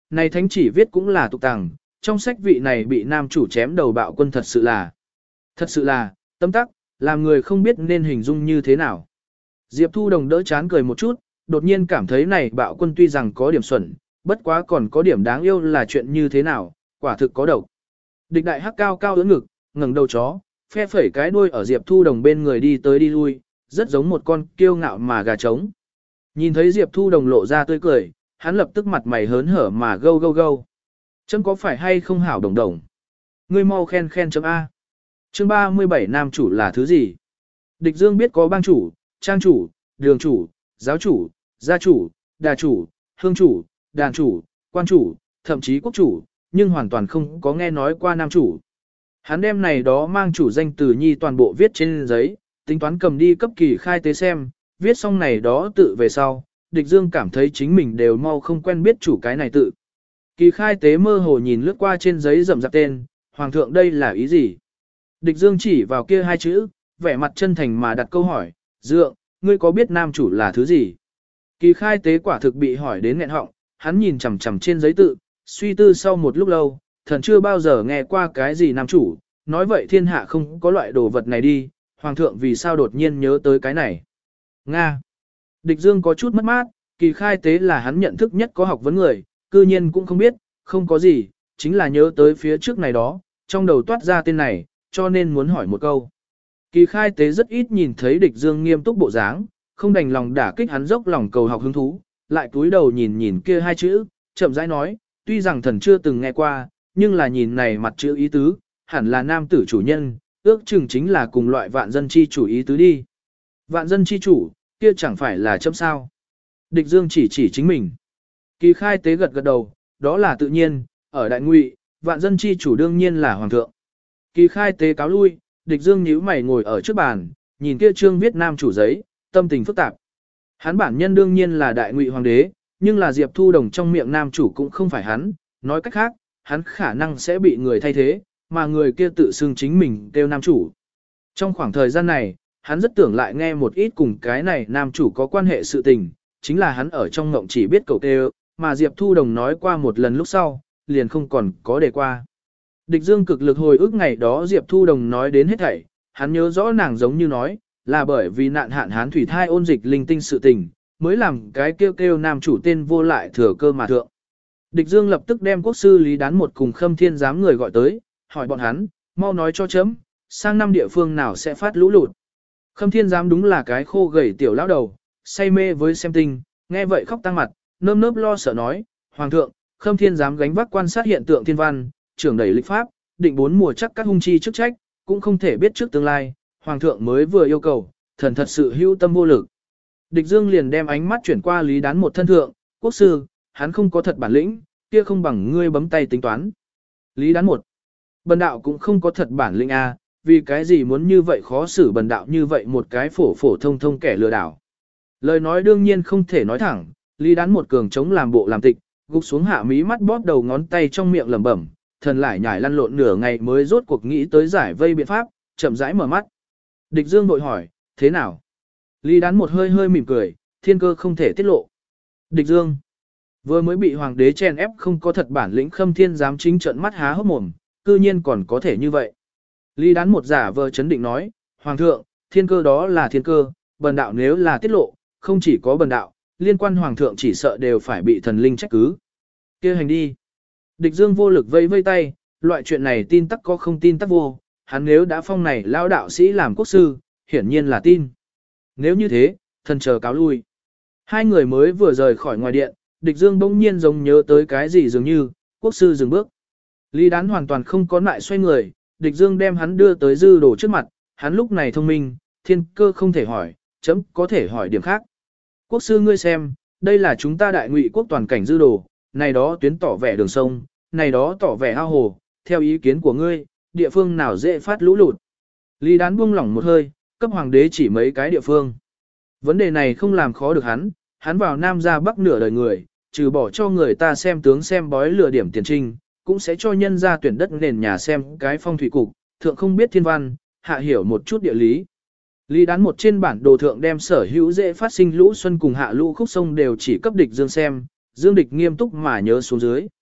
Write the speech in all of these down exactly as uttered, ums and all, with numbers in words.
này thánh chỉ viết cũng là tục tàng, trong sách vị này bị nam chủ chém đầu bạo quân thật sự là, thật sự là, tâm tắc, làm người không biết nên hình dung như thế nào. Diệp Thu Đồng đỡ chán cười một chút, đột nhiên cảm thấy này bạo quân tuy rằng có điểm xuẩn, bất quá còn có điểm đáng yêu là chuyện như thế nào, quả thực có độc. Địch đại hắc cao cao ưỡn ngực, ngẩng đầu chó, phe phẩy cái đuôi ở Diệp Thu Đồng bên người đi tới đi lui, rất giống một con kiêu ngạo mà gà trống. Nhìn thấy Diệp Thu Đồng lộ ra tươi cười, hắn lập tức mặt mày hớn hở mà gâu gâu gâu. Chấm có phải hay không hảo đồng đồng? Ngươi mau khen khen chấm A. Chương ba mươi bảy nam chủ là thứ gì? Địch Dương biết có bang chủ, trang chủ, đường chủ, giáo chủ, gia chủ, đà chủ, hương chủ, đàn chủ, quan chủ, thậm chí quốc chủ, nhưng hoàn toàn không có nghe nói qua nam chủ. Hắn đem này đó mang chủ danh từ nhi toàn bộ viết trên giấy, tính toán cầm đi cấp kỳ khai tế xem, viết xong này đó tự về sau, địch Dương cảm thấy chính mình đều mau không quen biết chủ cái này tự. Kỳ khai tế mơ hồ nhìn lướt qua trên giấy rậm rạp tên, hoàng thượng đây là ý gì? Địch Dương chỉ vào kia hai chữ, vẻ mặt chân thành mà đặt câu hỏi, Dượng, ngươi có biết nam chủ là thứ gì? Kỳ khai tế quả thực bị hỏi đến nghẹn họng, hắn nhìn chằm chằm trên giấy tự, suy tư sau một lúc lâu, thần chưa bao giờ nghe qua cái gì nam chủ, nói vậy thiên hạ không có loại đồ vật này đi, hoàng thượng vì sao đột nhiên nhớ tới cái này. Nga. Địch Dương có chút mất mát, kỳ khai tế là hắn nhận thức nhất có học vấn người, cư nhiên cũng không biết, không có gì, chính là nhớ tới phía trước này đó, trong đầu toát ra tên này, cho nên muốn hỏi một câu. Kỳ khai tế rất ít nhìn thấy địch Dương nghiêm túc bộ dáng, không đành lòng đả kích hắn dốc lòng cầu học hứng thú, lại cúi đầu nhìn nhìn kia hai chữ, chậm rãi nói, tuy rằng thần chưa từng nghe qua, nhưng là nhìn này mặt chữ ý tứ, hẳn là nam tử chủ nhân, ước chừng chính là cùng loại vạn dân chi chủ ý tứ đi. Vạn dân chi chủ, kia chẳng phải là chấm sao. Địch Dương chỉ chỉ chính mình. Kỳ khai tế gật gật đầu, đó là tự nhiên, ở đại ngụy, vạn dân chi chủ đương nhiên là hoàng thượng. Kỳ khai tế cáo lui, địch Dương nhíu mày ngồi ở trước bàn, nhìn kia trương viết nam chủ giấy, tâm tình phức tạp. Hắn bản nhân đương nhiên là đại ngụy hoàng đế, nhưng là Diệp Thu Đồng trong miệng nam chủ cũng không phải hắn, nói cách khác, hắn khả năng sẽ bị người thay thế, mà người kia tự xưng chính mình kêu nam chủ. Trong khoảng thời gian này, hắn rất tưởng lại nghe một ít cùng cái này nam chủ có quan hệ sự tình, chính là hắn ở trong ngộng chỉ biết cầu kêu, mà Diệp Thu Đồng nói qua một lần lúc sau, liền không còn có đề qua. Địch Dương cực lực hồi ức ngày đó Diệp Thu Đồng nói đến hết thảy, hắn nhớ rõ nàng giống như nói, là bởi vì nạn hạn hán thủy thai ôn dịch linh tinh sự tình, mới làm cái kêu kêu nam chủ tên vô lại thừa cơ mà thượng. Địch Dương lập tức đem quốc sư Lý Đán một cùng Khâm Thiên giám người gọi tới, hỏi bọn hắn, mau nói cho chấm, sang năm địa phương nào sẽ phát lũ lụt. Khâm Thiên giám đúng là cái khô gầy tiểu lão đầu, say mê với xem tinh, nghe vậy khóc tăng mặt, nơm nớp lo sợ nói, Hoàng thượng, Khâm Thiên giám gánh vác quan sát hiện tượng thiên văn, trưởng đẩy lịch pháp, định bốn mùa chắc các hung chi chức trách, cũng không thể biết trước tương lai, Hoàng thượng mới vừa yêu cầu, thần thật sự hữu tâm vô lực. Địch Dương liền đem ánh mắt chuyển qua Lý Đán một thân thượng, quốc sư, hắn không có thật bản lĩnh, kia không bằng ngươi bấm tay tính toán. Lý Đán một, bần đạo cũng không có thật bản lĩnh a, vì cái gì muốn như vậy khó xử bần đạo như vậy một cái phổ phổ thông thông kẻ lừa đảo. Lời nói đương nhiên không thể nói thẳng, Lý Đán một cường chống làm bộ làm tịch, gục xuống hạ mí mắt bóp đầu ngón tay trong miệng lẩm bẩm, thần lại nhảy lăn lộn nửa ngày mới rốt cuộc nghĩ tới giải vây biện pháp, chậm rãi mở mắt. Địch Dương vội hỏi, thế nào? Lý Đán một hơi hơi mỉm cười, thiên cơ không thể tiết lộ. Địch Dương vừa mới bị hoàng đế chen ép không có thật bản lĩnh Khâm Thiên giám chính trợn mắt há hốc mồm, cư nhiên còn có thể như vậy. Lý Đán một giả vờ chấn định nói, Hoàng thượng, thiên cơ đó là thiên cơ, bần đạo nếu là tiết lộ, không chỉ có bần đạo, liên quan Hoàng thượng chỉ sợ đều phải bị thần linh trách cứ. Kia hành đi. Địch Dương vô lực vây vây tay, loại chuyện này tin tắc có không tin tắc vô, hắn nếu đã phong này lao đạo sĩ làm quốc sư, hiển nhiên là tin. Nếu như thế, thần chờ cáo lui. Hai người mới vừa rời khỏi ngoài điện, Địch Dương bỗng nhiên giống nhớ tới cái gì dường như, quốc sư dừng bước. Lý Đán hoàn toàn không có lại xoay người, Địch Dương đem hắn đưa tới dư đồ trước mặt, hắn lúc này thông minh, thiên cơ không thể hỏi, chấm có thể hỏi điểm khác. Quốc sư ngươi xem, đây là chúng ta đại ngụy quốc toàn cảnh dư đồ, này đó tuyến tỏ vẻ đường sông, này đó tỏ vẻ ao hồ, theo ý kiến của ngươi, địa phương nào dễ phát lũ lụt. Lý Đán buông lỏng một hơi, cấp hoàng đế chỉ mấy cái địa phương. Vấn đề này không làm khó được hắn, hắn vào Nam ra Bắc nửa đời người, trừ bỏ cho người ta xem tướng xem bói lừa điểm tiền trinh, cũng sẽ cho nhân ra tuyển đất nền nhà xem cái phong thủy cục, thượng không biết thiên văn, hạ hiểu một chút địa lý. Lý Đán một trên bản đồ thượng đem sở hữu dễ phát sinh lũ xuân cùng hạ lũ khúc sông đều chỉ cấp Địch Dương xem, Dương Địch nghiêm túc mà nhớ xuống dưới.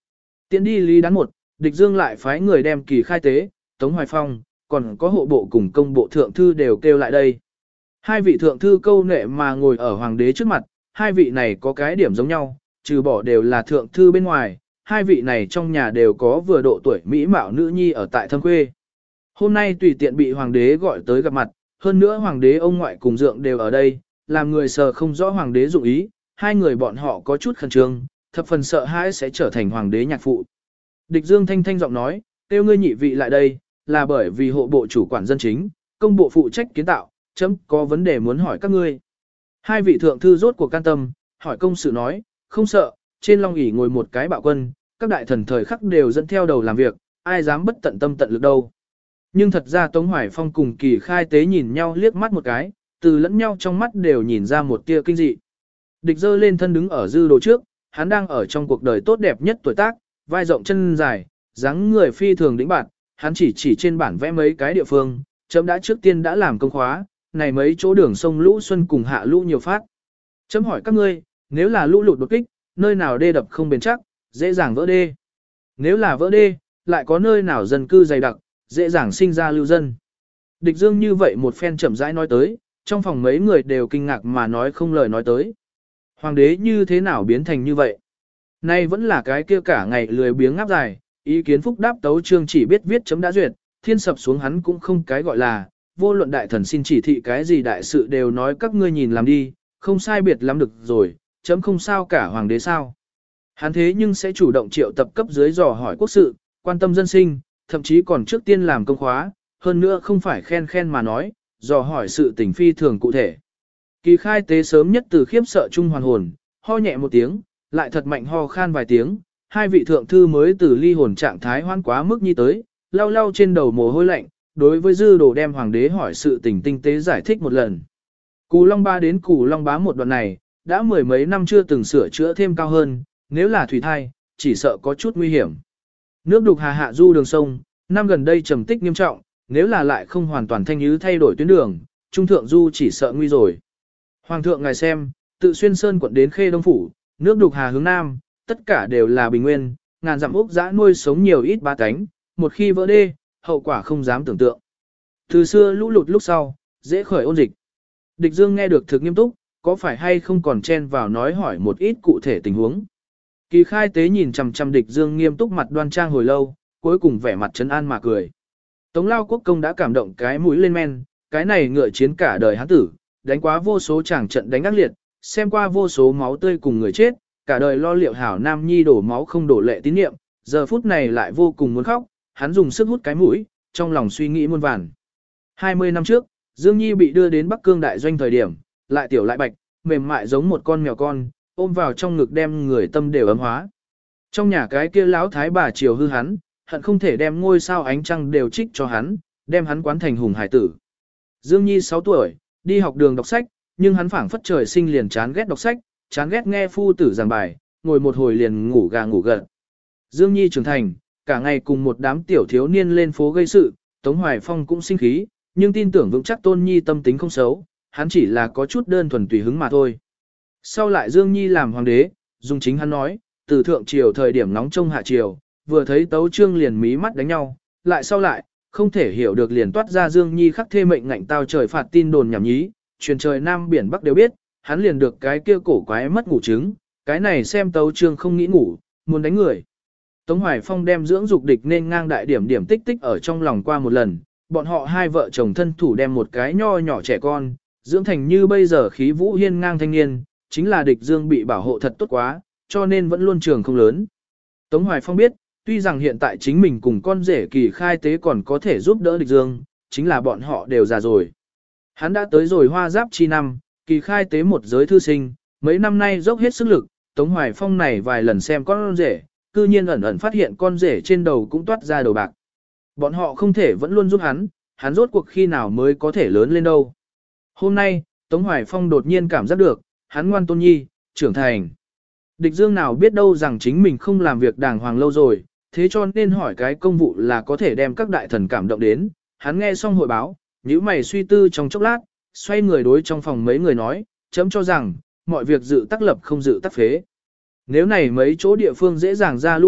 Tiến đi Lý Đán một, địch dương lại phái người đem Kỳ Khai Tế, Tống Hoài Phong, còn có hộ bộ cùng công bộ thượng thư đều kêu lại đây. Hai vị thượng thư câu nệ mà ngồi ở hoàng đế trước mặt, hai vị này có cái điểm giống nhau, trừ bỏ đều là thượng thư bên ngoài, hai vị này trong nhà đều có vừa độ tuổi mỹ mạo nữ nhi ở tại thâm quê. Hôm nay tùy tiện bị hoàng đế gọi tới gặp mặt, hơn nữa hoàng đế ông ngoại cùng dượng đều ở đây, làm người sờ không rõ hoàng đế dụng ý, hai người bọn họ có chút khẩn trương, thập phần sợ hãi sẽ trở thành hoàng đế nhạc phụ. Địch Dương thanh thanh giọng nói, kêu ngươi nhị vị lại đây, là bởi vì hộ bộ chủ quản dân chính, công bộ phụ trách kiến tạo, chấm có vấn đề muốn hỏi các ngươi. Hai vị thượng thư rốt cuộc can tâm, hỏi công sự nói, không sợ, trên long ỷ ngồi một cái bạo quân, các đại thần thời khắc đều dẫn theo đầu làm việc, ai dám bất tận tâm tận lực đâu. Nhưng thật ra Tống Hoài Phong cùng Kỳ Khai Tế nhìn nhau liếc mắt một cái, từ lẫn nhau trong mắt đều nhìn ra một tia kinh dị. Địch dơ lên thân đứng ở dư đồ trước, hắn đang ở trong cuộc đời tốt đẹp nhất tuổi tác, vai rộng chân dài, dáng người phi thường đĩnh bạn, hắn chỉ chỉ trên bản vẽ mấy cái địa phương, chấm đã trước tiên đã làm công khóa, này mấy chỗ đường sông lũ xuân cùng hạ lũ nhiều phát. Chấm hỏi các ngươi, nếu là lũ lụt đột kích, nơi nào đê đập không bền chắc, dễ dàng vỡ đê. Nếu là vỡ đê, lại có nơi nào dân cư dày đặc, dễ dàng sinh ra lưu dân. Địch Dương như vậy một phen chậm rãi nói tới, trong phòng mấy người đều kinh ngạc mà nói không lời nói tới. Hoàng đế như thế nào biến thành như vậy? Nay vẫn là cái kia cả ngày lười biếng ngáp dài, ý kiến phúc đáp tấu chương chỉ biết viết chấm đã duyệt, thiên sập xuống hắn cũng không cái gọi là, vô luận đại thần xin chỉ thị cái gì đại sự đều nói các ngươi nhìn làm đi, không sai biệt lắm được rồi, chấm không sao cả hoàng đế sao. Hắn thế nhưng sẽ chủ động triệu tập cấp dưới dò hỏi quốc sự, quan tâm dân sinh, thậm chí còn trước tiên làm công khóa, hơn nữa không phải khen khen mà nói, dò hỏi sự tình phi thường cụ thể. Kỳ Khai Tế sớm nhất từ khiếp sợ trung hoàn hồn, ho nhẹ một tiếng, lại thật mạnh ho khan vài tiếng, hai vị thượng thư mới từ ly hồn trạng thái hoan quá mức nhi tới, lau lau trên đầu mồ hôi lạnh, đối với dư đồ đem hoàng đế hỏi sự tình tinh tế giải thích một lần. Cù Long Ba đến Cù Long Bá một đoạn này, đã mười mấy năm chưa từng sửa chữa thêm cao hơn, nếu là thủy thai, chỉ sợ có chút nguy hiểm. Nước đục hà hạ du đường sông, năm gần đây trầm tích nghiêm trọng, nếu là lại không hoàn toàn thanh nhứ thay đổi tuyến đường, trung thượng du chỉ sợ nguy rồi. Hoàng thượng ngài xem, tự xuyên sơn quận đến Khê Đông Phủ, nước đục hà hướng nam, tất cả đều là bình nguyên, ngàn dặm úc dã nuôi sống nhiều ít ba cánh, một khi vỡ đê, hậu quả không dám tưởng tượng. Từ xưa lũ lụt lúc sau, dễ khởi ôn dịch. Địch Dương nghe được thực nghiêm túc, có phải hay không còn chen vào nói hỏi một ít cụ thể tình huống. Kỳ Khai Tế nhìn chằm chằm Địch Dương nghiêm túc mặt đoan trang hồi lâu, cuối cùng vẻ mặt trấn an mà cười. Tống Lao Quốc công đã cảm động cái mũi lên men, cái này ngựa chiến cả đời hắn tử, đánh quá vô số tràng trận đánh ác liệt, xem qua vô số máu tươi cùng người chết, cả đời lo liệu hảo nam nhi đổ máu không đổ lệ tín niệm, giờ phút này lại vô cùng muốn khóc, hắn dùng sức hút cái mũi, trong lòng suy nghĩ muôn vàn. hai mươi năm trước, Dương Nhi bị đưa đến Bắc Cương đại doanh thời điểm, lại tiểu lại bạch, mềm mại giống một con mèo con, ôm vào trong ngực đem người tâm đều ấm hóa. Trong nhà cái kia lão thái bà chiều hư hắn, hận không thể đem ngôi sao ánh trăng đều trích cho hắn, đem hắn quán thành hùng hải tử. Dương Nhi sáu tuổi, đi học đường đọc sách, nhưng hắn phảng phất trời sinh liền chán ghét đọc sách, chán ghét nghe phu tử giảng bài, ngồi một hồi liền ngủ gà ngủ gật. Dương Nhi trưởng thành, cả ngày cùng một đám tiểu thiếu niên lên phố gây sự, Tống Hoài Phong cũng sinh khí, nhưng tin tưởng vững chắc Tôn Nhi tâm tính không xấu, hắn chỉ là có chút đơn thuần tùy hứng mà thôi. Sau lại Dương Nhi làm hoàng đế, dùng chính hắn nói, từ thượng triều thời điểm nóng trong hạ triều, vừa thấy tấu trương liền mí mắt đánh nhau, lại sau lại, không thể hiểu được liền toát ra Dương Nhi khắc thê mệnh ngạnh tao trời phạt tin đồn nhảm nhí, truyền trời Nam Biển Bắc đều biết, hắn liền được cái kia cổ quái mất ngủ trứng, cái này xem tấu trương không nghĩ ngủ, muốn đánh người. Tống Hoài Phong đem dưỡng dục địch nên ngang đại điểm điểm tích tích ở trong lòng qua một lần, bọn họ hai vợ chồng thân thủ đem một cái nho nhỏ trẻ con, dưỡng thành như bây giờ khí vũ hiên ngang thanh niên, chính là địch Dương bị bảo hộ thật tốt quá, cho nên vẫn luôn trường không lớn. Tống Hoài Phong biết, tuy rằng hiện tại chính mình cùng con rể Kỳ Khai Tế còn có thể giúp đỡ địch Dương, chính là bọn họ đều già rồi. Hắn đã tới rồi hoa giáp chi năm, Kỳ Khai Tế một giới thư sinh, mấy năm nay dốc hết sức lực, Tống Hoài Phong này vài lần xem con rể, cư nhiên ẩn ẩn phát hiện con rể trên đầu cũng toát ra đầu bạc. Bọn họ không thể vẫn luôn giúp hắn, hắn rốt cuộc khi nào mới có thể lớn lên đâu. Hôm nay, Tống Hoài Phong đột nhiên cảm giác được, hắn ngoan tôn nhi, trưởng thành. Địch Dương nào biết đâu rằng chính mình không làm việc đàng hoàng lâu rồi, thế cho nên hỏi cái công vụ là có thể đem các đại thần cảm động đến. Hắn nghe xong hội báo, nhíu mày suy tư trong chốc lát, xoay người đối trong phòng mấy người nói, chấm cho rằng, mọi việc dự tác lập không dự tác phế. Nếu này mấy chỗ địa phương dễ dàng ra lũ lụt,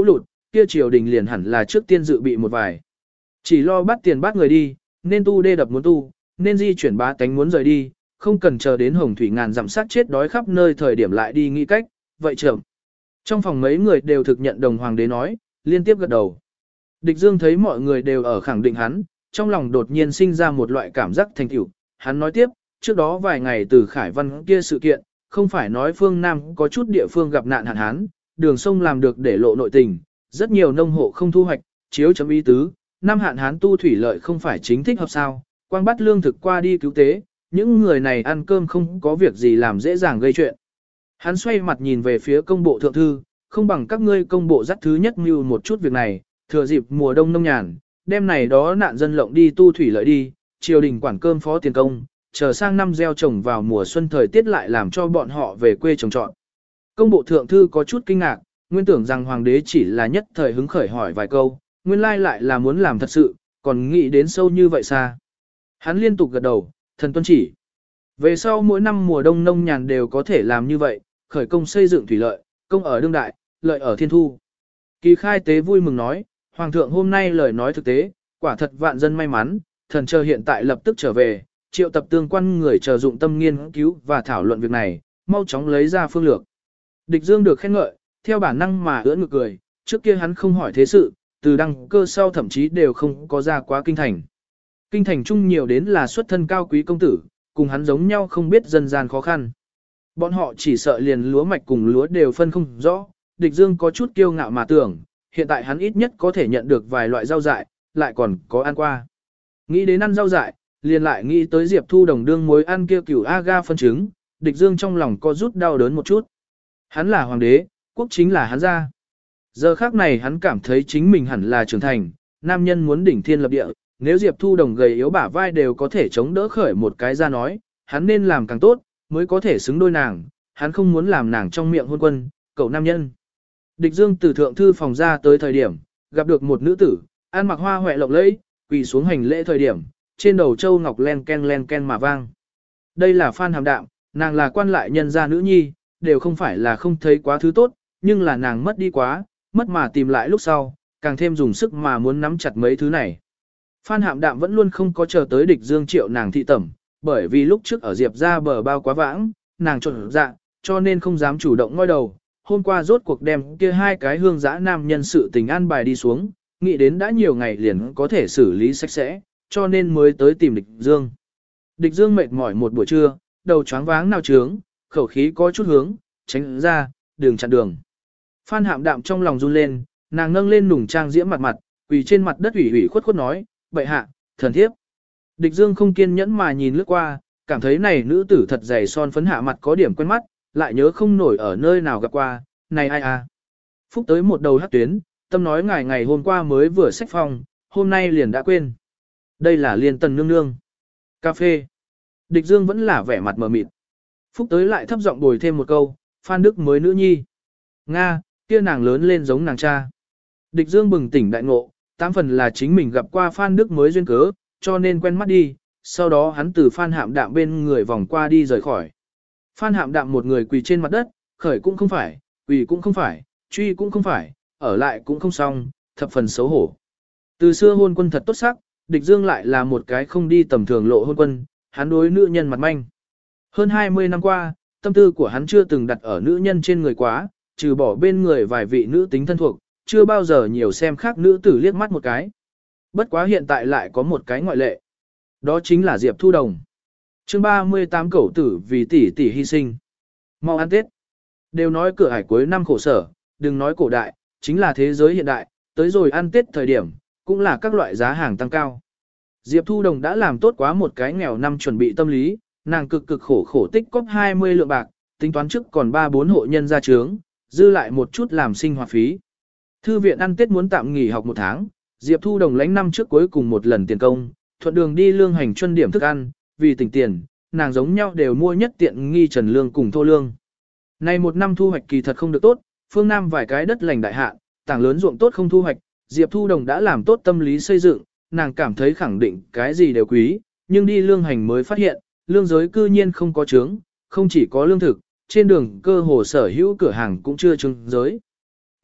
kia triều đình liền hẳn là trước tiên dự bị một vài. Chỉ lo bắt tiền bắt người đi, nên tu đê đập muốn tu, nên di chuyển bá tánh muốn rời đi, không cần chờ đến hồng thủy ngàn dặm sát chết đói khắp nơi thời điểm lại đi nghĩ cách, vậy chậm. Trong phòng mấy người đều thực nhận đồng hoàng đế nói, liên tiếp gật đầu. Địch Dương thấy mọi người đều ở khẳng định hắn, trong lòng đột nhiên sinh ra một loại cảm giác thành tựu. Hắn nói tiếp, trước đó vài ngày từ Khải Văn kia sự kiện, không phải nói phương Nam có chút địa phương gặp nạn hạn hán, đường sông làm được để lộ nội tình, rất nhiều nông hộ không thu hoạch, chiếu chấm ý tứ, năm hạn hán tu thủy lợi không phải chính thích hợp sao, quang bắt lương thực qua đi cứu tế, những người này ăn cơm không có việc gì làm dễ dàng gây chuyện. Hắn xoay mặt nhìn về phía công bộ thượng thư, không bằng các ngươi công bộ dắt thứ nhất mưu một chút việc này, thừa dịp mùa đông nông nhàn, đêm này đó nạn dân lộng đi tu thủy lợi đi, triều đình quản cơm phó tiền công, chờ sang năm gieo trồng vào mùa xuân thời tiết lại làm cho bọn họ về quê trồng trọt. Công bộ thượng thư có chút kinh ngạc, nguyên tưởng rằng hoàng đế chỉ là nhất thời hứng khởi hỏi vài câu, nguyên lai lại là muốn làm thật sự, còn nghĩ đến sâu như vậy xa. Hắn liên tục gật đầu, thần tuân chỉ. Về sau mỗi năm mùa đông nông nhàn đều có thể làm như vậy, khởi công xây dựng thủy lợi, công ở đương đại, lợi ở thiên thu. Kỳ khai tế vui mừng nói, hoàng thượng hôm nay lời nói thực tế, quả thật vạn dân may mắn, thần chờ hiện tại lập tức trở về, triệu tập tương quan người chờ dụng tâm nghiên cứu và thảo luận việc này, mau chóng lấy ra phương lược. Địch Dương được khen ngợi, theo bản năng mà ưỡn ngực cười, trước kia hắn không hỏi thế sự, từ đăng cơ sau thậm chí đều không có ra quá kinh thành. Kinh thành chung nhiều đến là xuất thân cao quý công tử, cùng hắn giống nhau không biết dân gian khó khăn. Bọn họ chỉ sợ liền lúa mạch cùng lúa đều phân không rõ, Địch Dương có chút kiêu ngạo mà tưởng, hiện tại hắn ít nhất có thể nhận được vài loại rau dại, lại còn có ăn qua. Nghĩ đến ăn rau dại, liền lại nghĩ tới Diệp Thu Đồng đương mối ăn kia cửu aga phân trứng, Địch Dương trong lòng có rút đau đớn một chút. Hắn là hoàng đế, quốc chính là hắn gia. Giờ khác này hắn cảm thấy chính mình hẳn là trưởng thành, nam nhân muốn đỉnh thiên lập địa, nếu Diệp Thu Đồng gầy yếu bả vai đều có thể chống đỡ khởi một cái ra nói, hắn nên làm càng tốt, mới có thể xứng đôi nàng, hắn không muốn làm nàng trong miệng hôn quân, cậu nam nhân. Địch Dương từ thượng thư phòng ra tới thời điểm, gặp được một nữ tử, ăn mặc hoa hoẹ lộng lẫy, quỳ xuống hành lễ thời điểm, trên đầu châu ngọc len ken len ken mà vang. Đây là Phan Hàm Đạm, nàng là quan lại nhân gia nữ nhi, đều không phải là không thấy quá thứ tốt, nhưng là nàng mất đi quá, mất mà tìm lại lúc sau, càng thêm dùng sức mà muốn nắm chặt mấy thứ này. Phan Hạm Đạm vẫn luôn không có chờ tới Địch Dương triệu nàng thị tẩm, bởi vì lúc trước ở Diệp ra bờ bao quá vãng, nàng trộn dạ, cho nên không dám chủ động ngoi đầu. Hôm qua rốt cuộc đem kia hai cái hương dã nam nhân sự tình an bài đi xuống, nghĩ đến đã nhiều ngày liền có thể xử lý sạch sẽ, cho nên mới tới tìm Địch Dương. Địch Dương mệt mỏi một buổi trưa, đầu choáng váng nào trướng, khẩu khí có chút hướng, tránh ra, đường chặn đường. Phan Hạm Đạm trong lòng run lên, nàng nâng lên nùng trang diễm mặt mặt, quỳ trên mặt đất ủy ủy khuất khuất nói, bệ hạ, thần thiếp. Địch Dương không kiên nhẫn mà nhìn lướt qua, cảm thấy này nữ tử thật dày son phấn hạ mặt có điểm quen mắt, lại nhớ không nổi ở nơi nào gặp qua, này ai à. Phúc tới một đầu hắc tuyến, tâm nói ngày ngày hôm qua mới vừa sách phong, hôm nay liền đã quên. Đây là Liên Tần nương nương. Cà phê. Địch Dương vẫn là vẻ mặt mờ mịt. Phúc tới lại thấp giọng bồi thêm một câu, Phan Đức mới nữ nhi. Nga, kia nàng lớn lên giống nàng cha. Địch Dương bừng tỉnh đại ngộ, tám phần là chính mình gặp qua Phan Đức mới duyên cớ, cho nên quen mắt đi, sau đó hắn từ Phan Hạm Đạm bên người vòng qua đi rời khỏi. Phan Hạm Đạm một người quỳ trên mặt đất, khởi cũng không phải, quỳ cũng không phải, truy cũng không phải, ở lại cũng không xong, thập phần xấu hổ. Từ xưa hôn quân thật tốt sắc, Địch Dương lại là một cái không đi tầm thường lộ hôn quân, hắn đối nữ nhân mặt manh. Hơn hai mươi năm qua, tâm tư của hắn chưa từng đặt ở nữ nhân trên người quá, trừ bỏ bên người vài vị nữ tính thân thuộc, chưa bao giờ nhiều xem khác nữ tử liếc mắt một cái. Bất quá hiện tại lại có một cái ngoại lệ. Đó chính là Diệp Thu Đồng. Chương ba mươi tám cẩu tử vì tỷ tỷ hy sinh. Mau ăn Tết. Đều nói cửa hải cuối năm khổ sở, đừng nói cổ đại, chính là thế giới hiện đại, tới rồi ăn Tết thời điểm, cũng là các loại giá hàng tăng cao. Diệp Thu Đồng đã làm tốt quá một cái nghèo năm chuẩn bị tâm lý, nàng cực cực khổ khổ tích cóp hai mươi lượng bạc, tính toán trước còn ba bốn hộ nhân ra trướng, dư lại một chút làm sinh hoạt phí. Thư viện ăn Tết muốn tạm nghỉ học một tháng, Diệp Thu Đồng lãnh năm trước cuối cùng một lần tiền công, thuận đường đi lương hành chuân điểm thức ăn, vì tỉnh tiền, nàng giống nhau đều mua nhất tiện nghi trần lương cùng thô lương. Này một năm thu hoạch kỳ thật không được tốt, phương Nam vài cái đất lành đại hạ, tảng lớn ruộng tốt không thu hoạch, Diệp Thu Đồng đã làm tốt tâm lý xây dựng, nàng cảm thấy khẳng định cái gì đều quý, nhưng đi lương hành mới phát hiện, lương giới cư nhiên không có trướng, không chỉ có lương thực, trên đường cơ hồ sở hữu cửa hàng cũng chưa trưng giới.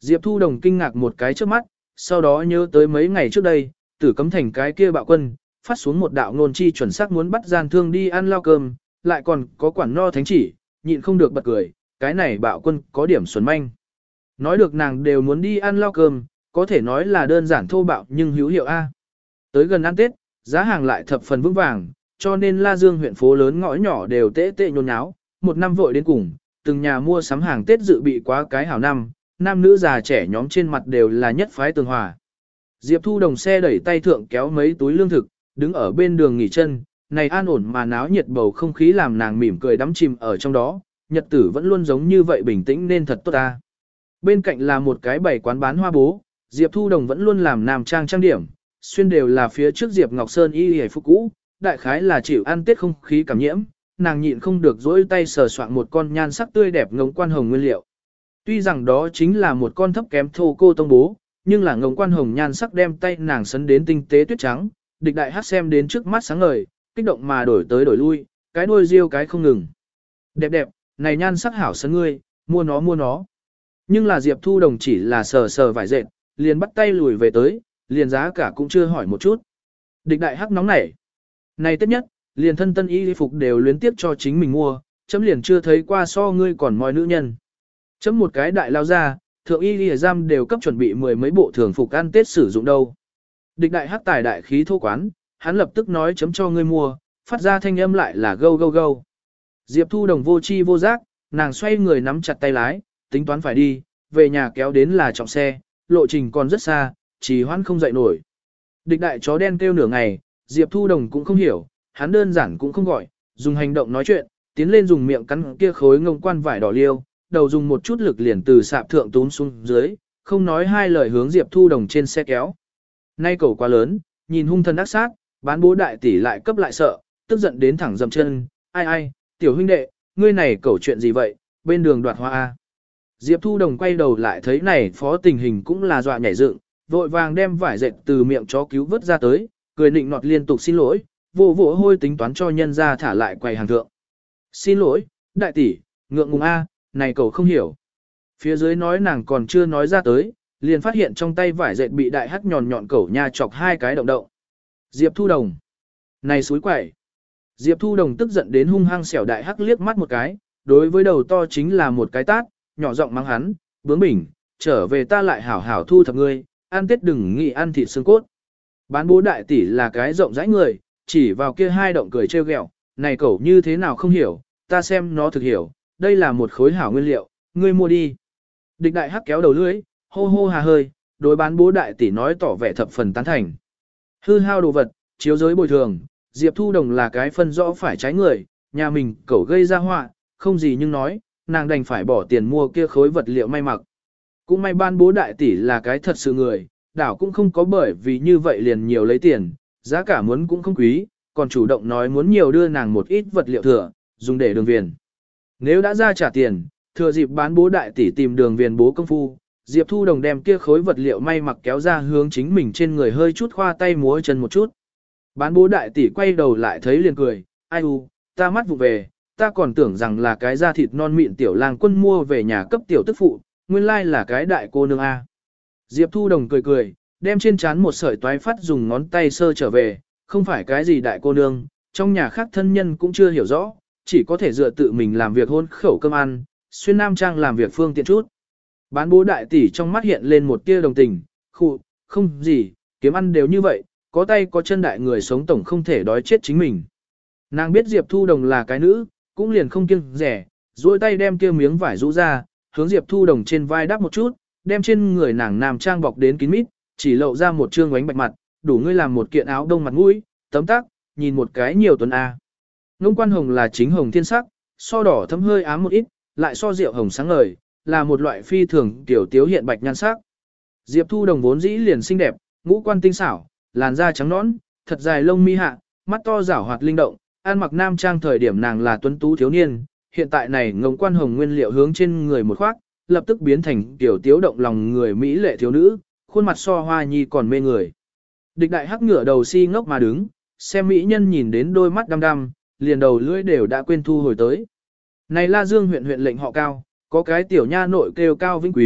Diệp Thu Đồng kinh ngạc một cái trước mắt, sau đó nhớ tới mấy ngày trước đây, Tử Cấm Thành cái kia bạo quân, phát xuống một đạo ngôn chi chuẩn xác muốn bắt gian thương đi ăn lao cơm, lại còn có quản no thánh chỉ, nhịn không được bật cười, cái này bạo quân có điểm xuẩn manh. Nói được nàng đều muốn đi ăn lao cơm, có thể nói là đơn giản thô bạo nhưng hữu hiệu A. Tới gần ăn Tết, giá hàng lại thập phần vững vàng, cho nên La Dương huyện phố lớn ngõ nhỏ đều tễ tệ nhôn nháo, một năm vội đến cùng, từng nhà mua sắm hàng Tết dự bị quá cái hảo năm, nam nữ già trẻ nhóm trên mặt đều là nhất phái tường hòa. Diệp Thu Đồng xe đẩy tay thượng kéo mấy túi lương thực, đứng ở bên đường nghỉ chân, này an ổn mà náo nhiệt bầu không khí làm nàng mỉm cười đắm chìm ở trong đó, nhật tử vẫn luôn giống như vậy bình tĩnh nên thật tốt ta. Bên cạnh là một cái bày quán bán hoa bố, Diệp Thu Đồng vẫn luôn làm nam trang trang điểm, xuyên đều là phía trước Diệp Ngọc Sơn y hề phục cũ, đại khái là chịu ăn Tết không khí cảm nhiễm, nàng nhịn không được dỗi tay sờ soạn một con nhan sắc tươi đẹp ngống quan hồng nguyên liệu. Tuy rằng đó chính là một con thấp kém thô cô tông bố, nhưng là ngống quan hồng nhan sắc đem tay nàng sấn đến tinh tế tuyết trắng, địch đại hát xem đến trước mắt sáng ngời, kích động mà đổi tới đổi lui, cái đuôi riêu cái không ngừng. Đẹp đẹp, này nhan sắc hảo sấn ngươi, mua nó mua nó. Nhưng là Diệp Thu Đồng chỉ là sờ sờ vải dệt, liền bắt tay lùi về tới, liền giá cả cũng chưa hỏi một chút. Địch đại hắc nóng nảy. Này tất nhất, liền thân tân y phục đều luyến tiếp cho chính mình mua, chấm liền chưa thấy qua so ngươi còn mọi nữ nhân. Chấm một cái đại lao ra, thượng y lìa giam đều cấp chuẩn bị mười mấy bộ thường phục ăn Tết sử dụng đâu. Địch đại hắc tài đại khí thô quán, hắn lập tức nói chấm cho ngươi mua, phát ra thanh âm lại là gâu gâu gâu. Diệp Thu Đồng vô chi vô giác, nàng xoay người nắm chặt tay lái, tính toán phải đi, về nhà kéo đến là trọng xe, lộ trình còn rất xa, chỉ hoãn không dậy nổi. Địch đại chó đen kêu nửa ngày, Diệp Thu Đồng cũng không hiểu, hắn đơn giản cũng không gọi, dùng hành động nói chuyện, tiến lên dùng miệng cắn kia khối ngông quan vải đỏ liêu, đầu dùng một chút lực liền từ sạp thượng túm xuống dưới, không nói hai lời hướng Diệp Thu Đồng trên xe kéo. Nay cầu quá lớn, nhìn hung thần ác sát, bán bố đại tỷ lại cấp lại sợ, tức giận đến thẳng dậm chân, ai ai, tiểu huynh đệ, ngươi này cầu chuyện gì vậy, bên đường đoạt hoa A. Diệp Thu Đồng quay đầu lại thấy này phó tình hình cũng là dọa nhảy dựng, vội vàng đem vải dệt từ miệng chó cứu vớt ra tới, cười nịnh nọt liên tục xin lỗi, vô vỗ hôi tính toán cho nhân ra thả lại quầy hàng thượng. Xin lỗi, đại tỷ, ngượng ngùng A, này cậu không hiểu. Phía dưới nói nàng còn chưa nói ra tới, liền phát hiện trong tay vải dệt bị đại hắc nhọn nhọn cẩu nha chọc hai cái động động. Diệp Thu Đồng. Này suối quẩy. Diệp Thu Đồng tức giận đến hung hăng xẻo đại hắc liếc mắt một cái, đối với đầu to chính là một cái tát, nhỏ giọng mắng hắn, bướng bỉnh, trở về ta lại hảo hảo thu thập ngươi, ăn Tết đừng nghĩ ăn thịt xương cốt. Bán bố đại tỷ là cái rộng rãi người, chỉ vào kia hai động cười trêu ghẹo, này cẩu như thế nào không hiểu, ta xem nó thực hiểu, đây là một khối hảo nguyên liệu, ngươi mua đi. Địch đại hắc kéo đầu lưỡi, hô hô hà hơi, đối bán bố đại tỷ nói tỏ vẻ thập phần tán thành. Hư hao đồ vật, chiếu giới bồi thường, Diệp Thu Đồng là cái phân rõ phải trái người, nhà mình cẩu gây ra họa, không gì nhưng nói, nàng đành phải bỏ tiền mua kia khối vật liệu may mặc. Cũng may ban bố đại tỷ là cái thật sự người, đảo cũng không có bởi vì như vậy liền nhiều lấy tiền, giá cả muốn cũng không quý, còn chủ động nói muốn nhiều đưa nàng một ít vật liệu thừa, dùng để đường viền. Nếu đã ra trả tiền, thừa dịp bán bố đại tỷ tìm đường viền bố công phu, Diệp Thu Đồng đem kia khối vật liệu may mặc kéo ra hướng chính mình trên người hơi chút khoa tay múa chân một chút. Bán bố đại tỷ quay đầu lại thấy liền cười, ai u, ta mắt vụ về, ta còn tưởng rằng là cái da thịt non mịn tiểu lang quân mua về nhà cấp tiểu tức phụ, nguyên lai là cái đại cô nương A. Diệp Thu Đồng cười cười, đem trên trán một sợi toái phát dùng ngón tay sơ trở về, không phải cái gì đại cô nương, trong nhà khác thân nhân cũng chưa hiểu rõ, chỉ có thể dựa tự mình làm việc hôn khẩu cơm ăn, xuyên nam trang làm việc phương tiện chút. Bán bố đại tỷ trong mắt hiện lên một tia đồng tình, khụ, không gì, kiếm ăn đều như vậy, có tay có chân đại người sống tổng không thể đói chết chính mình. Nàng biết Diệp Thu Đồng là cái nữ, cũng liền không kiêng rẻ, duỗi tay đem kia miếng vải rũ ra, hướng Diệp Thu Đồng trên vai đắp một chút, đem trên người nàng nam trang bọc đến kín mít, chỉ lộ ra một trương ánh bạch mặt, đủ ngươi làm một kiện áo đông mặt mũi, tấm tắc, nhìn một cái nhiều tuần A. Ngông quan hồng là chính hồng thiên sắc, so đỏ thấm hơi ám một ít, lại so rượu hồng sáng ngời, là một loại phi thường tiểu tiếu hiện bạch nhan sắc. Diệp Thu Đồng vốn dĩ liền xinh đẹp, ngũ quan tinh xảo, làn da trắng nõn, thật dài lông mi hạ, mắt to rảo hoạt linh động, ăn mặc nam trang thời điểm nàng là tuấn tú thiếu niên, hiện tại này ngông quan hồng nguyên liệu hướng trên người một khoác, lập tức biến thành tiểu tiếu động lòng người mỹ lệ thiếu nữ, khuôn mặt so hoa nhi còn mê người. Địch đại hắc ngửa đầu si ngốc mà đứng, xem mỹ nhân nhìn đến đôi mắt đăm đăm, liền đầu lưỡi đều đã quên thu hồi tới. Này La Dương huyện huyện lệnh họ Cao, có cái tiểu nha nội kêu Cao Vĩnh Quý,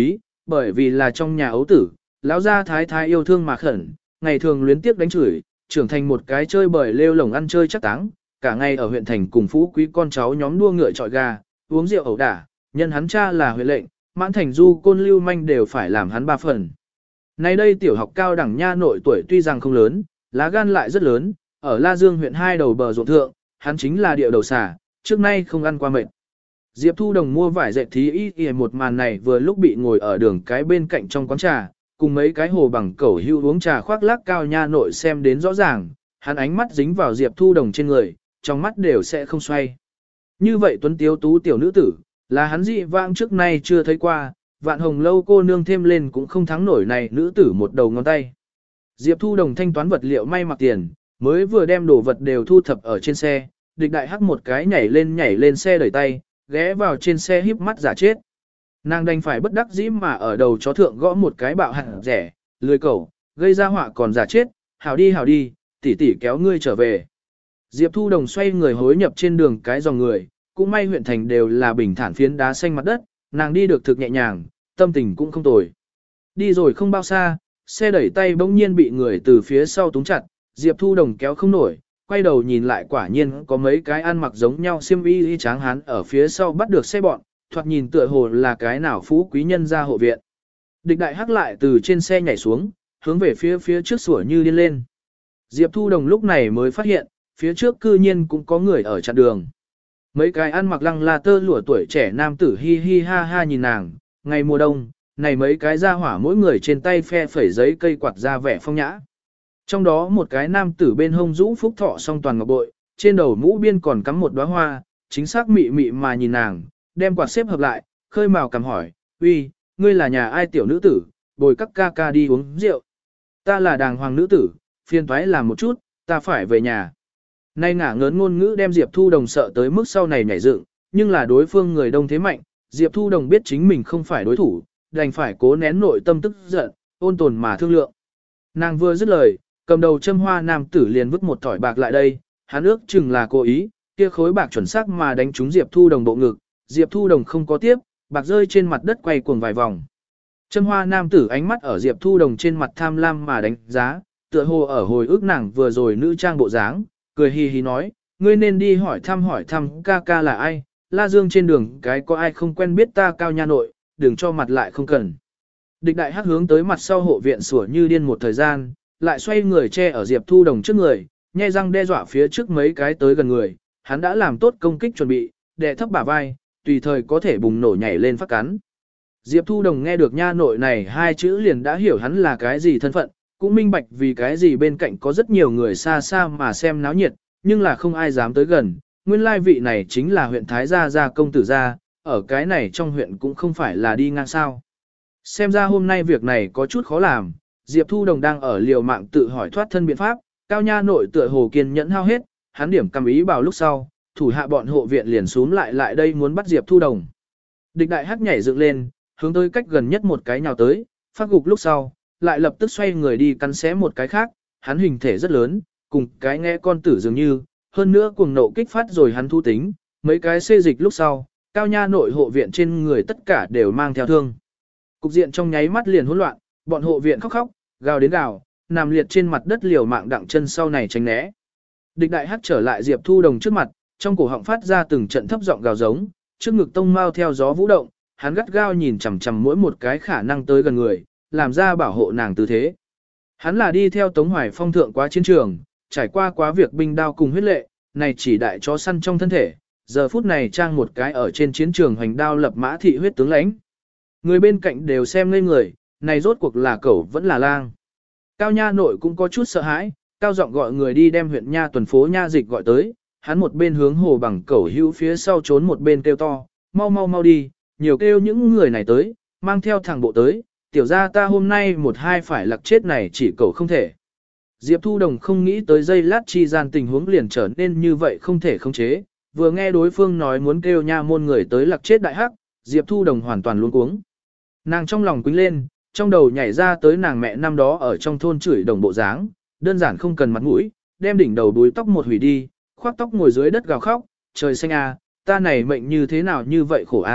Bởi vì là trong nhà ấu tử, lão gia thái thái yêu thương mà khẩn, ngày thường luyến tiếc đánh chửi, trưởng thành một cái chơi bời lêu lổng ăn chơi chắc táng, cả ngày ở huyện thành cùng phú quý con cháu nhóm đua ngựa chọi gà, uống rượu ẩu đả, nhân hắn cha là huyện lệnh, mãn thành du côn lưu manh đều phải làm hắn ba phần. Nay đây tiểu học cao đẳng nha nội tuổi tuy rằng không lớn, lá gan lại rất lớn, ở La Dương huyện hai đầu bờ ruộng thượng, hắn chính là địa đầu xà, trước nay không ăn qua mệt. Diệp Thu Đồng mua vải dệt thí y y một màn này vừa lúc bị ngồi ở đường cái bên cạnh trong quán trà, cùng mấy cái hồ bằng cẩu hưu uống trà khoác lác cao nha nội xem đến rõ ràng, hắn ánh mắt dính vào Diệp Thu Đồng trên người, trong mắt đều sẽ không xoay. Như vậy tuấn tiếu tú tiểu nữ tử, là hắn dị vãng trước nay chưa thấy qua, vạn hồng lâu cô nương thêm lên cũng không thắng nổi này nữ tử một đầu ngón tay. Diệp Thu Đồng thanh toán vật liệu may mặc tiền, mới vừa đem đồ vật đều thu thập ở trên xe, địch đại hắc một cái nhảy lên nhảy lên xe đẩy tay, ghé vào trên xe híp mắt giả chết. Nàng đành phải bất đắc dĩ mà ở đầu chó thượng gõ một cái bạo hẳn rẻ, lười cẩu, gây ra họa còn giả chết, hảo đi hảo đi, tỷ tỷ kéo ngươi trở về. Diệp Thu Đồng xoay người hối nhập trên đường cái dòng người, cũng may huyện thành đều là bình thản phiến đá xanh mặt đất, nàng đi được thực nhẹ nhàng, tâm tình cũng không tồi. Đi rồi không bao xa, xe đẩy tay bỗng nhiên bị người từ phía sau túng chặt, Diệp Thu Đồng kéo không nổi, quay đầu nhìn lại quả nhiên có mấy cái ăn mặc giống nhau xiêm y y tráng hán ở phía sau bắt được xe bọn, thoạt nhìn tựa hồ là cái nào phú quý nhân ra hộ viện. Địch đại hắc lại từ trên xe nhảy xuống, hướng về phía phía trước sủa như điên lên. Diệp Thu Đồng lúc này mới phát hiện, phía trước cư nhiên cũng có người ở chặn đường. Mấy cái ăn mặc lăng la tơ lụa tuổi trẻ nam tử hi hi ha ha nhìn nàng, ngày mùa đông, này mấy cái ra hỏa mỗi người trên tay phe phẩy giấy cây quạt ra vẻ phong nhã. Trong đó một cái nam tử bên hông rũ phúc thọ song toàn ngọc bội, trên đầu mũ biên còn cắm một đóa hoa, chính xác mị mị mà nhìn nàng, đem quạt xếp hợp lại, khơi mào cầm hỏi, uy, ngươi là nhà ai tiểu nữ tử, bồi các ca ca đi uống rượu. Ta là đàng hoàng nữ tử, phiền toái làm một chút, ta phải về nhà. Nay ngả ngớn ngôn ngữ đem Diệp Thu Đồng sợ tới mức sau này nhảy dựng, nhưng là đối phương người đông thế mạnh, Diệp Thu Đồng biết chính mình không phải đối thủ, đành phải cố nén nội tâm tức giận, ôn tồn mà thương lượng. Nàng vừa dứt lời, cầm đầu châm hoa nam tử liền vứt một thỏi bạc lại đây, hắn ước chừng là cố ý, kia khối bạc chuẩn xác mà đánh trúng Diệp Thu Đồng bộ ngực, Diệp Thu Đồng không có tiếp, bạc rơi trên mặt đất quay cuồng vài vòng. Châm hoa nam tử ánh mắt ở Diệp Thu Đồng trên mặt tham lam mà đánh giá, tựa hồ ở hồi ức nàng vừa rồi nữ trang bộ dáng, cười hì hì nói, ngươi nên đi hỏi thăm hỏi thăm ca ca là ai, La Dương trên đường cái có ai không quen biết ta cao nha nội, đừng cho mặt lại không cần. Địch đại hắc hướng tới mặt sau hộ viện sủa như điên một thời gian, lại xoay người che ở Diệp Thu Đồng trước người, nhe răng đe dọa phía trước mấy cái tới gần người, hắn đã làm tốt công kích chuẩn bị, đè thấp bả vai, tùy thời có thể bùng nổ nhảy lên phát cắn. Diệp Thu Đồng nghe được nha nội này hai chữ liền đã hiểu hắn là cái gì thân phận, cũng minh bạch vì cái gì bên cạnh có rất nhiều người xa xa mà xem náo nhiệt, nhưng là không ai dám tới gần, nguyên lai vị này chính là huyện Thái Gia Gia công tử gia, ở cái này trong huyện cũng không phải là đi ngang sao. Xem ra hôm nay việc này có chút khó làm, Diệp Thu Đồng đang ở liều mạng tự hỏi thoát thân biện pháp, cao nha nội tựa hồ kiên nhẫn hao hết, hắn điểm cầm ý bảo lúc sau, thủ hạ bọn hộ viện liền xuống lại lại đây muốn bắt Diệp Thu Đồng. Địch đại hắc nhảy dựng lên, hướng tới cách gần nhất một cái nhào tới, phát gục lúc sau, lại lập tức xoay người đi cắn xé một cái khác, hắn hình thể rất lớn, cùng cái nghe con tử dường như, hơn nữa cuồng nộ kích phát rồi hắn thu tính, mấy cái xê dịch lúc sau, cao nha nội hộ viện trên người tất cả đều mang theo thương. Cục diện trong nháy mắt liền hỗn loạn, bọn hộ viện khóc khóc, gào đến gào, nằm liệt trên mặt đất liều mạng đặng chân sau này tránh né. Địch đại hắc trở lại Diệp Thu Đồng trước mặt, trong cổ họng phát ra từng trận thấp giọng gào giống, trước ngực tông mau theo gió vũ động, hắn gắt gao nhìn chằm chằm mỗi một cái khả năng tới gần người, làm ra bảo hộ nàng tư thế. Hắn là đi theo Tống Hoài Phong thượng quá chiến trường, trải qua quá việc binh đao cùng huyết lệ, này chỉ đại chó săn trong thân thể, giờ phút này trang một cái ở trên chiến trường hoành đao lập mã thị huyết tướng lãnh. Người bên cạnh đều xem ngây người, này rốt cuộc là cẩu vẫn là lang. Cao nha nội cũng có chút sợ hãi, cao giọng gọi người đi đem huyện nha tuần phố nha dịch gọi tới, hắn một bên hướng hồ bằng cẩu hữu phía sau trốn một bên kêu to, mau mau mau đi, nhiều kêu những người này tới, mang theo thằng bộ tới, tiểu ra ta hôm nay một hai phải lặc chết này chỉ cẩu không thể. Diệp Thu Đồng không nghĩ tới giây lát chi gian tình huống liền trở nên như vậy không thể khống chế, vừa nghe đối phương nói muốn kêu nha môn người tới lặc chết đại hắc, Diệp Thu Đồng hoàn toàn luống cuống. Nàng trong lòng quýnh lên, trong đầu nhảy ra tới nàng mẹ năm đó ở trong thôn chửi đồng bộ dáng, đơn giản không cần mặt mũi, đem đỉnh đầu đuôi tóc một hủy đi, khoác tóc ngồi dưới đất gào khóc, trời xanh a, ta này mệnh như thế nào như vậy khổ a,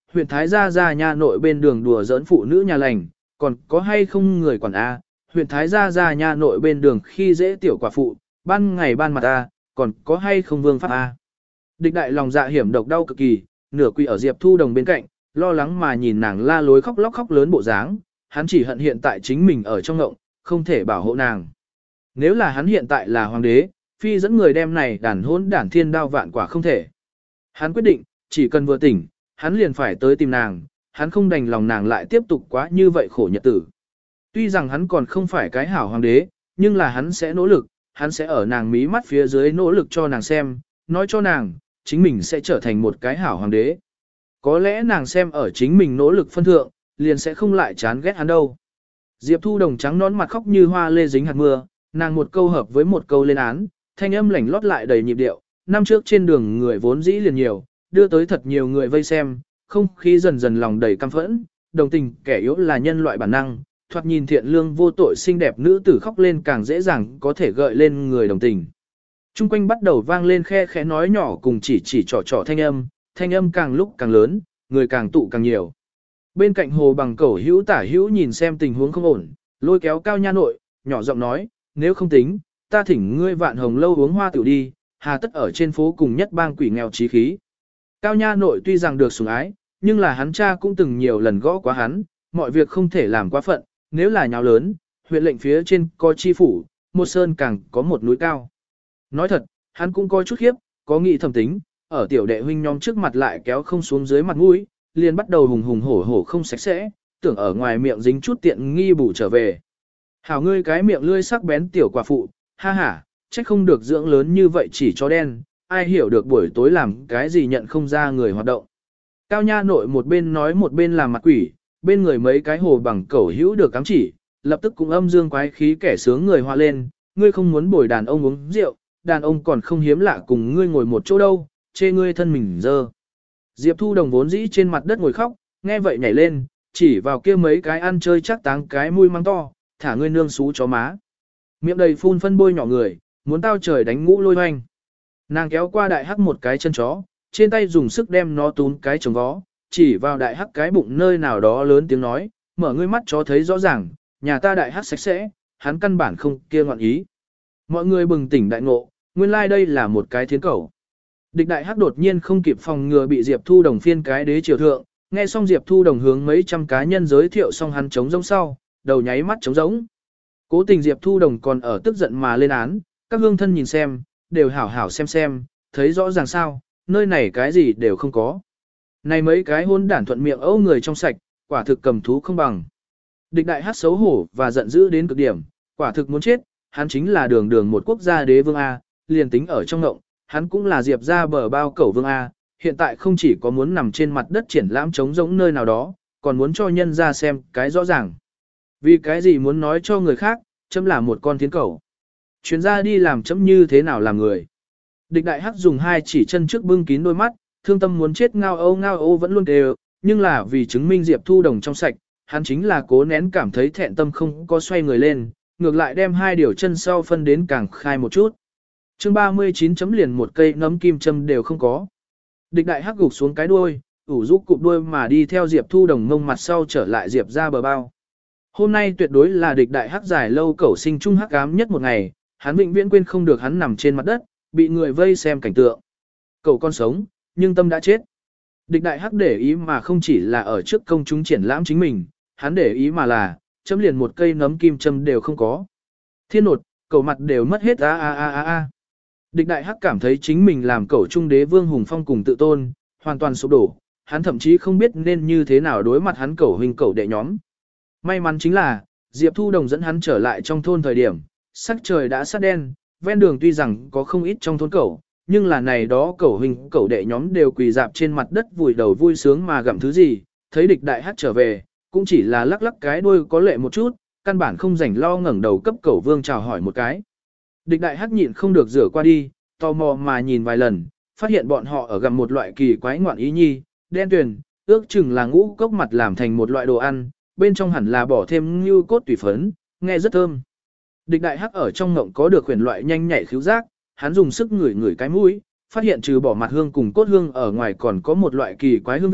huyện Thái Gia Gia nhà nội bên đường đùa giỡn phụ nữ nhà lành, còn có hay không người quản A, huyện Thái Gia Gia nhà nội bên đường khi dễ tiểu quả phụ, ban ngày ban mặt A, còn có hay không vương pháp A. Địch đại lòng dạ hiểm độc đau cực kỳ, nửa quỳ ở Diệp Thu Đồng bên cạnh, lo lắng mà nhìn nàng la lối khóc lóc khóc lớn bộ dáng, hắn chỉ hận hiện tại chính mình ở trong ngộng, không thể bảo hộ nàng. Nếu là hắn hiện tại là hoàng đế, phi dẫn người đem này đàn hôn đản thiên đao vạn quả không thể. Hắn quyết định, chỉ cần vừa tỉnh, hắn liền phải tới tìm nàng, hắn không đành lòng nàng lại tiếp tục quá như vậy khổ nhật tử. Tuy rằng hắn còn không phải cái hảo hoàng đế, nhưng là hắn sẽ nỗ lực, hắn sẽ ở nàng mí mắt phía dưới nỗ lực cho nàng xem, nói cho nàng, chính mình sẽ trở thành một cái hảo hoàng đế. Có lẽ nàng xem ở chính mình nỗ lực phân thượng, liền sẽ không lại chán ghét hắn đâu. Diệp Thu Đồng trắng nón mặt khóc như hoa lê dính hạt mưa, nàng một câu hợp với một câu lên án, thanh âm lảnh lót lại đầy nhịp điệu. Năm trước trên đường người vốn dĩ liền nhiều, đưa tới thật nhiều người vây xem, không khí dần dần lòng đầy căm phẫn, đồng tình kẻ yếu là nhân loại bản năng, thoạt nhìn thiện lương vô tội xinh đẹp nữ tử khóc lên càng dễ dàng có thể gợi lên người đồng tình. Trung quanh bắt đầu vang lên khe khẽ nói nhỏ cùng chỉ chỉ trò trò thanh âm, thanh âm càng lúc càng lớn, người càng tụ càng nhiều. Bên cạnh hồ bằng cẩu hữu tả hữu nhìn xem tình huống không ổn, lôi kéo Cao Nha Nội, nhỏ giọng nói, nếu không tính, ta thỉnh ngươi vạn hồng lâu uống hoa tiểu đi, hà tất ở trên phố cùng nhất bang quỷ nghèo trí khí. Cao Nha Nội tuy rằng được sủng ái, nhưng là hắn cha cũng từng nhiều lần gõ quá hắn, mọi việc không thể làm quá phận, nếu là nháo lớn, huyện lệnh phía trên có chi phủ, một sơn càng có một núi cao. Nói thật, hắn cũng có chút khiếp, có nghị thẩm tính, ở tiểu đệ huynh nhóm trước mặt lại kéo không xuống dưới mặt mũi, liền bắt đầu hùng hùng hổ hổ không sạch sẽ, tưởng ở ngoài miệng dính chút tiện nghi bù trở về. Hảo ngươi cái miệng lươi sắc bén tiểu quả phụ, ha ha, trách không được dưỡng lớn như vậy chỉ cho đen, ai hiểu được buổi tối làm cái gì nhận không ra người hoạt động. Cao Nha Nội một bên nói một bên làm mặt quỷ, bên người mấy cái hồ bằng cẩu hữu được cắm chỉ, lập tức cũng âm dương quái khí kẻ sướng người hoa lên, ngươi không muốn bồi đàn ông uống rượu, đàn ông còn không hiếm lạ cùng ngươi ngồi một chỗ đâu, chê ngươi thân mình dơ. Diệp Thu Đồng vốn dĩ trên mặt đất ngồi khóc, nghe vậy nhảy lên, chỉ vào kia mấy cái ăn chơi chắc táng cái mũi măng to, thả ngươi nương xú chó má. Miệng đầy phun phân bôi nhỏ người, muốn tao trời đánh ngũ lôi hoanh. Nàng kéo qua đại hắc một cái chân chó, trên tay dùng sức đem nó tún cái trống vó, chỉ vào đại hắc cái bụng nơi nào đó lớn tiếng nói, mở ngươi mắt chó thấy rõ ràng, nhà ta đại hắc sạch sẽ, hắn căn bản không kia ngọn ý. Mọi người bừng tỉnh đại ngộ, nguyên lai like đây là một cái thiến cẩu. Địch đại hắc đột nhiên không kịp phòng ngừa bị Diệp Thu Đồng phiên cái đế triều thượng, nghe xong Diệp Thu Đồng hướng mấy trăm cá nhân giới thiệu xong hắn trống rỗng sau, đầu nháy mắt trống rỗng. Cố tình Diệp Thu Đồng còn ở tức giận mà lên án, các hương thân nhìn xem, đều hảo hảo xem xem, thấy rõ ràng sao, nơi này cái gì đều không có. Này mấy cái hôn đản thuận miệng âu người trong sạch, quả thực cầm thú không bằng. Địch đại hắc xấu hổ và giận dữ đến cực điểm, quả thực muốn chết, hắn chính là đường đường một quốc gia đế vương A, liền tính ở trong ngộng, hắn cũng là Diệp ra bờ bao cẩu vương A, hiện tại không chỉ có muốn nằm trên mặt đất triển lãm trống rỗng nơi nào đó, còn muốn cho nhân ra xem cái rõ ràng. Vì cái gì muốn nói cho người khác, chấm là một con thiến cẩu. Chuyến ra đi làm chấm như thế nào làm người. Địch đại hắc dùng hai chỉ chân trước bưng kín đôi mắt, thương tâm muốn chết ngao âu ngao âu vẫn luôn đều, nhưng là vì chứng minh Diệp Thu Đồng trong sạch, hắn chính là cố nén cảm thấy thẹn tâm không có xoay người lên, ngược lại đem hai điều chân sau phân đến càng khai một chút. Chương ba mươi chín chấm liền một cây nấm kim châm đều không có. Địch đại hắc gục xuống cái đuôi, ủ rũ cụp đuôi mà đi theo Diệp Thu Đồng ngông mặt sau trở lại Diệp ra bờ bao. Hôm nay tuyệt đối là địch đại hắc dài lâu cẩu sinh trung hắc ám nhất một ngày, hắn vĩnh viễn quên không được hắn nằm trên mặt đất, bị người vây xem cảnh tượng. Cậu con sống, nhưng tâm đã chết. Địch đại hắc để ý mà không chỉ là ở trước công chúng triển lãm chính mình, hắn để ý mà là, chấm liền một cây nấm kim châm đều không có. Thiên nột, cậu mặt đều mất hết a a a a a. Địch đại hắc cảm thấy chính mình làm cẩu trung đế vương hùng phong cùng tự tôn, hoàn toàn sụp đổ, hắn thậm chí không biết nên như thế nào đối mặt hắn cẩu huynh cẩu đệ nhóm. May mắn chính là, Diệp Thu Đồng dẫn hắn trở lại trong thôn thời điểm, sắc trời đã sát đen, ven đường tuy rằng có không ít trong thôn cẩu, nhưng là này đó cẩu huynh cẩu đệ nhóm đều quỳ dạp trên mặt đất vùi đầu vui sướng mà gặm thứ gì, thấy địch đại hắc trở về, cũng chỉ là lắc lắc cái đuôi có lệ một chút, căn bản không rảnh lo ngẩng đầu cấp cẩu vương chào hỏi một cái. Địch đại hắc nhịn không được rửa qua đi, tò mò mà nhìn vài lần, phát hiện bọn họ ở gặm một loại kỳ quái ngoạn ý nhi, đen tuyền, ước chừng là ngũ cốc mặt làm thành một loại đồ ăn, bên trong hẳn là bỏ thêm như cốt tùy phấn, nghe rất thơm. Địch đại hắc ở trong ngộng có được huyền loại nhanh nhạy khứu giác, hắn dùng sức ngửi ngửi cái mũi, phát hiện trừ bỏ mặt hương cùng cốt hương ở ngoài còn có một loại kỳ quái hương vị,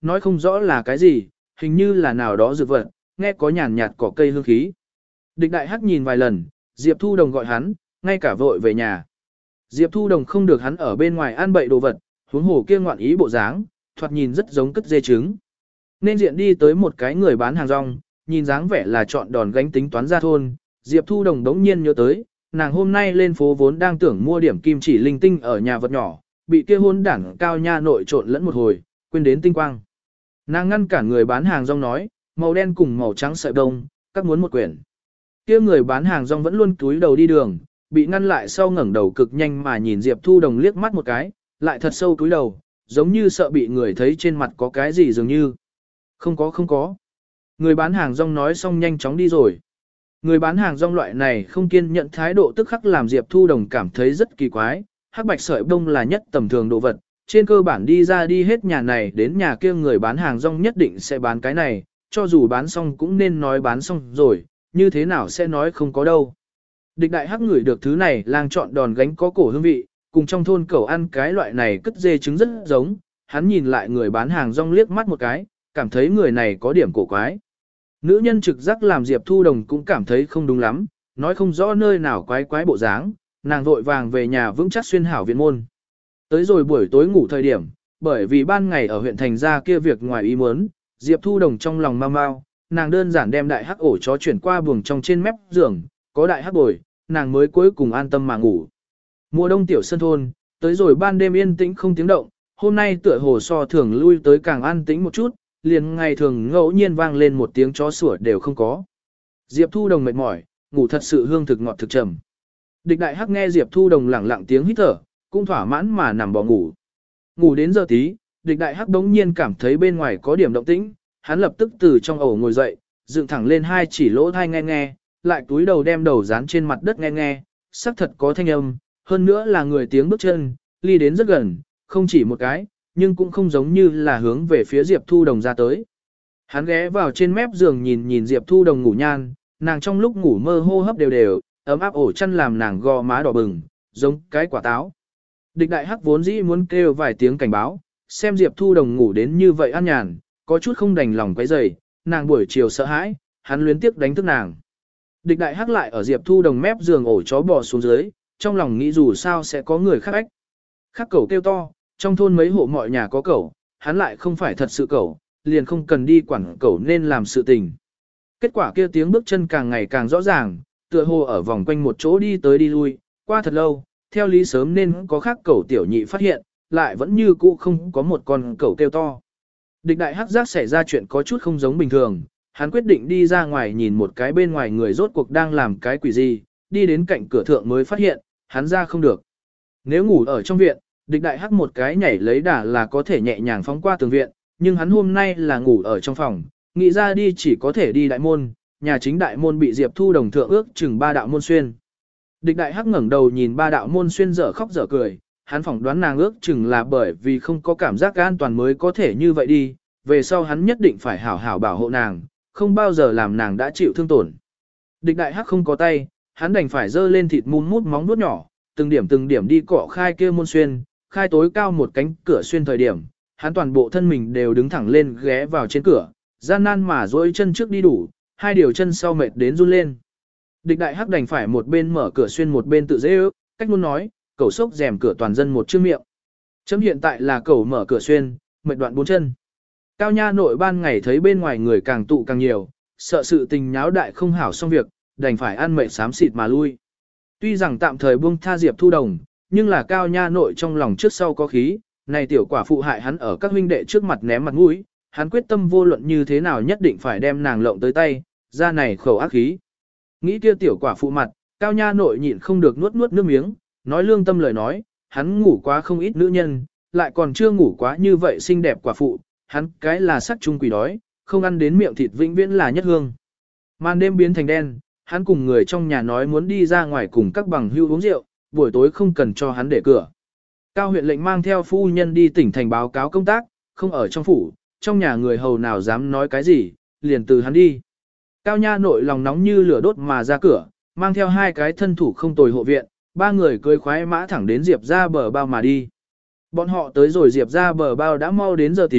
nói không rõ là cái gì, hình như là nào đó dược vật, nghe có nhàn nhạt cỏ cây hương khí. Địch đại hắc nhìn vài lần, Diệp Thu Đồng gọi hắn, ngay cả vội về nhà. Diệp Thu Đồng không được hắn ở bên ngoài ăn bậy đồ vật, huống hồ kia ngoạn ý bộ dáng, thoạt nhìn rất giống cất dê trứng. Nên diện đi tới một cái người bán hàng rong, nhìn dáng vẻ là chọn đòn gánh tính toán ra thôn, Diệp Thu Đồng đống nhiên nhớ tới, nàng hôm nay lên phố vốn đang tưởng mua điểm kim chỉ linh tinh ở nhà vật nhỏ, bị kia hôn đảng cao nha nội trộn lẫn một hồi, quên đến tinh quang. Nàng ngăn cản người bán hàng rong nói, màu đen cùng màu trắng sợi đông, các muốn một quyển. Kia người bán hàng rong vẫn luôn cúi đầu đi đường, bị ngăn lại sau ngẩng đầu cực nhanh mà nhìn Diệp Thu Đồng liếc mắt một cái, lại thật sâu cúi đầu, giống như sợ bị người thấy trên mặt có cái gì dường như. Không có không có. Người bán hàng rong nói xong nhanh chóng đi rồi. Người bán hàng rong loại này không kiên nhẫn thái độ tức khắc làm Diệp Thu Đồng cảm thấy rất kỳ quái, hắc bạch sợi bông là nhất tầm thường đồ vật, trên cơ bản đi ra đi hết nhà này đến nhà kia người bán hàng rong nhất định sẽ bán cái này, cho dù bán xong cũng nên nói bán xong rồi, như thế nào sẽ nói không có đâu. Địch đại hắc ngửi được thứ này lang chọn đòn gánh có cổ hương vị, cùng trong thôn cẩu ăn cái loại này cất dê trứng rất giống, hắn nhìn lại người bán hàng rong liếc mắt một cái, cảm thấy người này có điểm cổ quái. Nữ nhân trực giác làm Diệp Thu Đồng cũng cảm thấy không đúng lắm, nói không rõ nơi nào quái quái bộ dáng, nàng vội vàng về nhà vững chắc xuyên hảo viện môn. Tới rồi buổi tối ngủ thời điểm, bởi vì ban ngày ở huyện thành ra kia việc ngoài ý muốn, Diệp Thu Đồng trong lòng mau mau, nàng đơn giản đem đại hắc ổ chó chuyển qua buồng trong trên mép giường, có đại hắc bồi, nàng mới cuối cùng an tâm mà ngủ. Mùa đông tiểu sân thôn, tới rồi ban đêm yên tĩnh không tiếng động, hôm nay tựa hồ so thường lui tới càng an tĩnh một chút, liền ngày thường ngẫu nhiên vang lên một tiếng chó sủa đều không có. Diệp Thu Đồng mệt mỏi, ngủ thật sự hương thực ngọt thực trầm. Địch đại hắc nghe Diệp Thu Đồng lẳng lặng tiếng hít thở, cũng thỏa mãn mà nằm bò ngủ. Ngủ đến giờ tí, địch đại hắc đống nhiên cảm thấy bên ngoài có điểm động tĩnh, hắn lập tức từ trong ổ ngồi dậy, dựng thẳng lên hai chỉ lỗ thai nghe nghe, lại túi đầu đem đầu dán trên mặt đất nghe nghe, xác thật có thanh âm, hơn nữa là người tiếng bước chân, ly đến rất gần, không chỉ một cái, nhưng cũng không giống như là hướng về phía Diệp Thu Đồng ra tới. Hắn ghé vào trên mép giường nhìn nhìn Diệp Thu Đồng ngủ nhan, nàng trong lúc ngủ mơ hô hấp đều đều, ấm áp ổ chăn làm nàng gò má đỏ bừng, giống cái quả táo. Địch đại hắc vốn dĩ muốn kêu vài tiếng cảnh báo, xem Diệp Thu Đồng ngủ đến như vậy an nhàn, có chút không đành lòng quấy rầy, nàng buổi chiều sợ hãi, hắn luyến tiếc đánh thức nàng. Địch đại hắc lại ở Diệp Thu Đồng mép giường ổ chó bò xuống dưới, trong lòng nghĩ dù sao sẽ có người khác ách. Khắc cẩu kêu to, trong thôn mấy hộ mọi nhà có cẩu, hắn lại không phải thật sự cẩu, liền không cần đi quản cẩu nên làm sự tình. Kết quả kia tiếng bước chân càng ngày càng rõ ràng, tựa hồ ở vòng quanh một chỗ đi tới đi lui, qua thật lâu, theo lý sớm nên có khác cẩu tiểu nhị phát hiện, lại vẫn như cũ không có một con cẩu kêu to. Địch đại hắc giác xảy ra chuyện có chút không giống bình thường, hắn quyết định đi ra ngoài nhìn một cái bên ngoài người rốt cuộc đang làm cái quỷ gì, đi đến cạnh cửa thượng mới phát hiện, hắn ra không được. Nếu ngủ ở trong viện, địch đại hắc một cái nhảy lấy đà là có thể nhẹ nhàng phóng qua tường viện, nhưng hắn hôm nay là ngủ ở trong phòng, nghĩ ra đi chỉ có thể đi đại môn, nhà chính đại môn bị Diệp Thu Đồng thượng ước chừng ba đạo môn xuyên. Địch đại hắc ngẩng đầu nhìn ba đạo môn xuyên dở khóc dở cười, hắn phỏng đoán nàng ước chừng là bởi vì không có cảm giác an toàn mới có thể như vậy đi, về sau hắn nhất định phải hảo hảo bảo hộ nàng, không bao giờ làm nàng đã chịu thương tổn. Địch đại hắc không có tay, hắn đành phải giơ lên thịt mun mút móng vuốt nhỏ, từng điểm từng điểm đi cọ khai kia môn xuyên, khai tối cao một cánh cửa xuyên thời điểm, hắn toàn bộ thân mình đều đứng thẳng lên ghé vào trên cửa, gian nan mà duỗi chân trước đi đủ, hai điều chân sau mệt đến run lên. Địch đại hắc đành phải một bên mở cửa xuyên một bên tự dễ ước, cách luôn nói, cẩu sốc rèm cửa toàn dân một chữ miệng. Chấm hiện tại là cẩu mở cửa xuyên, mệt đoạn bốn chân. Cao nha nội ban ngày thấy bên ngoài người càng tụ càng nhiều, sợ sự tình nháo đại không hảo xong việc, đành phải ăn mệt xám xịt mà lui. Tuy rằng tạm thời buông tha Diệp Thu Đồng, nhưng là cao nha nội trong lòng trước sau có khí, này tiểu quả phụ hại hắn ở các huynh đệ trước mặt ném mặt mũi, hắn quyết tâm vô luận như thế nào nhất định phải đem nàng lộng tới tay, ra này khẩu ác khí. Nghĩ kia tiểu quả phụ mặt, cao nha nội nhịn không được nuốt nuốt nước miếng, nói lương tâm lời nói, hắn ngủ quá không ít nữ nhân, lại còn chưa ngủ quá như vậy xinh đẹp quả phụ, hắn cái là sắc trung quỷ đói, không ăn đến miệng thịt vĩnh viễn là nhất hương. Màn đêm biến thành đen, hắn cùng người trong nhà nói muốn đi ra ngoài cùng các bằng hưu uống rượu, buổi tối không cần cho hắn để cửa. Cao huyện lệnh mang theo phu nhân đi tỉnh thành báo cáo công tác, không ở trong phủ, trong nhà người hầu nào dám nói cái gì, liền từ hắn đi. Cao nha nội lòng nóng như lửa đốt mà ra cửa, mang theo hai cái thân thủ không tồi hộ viện, ba người cưỡi khoái mã thẳng đến Diệp ra bờ bao mà đi. Bọn họ tới rồi Diệp ra bờ bao đã mau đến giờ tí,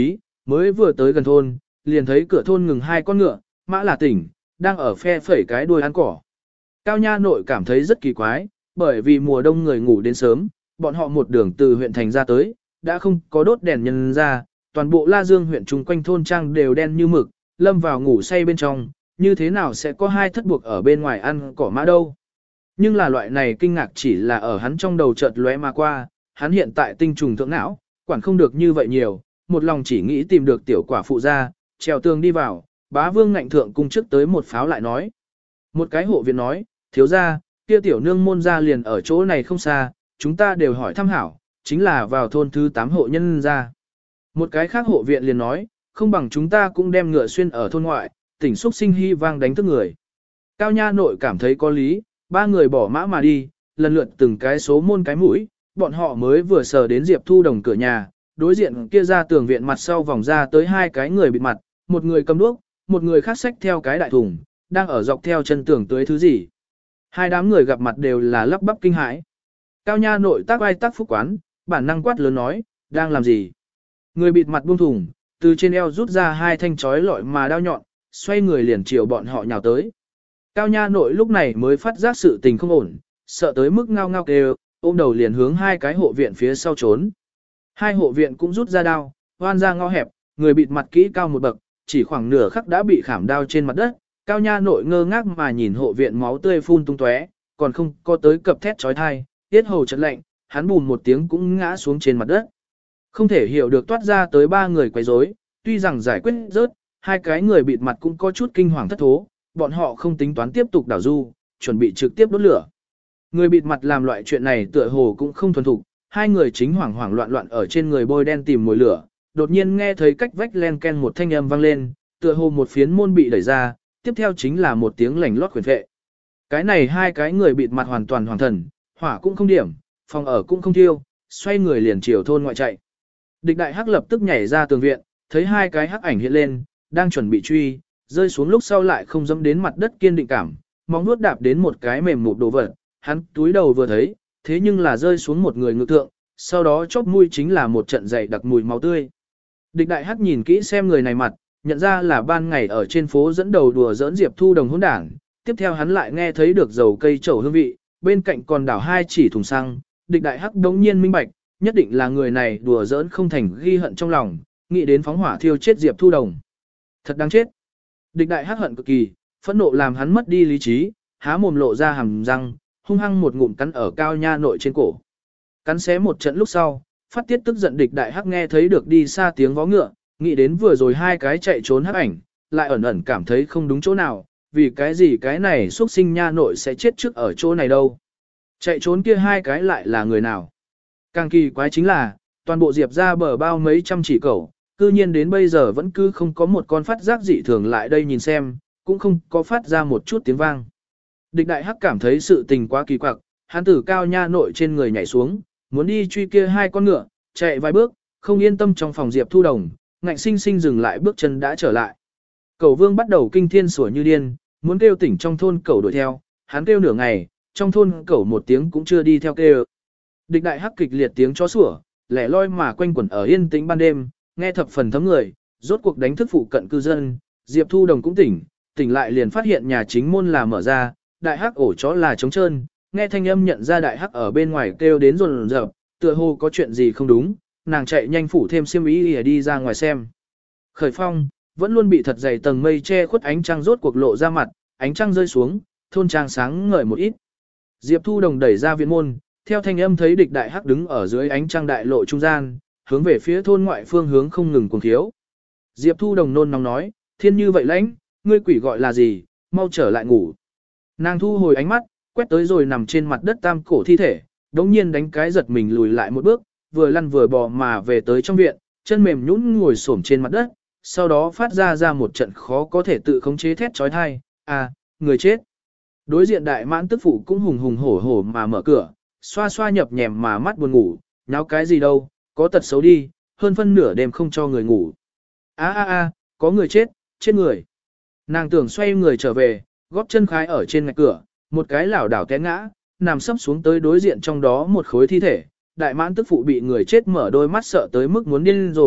mới vừa tới gần thôn, liền thấy cửa thôn ngừng hai con ngựa, mã là tỉnh, đang ở phe phẩy cái đuôi ăn cỏ. Cao nha nội cảm thấy rất kỳ quái, bởi vì mùa đông người ngủ đến sớm, bọn họ một đường từ huyện thành ra tới, đã không có đốt đèn nhân ra, toàn bộ La Dương huyện chung quanh thôn trang đều đen như mực, lâm vào ngủ say bên trong, như thế nào sẽ có hai thất buộc ở bên ngoài ăn cỏ mã đâu. Nhưng là loại này kinh ngạc chỉ là ở hắn trong đầu chợt lóe mà qua, hắn hiện tại tinh trùng thượng não, quản không được như vậy nhiều, một lòng chỉ nghĩ tìm được tiểu quả phụ ra, trèo tường đi vào, bá vương ngạnh thượng cung trước tới một pháo lại nói. Một cái hộ viện nói, thiếu ra, kia tiểu nương môn ra liền ở chỗ này không xa, chúng ta đều hỏi thăm hảo, chính là vào thôn thứ tám hộ nhân ra. Một cái khác hộ viện liền nói, không bằng chúng ta cũng đem ngựa xuyên ở thôn ngoại, tỉnh xúc sinh hy vang đánh thức người. Cao nha nội cảm thấy có lý, ba người bỏ mã mà đi, lần lượt từng cái số môn cái mũi, bọn họ mới vừa sờ đến Diệp Thu Đồng cửa nhà, đối diện kia ra tường viện mặt sau vòng ra tới hai cái người bịt mặt, một người cầm đuốc, một người khác xách theo cái đại thùng, đang ở dọc theo chân tường tới thứ gì. Hai đám người gặp mặt đều là lắp bắp kinh hãi. Cao nha nội tác vai tác phúc quán, bản năng quát lớn nói, đang làm gì? Người bịt mặt buông thùng, từ trên eo rút ra hai thanh chói lọi mà đao nhọn, xoay người liền chiều bọn họ nhào tới. Cao nha nội lúc này mới phát giác sự tình không ổn, sợ tới mức ngao ngao kêu, ôm đầu liền hướng hai cái hộ viện phía sau trốn. Hai hộ viện cũng rút ra đao, hoan ra ngõ hẹp, người bịt mặt kỹ cao một bậc, chỉ khoảng nửa khắc đã bị khảm đao trên mặt đất. Cao nha nội ngơ ngác mà nhìn hộ viện máu tươi phun tung tóe, còn không có tới cập thét chói tai, tiết hầu chật lạnh, hắn bùn một tiếng cũng ngã xuống trên mặt đất. Không thể hiểu được toát ra tới ba người quấy rối, tuy rằng giải quyết rớt, hai cái người bịt mặt cũng có chút kinh hoàng thất thố, bọn họ không tính toán tiếp tục đảo du, chuẩn bị trực tiếp đốt lửa. Người bịt mặt làm loại chuyện này tựa hồ cũng không thuần thục, hai người chính hoảng hoảng loạn loạn ở trên người bôi đen tìm mồi lửa, đột nhiên nghe thấy cách vách len ken một thanh âm vang lên, tựa hồ một phiến môn bị đẩy ra, tiếp theo chính là một tiếng lành lót khuyển phệ. Cái này hai cái người bịt mặt hoàn toàn hoàng thần, hỏa cũng không điểm, phòng ở cũng không thiêu, xoay người liền chiều thôn ngoại chạy. Địch đại hắc lập tức nhảy ra tường viện, thấy hai cái hắc ảnh hiện lên, đang chuẩn bị truy, rơi xuống lúc sau lại không dẫm đến mặt đất kiên định cảm, móng nuốt đạp đến một cái mềm mụt đồ vật, hắn túi đầu vừa thấy, thế nhưng là rơi xuống một người ngự thượng, sau đó chóp mũi chính là một trận dày đặc mùi máu tươi. Địch đại hắc nhìn kỹ xem người này mặt, nhận ra là ban ngày ở trên phố dẫn đầu đùa giỡn Diệp Thu Đồng hỗn đảng, tiếp theo hắn lại nghe thấy được dầu cây trầu hương vị, bên cạnh còn đảo hai chỉ thùng xăng, địch đại hắc đống nhiên minh bạch, nhất định là người này đùa giỡn không thành ghi hận trong lòng, nghĩ đến phóng hỏa thiêu chết Diệp Thu Đồng. Thật đáng chết. Địch đại hắc hận cực kỳ, phẫn nộ làm hắn mất đi lý trí, há mồm lộ ra hàm răng, hung hăng một ngụm cắn ở Cao nha nội trên cổ. Cắn xé một trận lúc sau, phát tiết tức giận địch đại hắc nghe thấy được đi xa tiếng vó ngựa, nghĩ đến vừa rồi hai cái chạy trốn hắc ảnh, lại ẩn ẩn cảm thấy không đúng chỗ nào, vì cái gì cái này xuất sinh nha nội sẽ chết trước ở chỗ này đâu. Chạy trốn kia hai cái lại là người nào? Càng kỳ quái chính là, toàn bộ Diệp ra bờ bao mấy trăm chỉ cẩu, cư nhiên đến bây giờ vẫn cứ không có một con phát giác dị thường lại đây nhìn xem, cũng không có phát ra một chút tiếng vang. Địch đại hắc cảm thấy sự tình quá kỳ quặc, hắn từ Cao nha nội trên người nhảy xuống, muốn đi truy kia hai con ngựa, chạy vài bước, không yên tâm trong phòng Diệp Thu Đồng, ngạnh sinh sinh dừng lại bước chân đã trở lại. Cẩu vương bắt đầu kinh thiên sủa như điên, muốn kêu tỉnh trong thôn cẩu đuổi theo, hắn kêu nửa ngày, trong thôn cẩu một tiếng cũng chưa đi theo kêu. Địch đại hắc kịch liệt tiếng chó sủa, lẻ loi mà quanh quẩn ở yên tĩnh ban đêm, nghe thập phần thấm người, rốt cuộc đánh thức phụ cận cư dân, Diệp Thu Đồng cũng tỉnh, tỉnh lại liền phát hiện nhà chính môn là mở ra, đại hắc ổ chó là trống trơn, nghe thanh âm nhận ra đại hắc ở bên ngoài kêu đến rồn rợp, tựa hồ có chuyện gì không đúng, nàng chạy nhanh phủ thêm xiêm y để đi ra ngoài xem. Khởi phong, vẫn luôn bị thật dày tầng mây che khuất ánh trăng rốt cuộc lộ ra mặt, ánh trăng rơi xuống, thôn trang sáng ngời một ít. Diệp Thu Đồng đẩy ra viện môn, theo thanh âm thấy địch đại hắc đứng ở dưới ánh trăng đại lộ trung gian, hướng về phía thôn ngoại phương hướng không ngừng cuồng thiếu. Diệp Thu Đồng nôn nóng nói, thiên như vậy lãnh, ngươi quỷ gọi là gì, mau trở lại ngủ. Nàng thu hồi ánh mắt, quét tới rồi nằm trên mặt đất tam cổ thi thể, đống nhiên đánh cái giật mình lùi lại một bước, vừa lăn vừa bò mà về tới trong viện, chân mềm nhũn ngồi xổm trên mặt đất, sau đó phát ra ra một trận khó có thể tự khống chế thét trói thai, à, người chết. Đối diện đại mãn tức phụ cũng hùng hùng hổ hổ mà mở cửa, xoa xoa nhập nhèm mà mắt buồn ngủ, nháo cái gì đâu, có tật xấu đi, hơn phân nửa đêm không cho người ngủ. a a a có người chết, chết người. Nàng tưởng xoay người trở về, góp chân khái ở trên ngạch cửa, một cái lảo đảo té ngã, nằm sấp xuống tới đối diện trong đó một khối thi thể. Đại mãn tức phụ bị người chết mở đôi mắt sợ tới mức muốn điên rồi,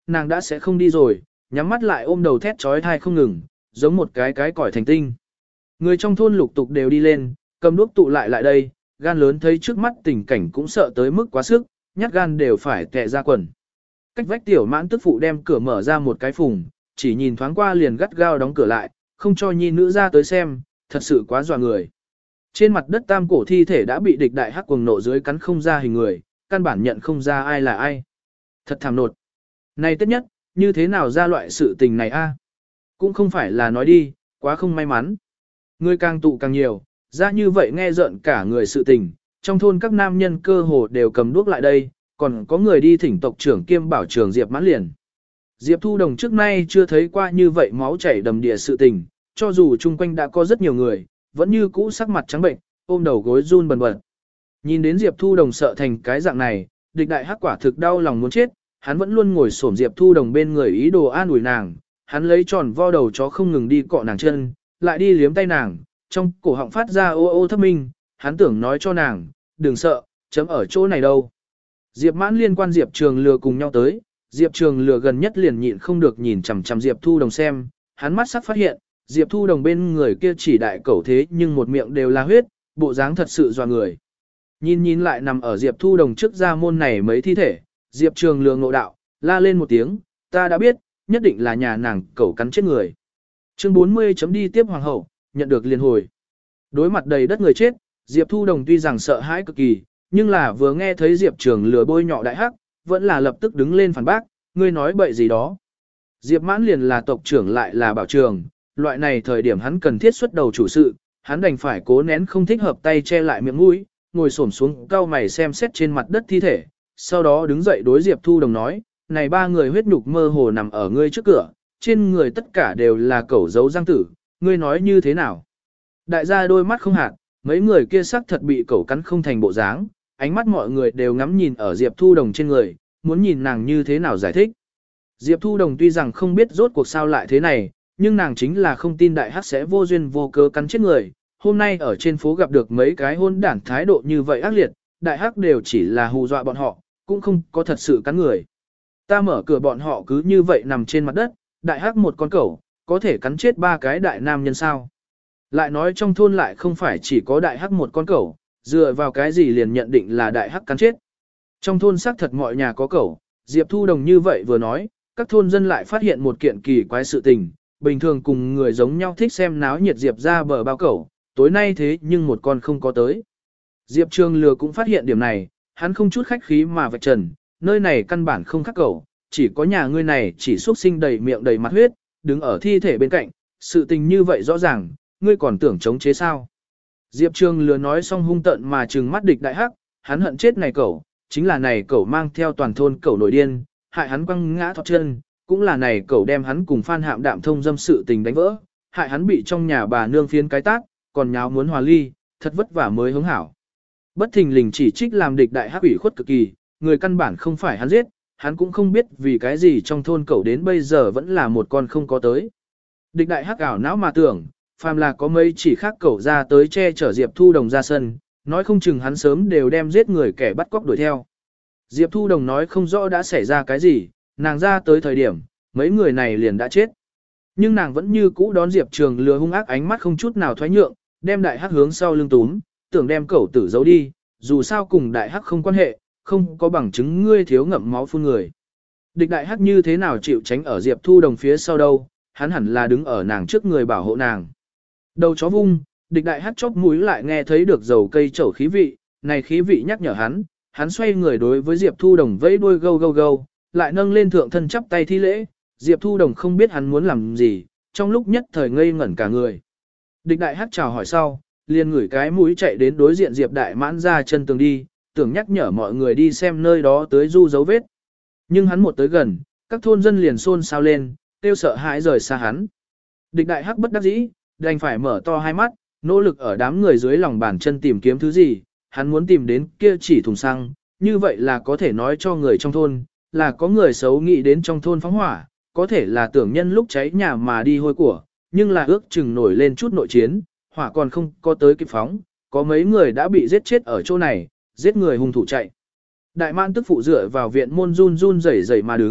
nàng đã sẽ không đi rồi, nhắm mắt lại ôm đầu thét trói thai không ngừng, giống một cái cái còi thành tinh. Người trong thôn lục tục đều đi lên, cầm đuốc tụ lại lại đây, gan lớn thấy trước mắt tình cảnh cũng sợ tới mức quá sức, nhát gan đều phải tệ ra quần. Cách vách tiểu mãn tức phụ đem cửa mở ra một cái phùng, chỉ nhìn thoáng qua liền gắt gao đóng cửa lại, không cho nhi nữ ra tới xem, thật sự quá dọa người. Trên mặt đất tam cổ thi thể đã bị địch đại hắc cuồng nộ dưới cắn không ra hình người, căn bản nhận không ra ai là ai. Thật thảm nột. Này tất nhất, như thế nào ra loại sự tình này a? Cũng không phải là nói đi, quá không may mắn. Người càng tụ càng nhiều, ra như vậy nghe rợn cả người sự tình, trong thôn các nam nhân cơ hồ đều cầm đuốc lại đây, còn có người đi thỉnh tộc trưởng kiêm bảo trưởng Diệp Mãn liền. Diệp Thu Đồng trước nay chưa thấy qua như vậy máu chảy đầm đìa sự tình, cho dù chung quanh đã có rất nhiều người, vẫn như cũ sắc mặt trắng bệnh, ôm đầu gối run bần bật. Nhìn đến Diệp Thu Đồng sợ thành cái dạng này, địch đại hắc quả thực đau lòng muốn chết, hắn vẫn luôn ngồi xổm Diệp Thu Đồng bên người ý đồ an ủi nàng, hắn lấy tròn vo đầu chó không ngừng đi cọ nàng chân, lại đi liếm tay nàng, trong cổ họng phát ra ô ô thấp minh, hắn tưởng nói cho nàng, đừng sợ, chấm ở chỗ này đâu. Diệp Mãn liên quan Diệp Trường Lừa cùng nhau tới, Diệp Trường Lừa gần nhất liền nhịn không được nhìn chằm chằm Diệp Thu Đồng xem, hắn mắt sắc phát hiện, Diệp Thu Đồng bên người kia chỉ đại cẩu thế nhưng một miệng đều là huyết, bộ dáng thật sự dọa người. Nhìn nhìn lại nằm ở Diệp Thu Đồng trước ra môn này mấy thi thể, Diệp Trường Lừa ngộ đạo, la lên một tiếng, ta đã biết, nhất định là nhà nàng cẩu cắn chết người. Chương bốn mươi chấm đi tiếp hoàng hậu, nhận được liên hồi. Đối mặt đầy đất người chết, Diệp Thu Đồng tuy rằng sợ hãi cực kỳ, nhưng là vừa nghe thấy Diệp Trường Lừa bôi nhọ đại hắc, vẫn là lập tức đứng lên phản bác, ngươi nói bậy gì đó. Diệp Mãn liền là tộc trưởng lại là bảo trường, loại này thời điểm hắn cần thiết xuất đầu chủ sự, hắn đành phải cố nén không thích hợp tay che lại miệng mũi, ngồi xổm xuống cau mày xem xét trên mặt đất thi thể, sau đó đứng dậy đối Diệp Thu Đồng nói, này ba người huyết nhục mơ hồ nằm ở ngươi trước cửa, trên người tất cả đều là cẩu dấu răng tử, ngươi nói như thế nào? Đại gia đôi mắt không hạt, mấy người kia sắc thật bị cẩu cắn không thành bộ dáng, ánh mắt mọi người đều ngắm nhìn ở Diệp Thu Đồng trên người, muốn nhìn nàng như thế nào giải thích. Diệp Thu Đồng tuy rằng không biết rốt cuộc sao lại thế này, nhưng nàng chính là không tin đại hắc sẽ vô duyên vô cớ cắn chết người. Hôm nay ở trên phố gặp được mấy cái hôn đản thái độ như vậy ác liệt, đại hắc đều chỉ là hù dọa bọn họ, cũng không có thật sự cắn người. Ta mở cửa bọn họ cứ như vậy nằm trên mặt đất, đại hắc một con cẩu, có thể cắn chết ba cái đại nam nhân sao. Lại nói trong thôn lại không phải chỉ có đại hắc một con cẩu, dựa vào cái gì liền nhận định là đại hắc cắn chết. Trong thôn xác thật mọi nhà có cẩu, Diệp Thu Đồng như vậy vừa nói, các thôn dân lại phát hiện một kiện kỳ quái sự tình, bình thường cùng người giống nhau thích xem náo nhiệt Diệp ra bờ bao cẩu, tối nay thế nhưng một con không có tới. Diệp Trường Lừa cũng phát hiện điểm này, hắn không chút khách khí mà vạch trần, nơi này căn bản không khắc cẩu, chỉ có nhà ngươi này chỉ xuất sinh đầy miệng đầy mặt huyết, đứng ở thi thể bên cạnh, sự tình như vậy rõ ràng, ngươi còn tưởng chống chế sao. Diệp Trường Lừa nói xong hung tận mà trừng mắt địch đại hắc, hắn hận chết này cẩu, chính là này cẩu mang theo toàn thôn cẩu nổi điên, hại hắn quăng ngã thọt chân, cũng là này cẩu đem hắn cùng Phan Hạm Đạm thông dâm sự tình đánh vỡ, hại hắn bị trong nhà bà nương phiến cái tát, còn nháo muốn hòa ly, thật vất vả mới hứng hảo. Bất thình lình chỉ trích làm địch đại hắc ủy khuất cực kỳ, người căn bản không phải hắn giết, hắn cũng không biết vì cái gì trong thôn cẩu đến bây giờ vẫn là một con không có tới. Địch đại hắc ảo não mà tưởng, phàm là có mấy chỉ khác cẩu ra tới che chở Diệp Thu Đồng ra sân, nói không chừng hắn sớm đều đem giết người kẻ bắt cóc đuổi theo. Diệp Thu Đồng nói không rõ đã xảy ra cái gì, nàng ra tới thời điểm, mấy người này liền đã chết. Nhưng nàng vẫn như cũ đón Diệp Trường Lừa hung ác ánh mắt không chút nào thoái nhượng, đem đại hắc hướng sau lưng túm, tưởng đem cẩu tử giấu đi, dù sao cùng đại hắc không quan hệ, không có bằng chứng ngươi thiếu ngậm máu phun người. Địch đại hắc như thế nào chịu tránh ở Diệp Thu Đồng phía sau đâu, hắn hẳn là đứng ở nàng trước người bảo hộ nàng. Đầu chó vung, địch đại hắc chóp mũi lại nghe thấy được dầu cây trầu khí vị, này khí vị nhắc nhở hắn, hắn xoay người đối với Diệp Thu Đồng vẫy đuôi gâu gâu gâu, lại nâng lên thượng thân chắp tay thi lễ, Diệp Thu Đồng không biết hắn muốn làm gì, trong lúc nhất thời ngây ngẩn cả người. Địch đại hắc chào hỏi sau, liền ngửi cái mũi chạy đến đối diện Diệp Đại Mãn ra chân tường đi, tưởng nhắc nhở mọi người đi xem nơi đó tới du dấu vết. Nhưng hắn một tới gần, các thôn dân liền xôn xao lên, tiêu sợ hãi rời xa hắn. Địch đại hắc bất đắc dĩ, đành phải mở to hai mắt, nỗ lực ở đám người dưới lòng bàn chân tìm kiếm thứ gì, hắn muốn tìm đến kia chỉ thùng xăng, như vậy là có thể nói cho người trong thôn, là có người xấu nghĩ đến trong thôn phóng hỏa, có thể là tưởng nhân lúc cháy nhà mà đi hôi của, nhưng là ước chừng nổi lên chút nội chiến, hỏa còn không có tới kịp phóng, có mấy người đã bị giết chết ở chỗ này, giết người hung thủ chạy. Đại Mãn tức phụ dựa vào viện môn run run rẩy rẩy mà đứng,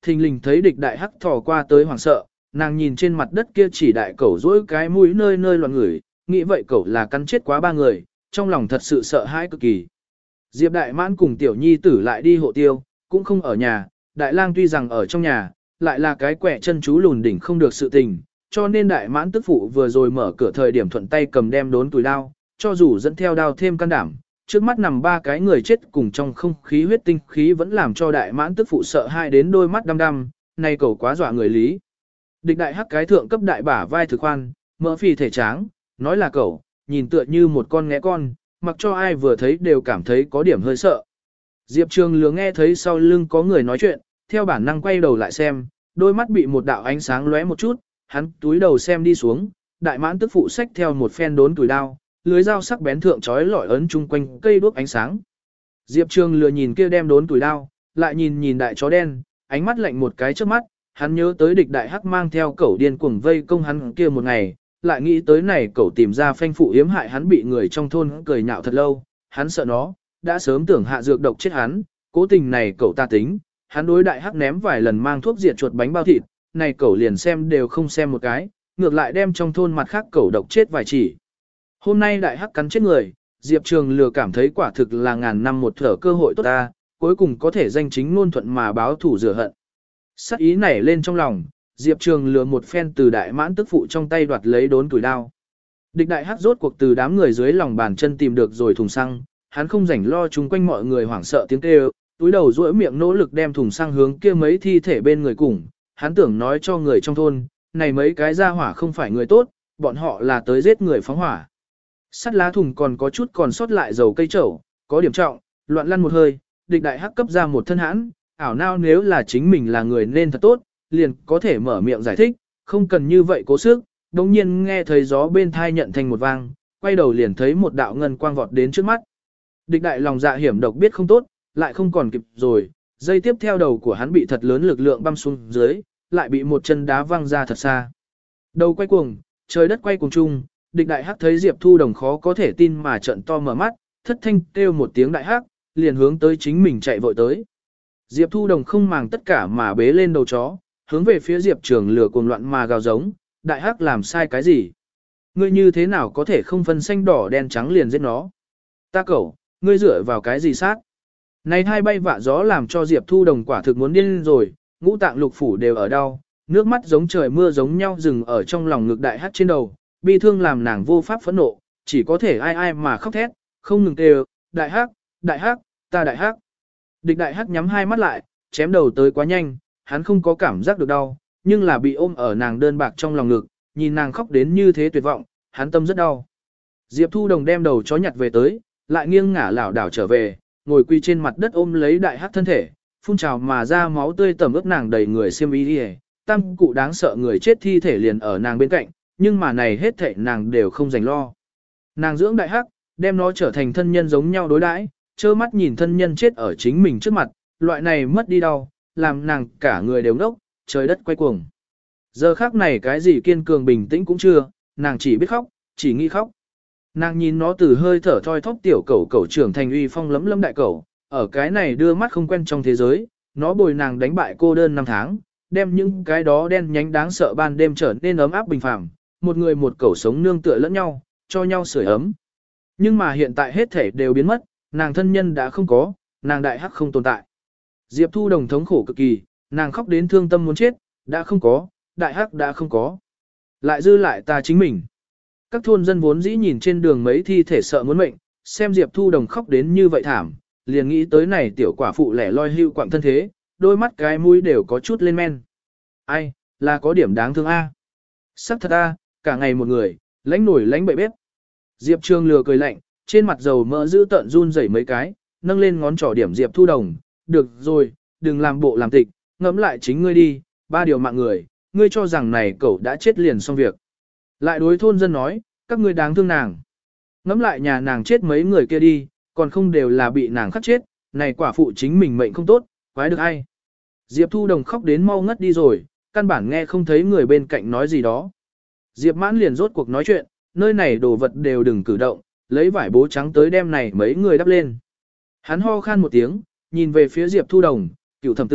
thình lình thấy địch đại hắc thò qua tới hoảng sợ, nàng nhìn trên mặt đất kia chỉ đại cẩu dỗi cái mũi nơi nơi loạn ngửi, nghĩ vậy cẩu là cắn chết quá ba người, trong lòng thật sự sợ hãi cực kỳ. Diệp Đại Mãn cùng tiểu nhi tử lại đi hộ tiêu, cũng không ở nhà, Đại Lang tuy rằng ở trong nhà, lại là cái quẻ chân chú lùn đỉnh không được sự tình, cho nên Đại Mãn tức phụ vừa rồi mở cửa thời điểm thuận tay cầm đem đốn tuổi đao, cho dù dẫn theo đao thêm can đảm, trước mắt nằm ba cái người chết cùng trong không khí huyết tinh khí vẫn làm cho Đại Mãn tức phụ sợ hai đến đôi mắt đăm đăm, này cẩu quá dọa người lý. Địch đại hắc cái thượng cấp đại bả vai thực khoan, mỡ phì thể tráng, nói là cẩu, nhìn tựa như một con ngẽ con, mặc cho ai vừa thấy đều cảm thấy có điểm hơi sợ. Diệp Trường Lừa nghe thấy sau lưng có người nói chuyện, theo bản năng quay đầu lại xem, đôi mắt bị một đạo ánh sáng lóe một chút, hắn túi đầu xem đi xuống, Đại Mãn tức phụ xách theo một phen đốn tuổi đao, lưới dao sắc bén thượng chói lọi ấn chung quanh cây đuốc ánh sáng. Diệp Trường Lừa nhìn kia đem đốn tuổi đao, lại nhìn nhìn đại chó đen, ánh mắt lạnh một cái trước mắt, hắn nhớ tới địch đại hắc mang theo cẩu điên cuồng vây công hắn kia một ngày, lại nghĩ tới này cẩu tìm ra phanh phụ yếm hại hắn bị người trong thôn cười nhạo thật lâu, hắn sợ nó, đã sớm tưởng hạ dược độc chết hắn, cố tình này cẩu ta tính, hắn đối đại hắc ném vài lần mang thuốc diệt chuột bánh bao thịt, này cẩu liền xem đều không xem một cái, ngược lại đem trong thôn mặt khác cẩu độc chết vài chỉ. Hôm nay đại hắc cắn chết người, Diệp Trường Lừa cảm thấy quả thực là ngàn năm một thở cơ hội tốt ta, cuối cùng có thể danh chính ngôn thuận mà báo thủ rửa hận. Sắc ý nảy lên trong lòng, Diệp Trường Lừa một phen từ Đại Mãn tức phụ trong tay đoạt lấy đốn tuổi đao. Địch đại hắc rốt cuộc từ đám người dưới lòng bàn chân tìm được rồi thùng xăng, hắn không rảnh lo chung quanh mọi người hoảng sợ tiếng kêu, túi đầu duỗi miệng nỗ lực đem thùng xăng hướng kia mấy thi thể bên người cùng, hắn tưởng nói cho người trong thôn, này mấy cái gia hỏa không phải người tốt, bọn họ là tới giết người phóng hỏa. Sắt lá thùng còn có chút còn sót lại dầu cây trầu, có điểm trọng, loạn lăn một hơi, địch đại hắc cấp ra một thân hãn, ảo nào nếu là chính mình là người nên thật tốt, liền có thể mở miệng giải thích, không cần như vậy cố sức, đồng nhiên nghe thấy gió bên thai nhận thành một vang, quay đầu liền thấy một đạo ngân quang vọt đến trước mắt. Địch đại lòng dạ hiểm độc biết không tốt, lại không còn kịp rồi, dây tiếp theo đầu của hắn bị thật lớn lực lượng băm xuống dưới, lại bị một chân đá văng ra thật xa. Đầu quay cuồng, trời đất quay cuồng chung, địch đại hắc thấy Diệp Thu Đồng khó có thể tin mà trợn to mở mắt, thất thanh kêu một tiếng đại hắc, liền hướng tới chính mình chạy vội tới. Diệp Thu Đồng không màng tất cả mà bế lên đầu chó, hướng về phía Diệp Trường Lừa cuồng loạn mà gào giống, đại hắc làm sai cái gì? Ngươi như thế nào có thể không phân xanh đỏ đen trắng liền giết nó? Ta cẩu, ngươi dựa vào cái gì sát? Này hai bay vạ gió làm cho Diệp Thu Đồng quả thực muốn điên rồi, ngũ tạng lục phủ đều ở đau, nước mắt giống trời mưa giống nhau dừng ở trong lòng ngực đại hắc trên đầu, bi thương làm nàng vô pháp phẫn nộ, chỉ có thể ai ai mà khóc thét, không ngừng kêu, đại hắc, đại hắc, ta đại hắc. Địch đại hắc nhắm hai mắt lại, chém đầu tới quá nhanh, hắn không có cảm giác được đau, nhưng là bị ôm ở nàng đơn bạc trong lòng ngực, nhìn nàng khóc đến như thế tuyệt vọng, hắn tâm rất đau. Diệp Thu Đồng đem đầu chó nhặt về tới, lại nghiêng ngả lảo đảo trở về, ngồi quỳ trên mặt đất ôm lấy đại hắc thân thể, phun trào mà ra máu tươi tẩm ướt nàng đầy người xiêm y đi, tam cụ đáng sợ người chết thi thể liền ở nàng bên cạnh, nhưng mà này hết thảy nàng đều không dành lo. Nàng dưỡng đại hắc, đem nó trở thành thân nhân giống nhau đối đãi, trơ mắt nhìn thân nhân chết ở chính mình trước mặt, loại này mất đi đau, làm nàng cả người đều ngốc, trời đất quay cuồng. Giờ khắc này cái gì kiên cường bình tĩnh cũng chưa, nàng chỉ biết khóc, chỉ nghĩ khóc. Nàng nhìn nó từ hơi thở thoi thóp tiểu cẩu cẩu trưởng thành uy phong lấm lấm đại cẩu, ở cái này đưa mắt không quen trong thế giới, nó bồi nàng đánh bại cô đơn năm tháng, đem những cái đó đen nhánh đáng sợ ban đêm trở nên ấm áp bình phẳng, một người một cẩu sống nương tựa lẫn nhau, cho nhau sưởi ấm. Nhưng mà hiện tại hết thể đều biến mất, nàng thân nhân đã không có, nàng đại hắc không tồn tại. Diệp Thu Đồng thống khổ cực kỳ, nàng khóc đến thương tâm muốn chết, đã không có, đại hắc đã không có. Lại dư lại ta chính mình. Các thôn dân vốn dĩ nhìn trên đường mấy thi thể sợ muốn mệnh, xem Diệp Thu Đồng khóc đến như vậy thảm, liền nghĩ tới này tiểu quả phụ lẻ loi hưu quạng thân thế, đôi mắt cái mũi đều có chút lên men. Ai, là có điểm đáng thương a. Sắc thật a, cả ngày một người, lãnh nổi lãnh bậy bếp. Diệp Trường Lừa cười lạnh, trên mặt dầu mỡ giữ tợn run rẩy mấy cái, nâng lên ngón trỏ điểm Diệp Thu Đồng, được rồi, đừng làm bộ làm tịch, ngẫm lại chính ngươi đi, ba điều mạng người, ngươi cho rằng này cậu đã chết liền xong việc. Lại đối thôn dân nói, các ngươi đáng thương nàng. Ngẫm lại nhà nàng chết mấy người kia đi, còn không đều là bị nàng khắc chết, này quả phụ chính mình mệnh không tốt, quái được ai. Diệp Thu Đồng khóc đến mau ngất đi rồi, căn bản nghe không thấy người bên cạnh nói gì đó. Diệp Mãn liền rốt cuộc nói chuyện, nơi này đồ vật đều đừng cử động, lấy vải bố trắng tới đem này mấy người đắp lên. Hắn ho khan một tiếng, nhìn về phía Diệp Thu Đồng, cựu thẩm tử,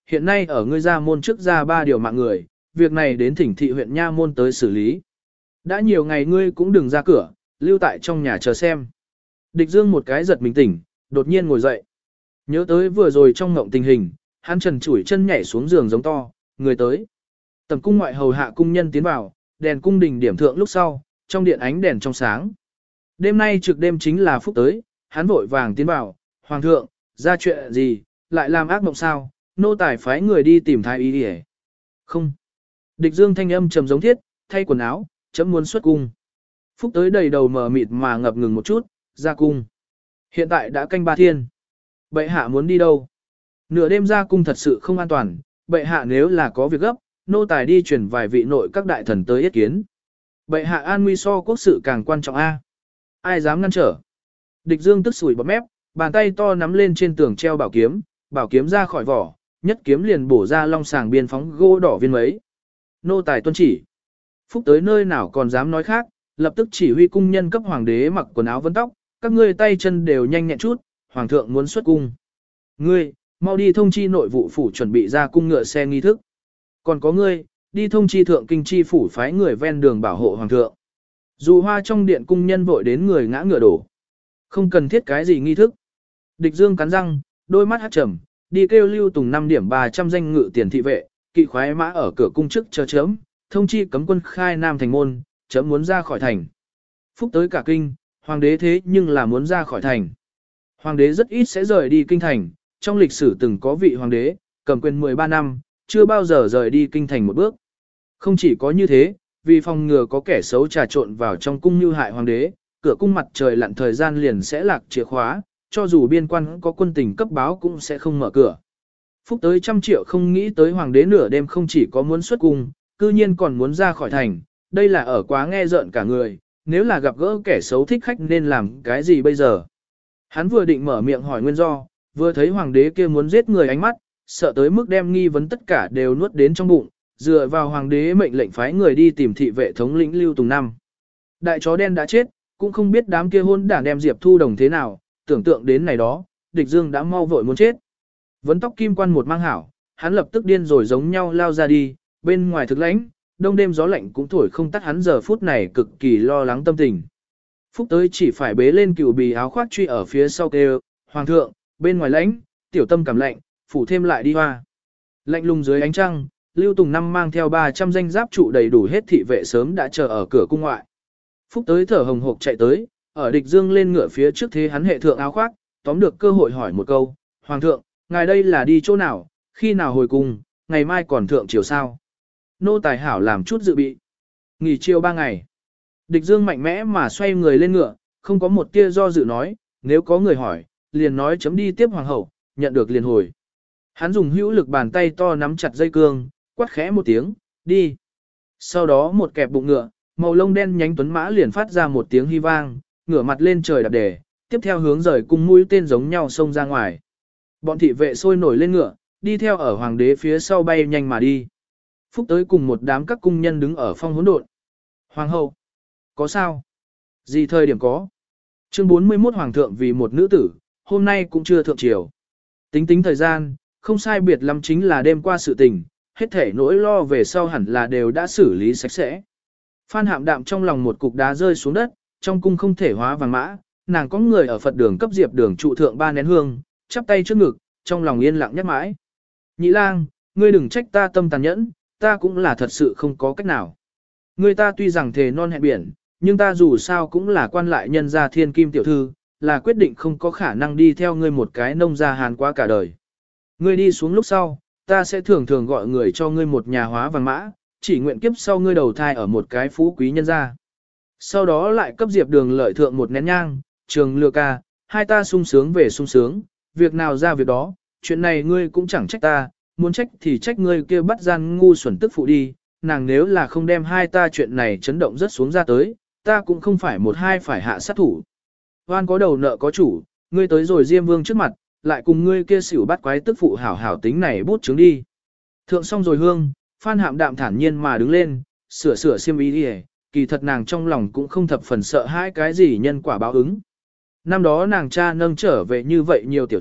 hiện nay ở ngươi gia môn trước ra ba điều mạng người, việc này đến thỉnh thị huyện nha môn tới xử lý. Đã nhiều ngày ngươi cũng đừng ra cửa, lưu tại trong nhà chờ xem. Địch Dương một cái giật mình tỉnh, đột nhiên ngồi dậy. Nhớ tới vừa rồi trong ngộng tình hình, hắn trần chủi chân nhảy xuống giường giống to, người tới. Tầm cung ngoại hầu hạ cung nhân tiến vào, đèn cung đình điểm thượng lúc sau, trong điện ánh đèn trong sáng. Đêm nay trực đêm chính là phúc tới, hắn vội vàng tiến vào, hoàng thượng, ra chuyện gì, lại làm ác mộng sao, nô tài phái người đi tìm thái y đi. Không. Địch Dương thanh âm trầm giống thiết, thay quần áo, chấm muốn xuất cung. Phúc tới đầy đầu mờ mịt mà ngập ngừng một chút, ra cung. Hiện tại đã canh ba thiên. Bệ hạ muốn đi đâu? Nửa đêm ra cung thật sự không an toàn, bệ hạ nếu là có việc gấp, nô tài đi chuyển vài vị nội các đại thần tới yết kiến. Bệ hạ an nguy so quốc sự càng quan trọng a. Ai dám ngăn trở? Địch Dương tức sủi bọt mép, bàn tay to nắm lên trên tường treo bảo kiếm, bảo kiếm ra khỏi vỏ, nhất kiếm liền bổ ra long sàng biên phóng gỗ đỏ viên mấy. Nô tài tuân chỉ. Phúc tới nơi nào còn dám nói khác, lập tức chỉ huy cung nhân cấp hoàng đế mặc quần áo vấn tóc, các ngươi tay chân đều nhanh nhẹn chút, hoàng thượng muốn xuất cung. Ngươi, mau đi thông chi nội vụ phủ chuẩn bị ra cung ngựa xe nghi thức. Còn có ngươi, đi thông chi thượng kinh chi phủ phái người ven đường bảo hộ hoàng thượng. Dù hoa trong điện cung nhân vội đến người ngã ngựa đổ. Không cần thiết cái gì nghi thức. Địch Dương cắn răng, đôi mắt hắt trầm, đi kêu Lưu Tùng năm điểm ba trăm danh ngự tiền thị vệ, kỵ khoái mã ở cửa cung trước chờ chớm, thông chi cấm quân khai nam thành môn, chớm muốn ra khỏi thành. Phúc tới cả kinh, hoàng đế thế nhưng là muốn ra khỏi thành. Hoàng đế rất ít sẽ rời đi kinh thành, trong lịch sử từng có vị hoàng đế, cầm quyền mười ba năm, chưa bao giờ rời đi kinh thành một bước. Không chỉ có như thế, vì phòng ngừa có kẻ xấu trà trộn vào trong cung như hại hoàng đế, cửa cung mặt trời lặn thời gian liền sẽ lạc chìa khóa, cho dù biên quan có quân tình cấp báo cũng sẽ không mở cửa. Phúc tới trăm triệu không nghĩ tới hoàng đế nửa đêm không chỉ có muốn xuất cung, cư nhiên còn muốn ra khỏi thành, đây là ở quá nghe rợn cả người, nếu là gặp gỡ kẻ xấu thích khách nên làm cái gì bây giờ. Hắn vừa định mở miệng hỏi nguyên do, vừa thấy hoàng đế kia muốn giết người ánh mắt, sợ tới mức đem nghi vấn tất cả đều nuốt đến trong bụng, dựa vào hoàng đế mệnh lệnh phái người đi tìm thị vệ thống lĩnh Lưu Tùng Năm. Đại chó đen đã chết, cũng không biết đám kia hôn đảng đem Diệp Thu Đồng thế nào, tưởng tượng đến này đó, địch Dương đã mau vội muốn chết. Vấn tóc kim quan một mang hảo, hắn lập tức điên rồi giống nhau lao ra đi, bên ngoài thực lãnh, đông đêm gió lạnh cũng thổi không tắt hắn giờ phút này cực kỳ lo lắng tâm tình. Phúc tới chỉ phải bế lên cựu bì áo khoác truy ở phía sau kêu, hoàng thượng, bên ngoài lãnh, tiểu tâm cảm lạnh, phủ thêm lại đi hoa. Lạnh lùng dưới ánh trăng, Lưu Tùng Năm mang theo ba trăm danh giáp trụ đầy đủ hết thị vệ sớm đã chờ ở cửa cung ngoại. Phúc tới thở hồng hộc chạy tới, ở địch Dương lên ngựa phía trước thế hắn hệ thượng áo khoác, tóm được cơ hội hỏi một câu, hoàng thượng, ngài đây là đi chỗ nào, khi nào hồi cung, ngày mai còn thượng chiều sao. Nô tài hảo làm chút dự bị. Nghỉ chiều ba ngày. Địch Dương mạnh mẽ mà xoay người lên ngựa, không có một tia do dự nói, nếu có người hỏi, liền nói chấm đi tiếp hoàng hậu, nhận được liền hồi. Hắn dùng hữu lực bàn tay to nắm chặt dây cương, quát khẽ một tiếng, đi. Sau đó một kẹp bụng ngựa, màu lông đen nhánh tuấn mã liền phát ra một tiếng hy vang, ngửa mặt lên trời đạp đề, tiếp theo hướng rời cung mũi tên giống nhau xông ra ngoài. Bọn thị vệ sôi nổi lên ngựa, đi theo ở hoàng đế phía sau bay nhanh mà đi. Phúc tới cùng một đám các cung nhân đứng ở phong hỗn độn. Hoàng hậu, có sao? Gì thời điểm có? Chương bốn mươi mốt Hoàng thượng vì một nữ tử, hôm nay cũng chưa thượng triều. Tính tính thời gian, không sai biệt lắm chính là đêm qua sự tình, hết thể nỗi lo về sau hẳn là đều đã xử lý sạch sẽ. Phan Hạm Đạm trong lòng một cục đá rơi xuống đất, trong cung không thể hóa vàng mã, nàng có người ở Phật đường cấp diệp đường trụ thượng ba nén hương, chắp tay trước ngực, trong lòng yên lặng nhắc mãi. Nhị lang, ngươi đừng trách ta tâm tàn nhẫn, ta cũng là thật sự không có cách nào. Ngươi ta tuy rằng thề non hẹn biển, nhưng ta dù sao cũng là quan lại nhân gia thiên kim tiểu thư, là quyết định không có khả năng đi theo ngươi một cái nông gia hàn qua cả đời. Ngươi đi xuống lúc sau, ta sẽ thường thường gọi người cho ngươi một nhà hóa vàng mã, chỉ nguyện kiếp sau ngươi đầu thai ở một cái phú quý nhân gia. Sau đó lại cấp diệp đường lợi thượng một nén nhang, trường lừa ca, hai ta sung sướng về sung sướng, việc nào ra việc đó, chuyện này ngươi cũng chẳng trách ta, muốn trách thì trách ngươi kia bắt gian ngu xuẩn tức phụ đi, nàng nếu là không đem hai ta chuyện này chấn động rất xuống ra tới, ta cũng không phải một hai phải hạ sát thủ. Hoan có đầu nợ có chủ, ngươi tới rồi Diêm Vương trước mặt, lại cùng ngươi kia xỉu bắt quái tức phụ hảo hảo tính này bút chứng đi. Thượng xong rồi hương, Phan Hạm Đạm thản nhiên mà đứng lên, sửa sửa xiêm y đi, kỳ thật nàng trong lòng cũng không thập phần sợ hai cái gì nhân quả báo ứng. Năm đó nàng cha nâng trở về như vậy nhiều tiểu thiếp,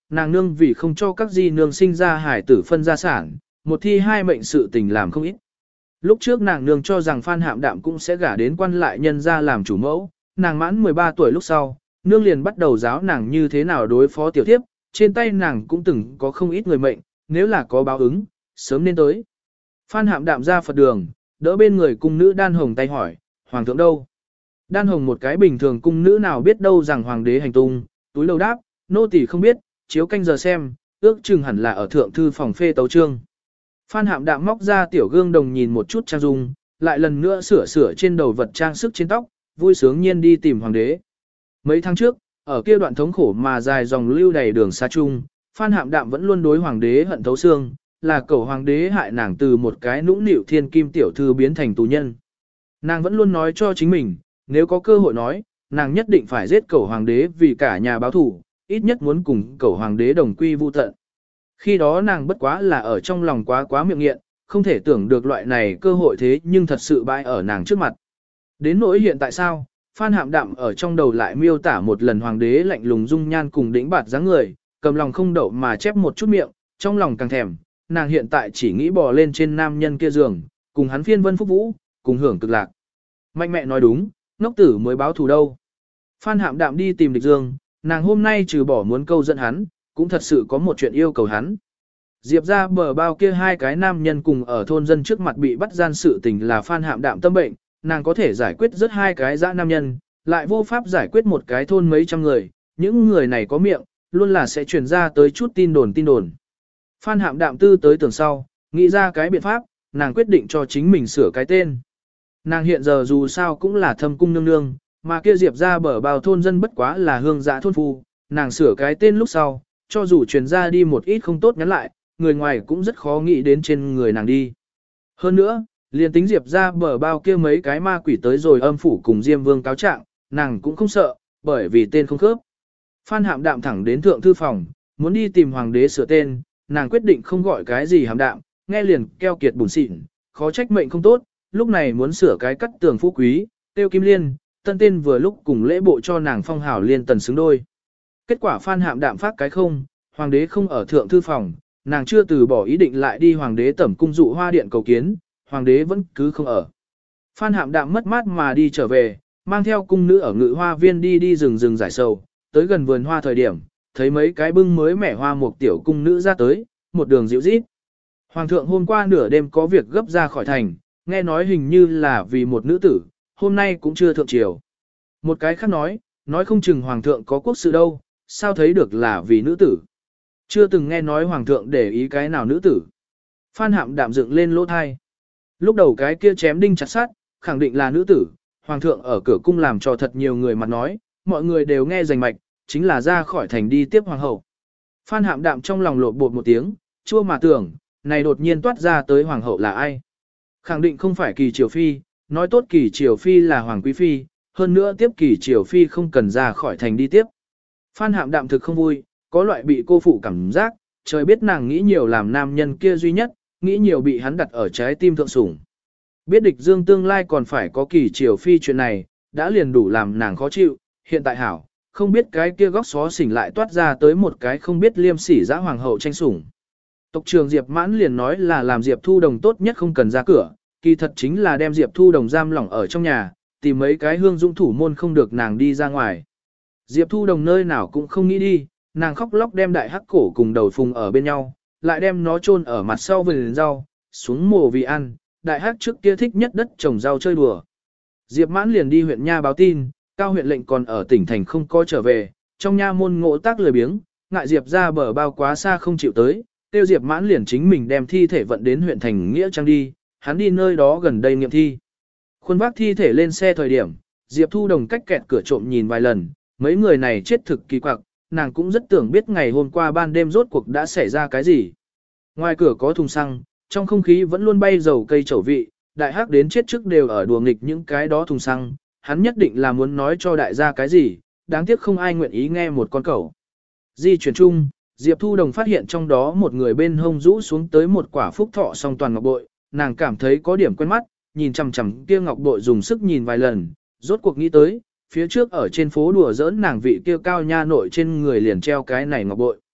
nàng nương vì không cho các di nương sinh ra hải tử phân gia sản, một thi hai mệnh sự tình làm không ít. Lúc trước nàng nương cho rằng Phan Hạm Đạm cũng sẽ gả đến quan lại nhân gia làm chủ mẫu, nàng mãn mười ba tuổi lúc sau, nương liền bắt đầu giáo nàng như thế nào đối phó tiểu thiếp, trên tay nàng cũng từng có không ít người mệnh, nếu là có báo ứng, sớm nên tới. Phan Hạm Đạm ra Phật đường, đỡ bên người cung nữ Đan Hồng tay hỏi, Hoàng thượng đâu? Đan Hồng một cái bình thường cung nữ nào biết đâu rằng Hoàng đế hành tung, túi lâu đáp, nô tỳ không biết, chiếu canh giờ xem, ước chừng hẳn là ở thượng thư phòng phê tấu trương. Phan Hạm Đạm móc ra tiểu gương đồng nhìn một chút trang dung, lại lần nữa sửa sửa trên đầu vật trang sức trên tóc, vui sướng nhiên đi tìm Hoàng đế. Mấy tháng trước, ở kia đoạn thống khổ mà dài dòng lưu đầy đường xa chung, Phan Hạm Đạm vẫn luôn đối Hoàng đế hận thấu xương, là cầu Hoàng đế hại nàng từ một cái nũng nịu thiên kim tiểu thư biến thành tù nhân. Nàng vẫn luôn nói cho chính mình, nếu có cơ hội nói, nàng nhất định phải giết cầu Hoàng đế vì cả nhà báo thù, ít nhất muốn cùng cầu Hoàng đế đồng quy vu tận. Khi đó nàng bất quá là ở trong lòng quá quá miệng nghiện, không thể tưởng được loại này cơ hội thế nhưng thật sự bại ở nàng trước mặt. Đến nỗi hiện tại sao, Phan Hạm Đạm ở trong đầu lại miêu tả một lần Hoàng đế lạnh lùng dung nhan cùng đỉnh bạt dáng người, cầm lòng không đậu mà chép một chút miệng, trong lòng càng thèm, nàng hiện tại chỉ nghĩ bò lên trên nam nhân kia giường, cùng hắn phiên vân phúc vũ, cùng hưởng cực lạc. Mạnh mẹ nói đúng, ngốc tử mới báo thù đâu. Phan Hạm Đạm đi tìm Địch Dương, nàng hôm nay trừ bỏ muốn câu dẫn hắn, cũng thật sự có một chuyện yêu cầu hắn. Diệp ra bờ bao kia hai cái nam nhân cùng ở thôn dân trước mặt bị bắt gian sự tình là Phan Hạm Đạm tâm bệnh, nàng có thể giải quyết rất hai cái dã nam nhân, lại vô pháp giải quyết một cái thôn mấy trăm người, những người này có miệng, luôn là sẽ truyền ra tới chút tin đồn tin đồn. Phan Hạm Đạm tư tới tưởng sau, nghĩ ra cái biện pháp, nàng quyết định cho chính mình sửa cái tên. Nàng hiện giờ dù sao cũng là thâm cung nương nương, mà kia Diệp ra bờ bao thôn dân bất quá là hương giã thôn phu, nàng sửa cái tên lúc sau, cho dù truyền ra đi một ít không tốt nhắn lại, người ngoài cũng rất khó nghĩ đến trên người nàng đi. Hơn nữa, liền tính Diệp ra bờ bao kia mấy cái ma quỷ tới rồi âm phủ cùng Diêm Vương cáo trạng, nàng cũng không sợ, bởi vì tên không khớp. Phan Hạm Đạm thẳng đến thượng thư phòng, muốn đi tìm Hoàng đế sửa tên, nàng quyết định không gọi cái gì Hạm Đạm, nghe liền keo kiệt bùn xịn, khó trách mệnh không tốt, lúc này muốn sửa cái cắt tường phú quý, tiêu kim liên, tân tên vừa lúc cùng lễ bộ cho nàng phong hào liên tần xứng đôi. Kết quả Phan Hạm Đạm phát cái không, Hoàng đế không ở thượng thư phòng, nàng chưa từ bỏ ý định lại đi Hoàng đế tẩm cung dụ hoa điện cầu kiến, Hoàng đế vẫn cứ không ở. Phan Hạm Đạm mất mát mà đi trở về, mang theo cung nữ ở ngự hoa viên đi đi rừng rừng giải sầu, tới gần vườn hoa thời điểm, thấy mấy cái bưng mới mẻ hoa một tiểu cung nữ ra tới, một đường dịu rít. Hoàng thượng hôm qua nửa đêm có việc gấp ra khỏi thành, nghe nói hình như là vì một nữ tử, hôm nay cũng chưa thượng triều. Một cái khác nói, nói không chừng Hoàng thượng có quốc sự đâu, sao thấy được là vì nữ tử. Chưa từng nghe nói Hoàng thượng để ý cái nào nữ tử. Phan Hạm Đạm dựng lên lỗ thai. Lúc đầu cái kia chém đinh chặt sát, khẳng định là nữ tử, Hoàng thượng ở cửa cung làm cho thật nhiều người mặt nói, mọi người đều nghe rành mạch, chính là ra khỏi thành đi tiếp Hoàng hậu. Phan Hạm Đạm trong lòng lột bột một tiếng, chua mà tưởng, này đột nhiên toát ra tới Hoàng hậu là ai. Khẳng định không phải Kỳ Triều Phi, nói tốt Kỳ Triều Phi là Hoàng Quý Phi, hơn nữa tiếp Kỳ Triều Phi không cần ra khỏi thành đi tiếp. Phan Hạm Đạm thực không vui, có loại bị cô phụ cảm giác, trời biết nàng nghĩ nhiều làm nam nhân kia duy nhất, nghĩ nhiều bị hắn đặt ở trái tim thượng sủng. Biết Địch Dương tương lai còn phải có Kỳ Triều Phi chuyện này, đã liền đủ làm nàng khó chịu, hiện tại hảo, không biết cái kia góc xó xỉnh lại toát ra tới một cái không biết liêm sỉ dã hoàng hậu tranh sủng. Tộc trưởng Diệp Mãn liền nói là làm Diệp Thu Đồng tốt nhất không cần ra cửa, kỳ thật chính là đem Diệp Thu Đồng giam lỏng ở trong nhà, tìm mấy cái hương dũng thủ môn không được nàng đi ra ngoài. Diệp Thu Đồng nơi nào cũng không nghĩ đi, nàng khóc lóc đem đại hắc cổ cùng đầu phùng ở bên nhau, lại đem nó chôn ở mặt sau vườn rau, xuống mồ vì ăn, đại hắc trước kia thích nhất đất trồng rau chơi đùa. Diệp Mãn liền đi huyện nha báo tin, cao huyện lệnh còn ở tỉnh thành không có trở về, trong nha môn ngộ tác lười biếng, ngại Diệp ra bờ bao quá xa không chịu tới, tiêu Diệp Mãn liền chính mình đem thi thể vận đến huyện thành Nghĩa Trang đi, hắn đi nơi đó gần đây nghiệm thi. Khuôn vác thi thể lên xe thời điểm, Diệp Thu Đồng cách kẹt cửa trộm nhìn vài lần, mấy người này chết thực kỳ quặc, nàng cũng rất tưởng biết ngày hôm qua ban đêm rốt cuộc đã xảy ra cái gì. Ngoài cửa có thùng xăng, trong không khí vẫn luôn bay dầu cây trầu vị, đại hắc đến chết trước đều ở đùa nghịch những cái đó thùng xăng, hắn nhất định là muốn nói cho đại gia cái gì, đáng tiếc không ai nguyện ý nghe một con cẩu. Di chuyển chung, Diệp Thu Đồng phát hiện trong đó một người bên hông rũ xuống tới một quả phúc thọ song toàn ngọc bội, nàng cảm thấy có điểm quen mắt, nhìn chằm chằm kia ngọc bội dùng sức nhìn vài lần, rốt cuộc nghĩ tới, phía trước ở trên phố đùa giỡn nàng vị kia cao nha nội trên người liền treo cái này ngọc bội.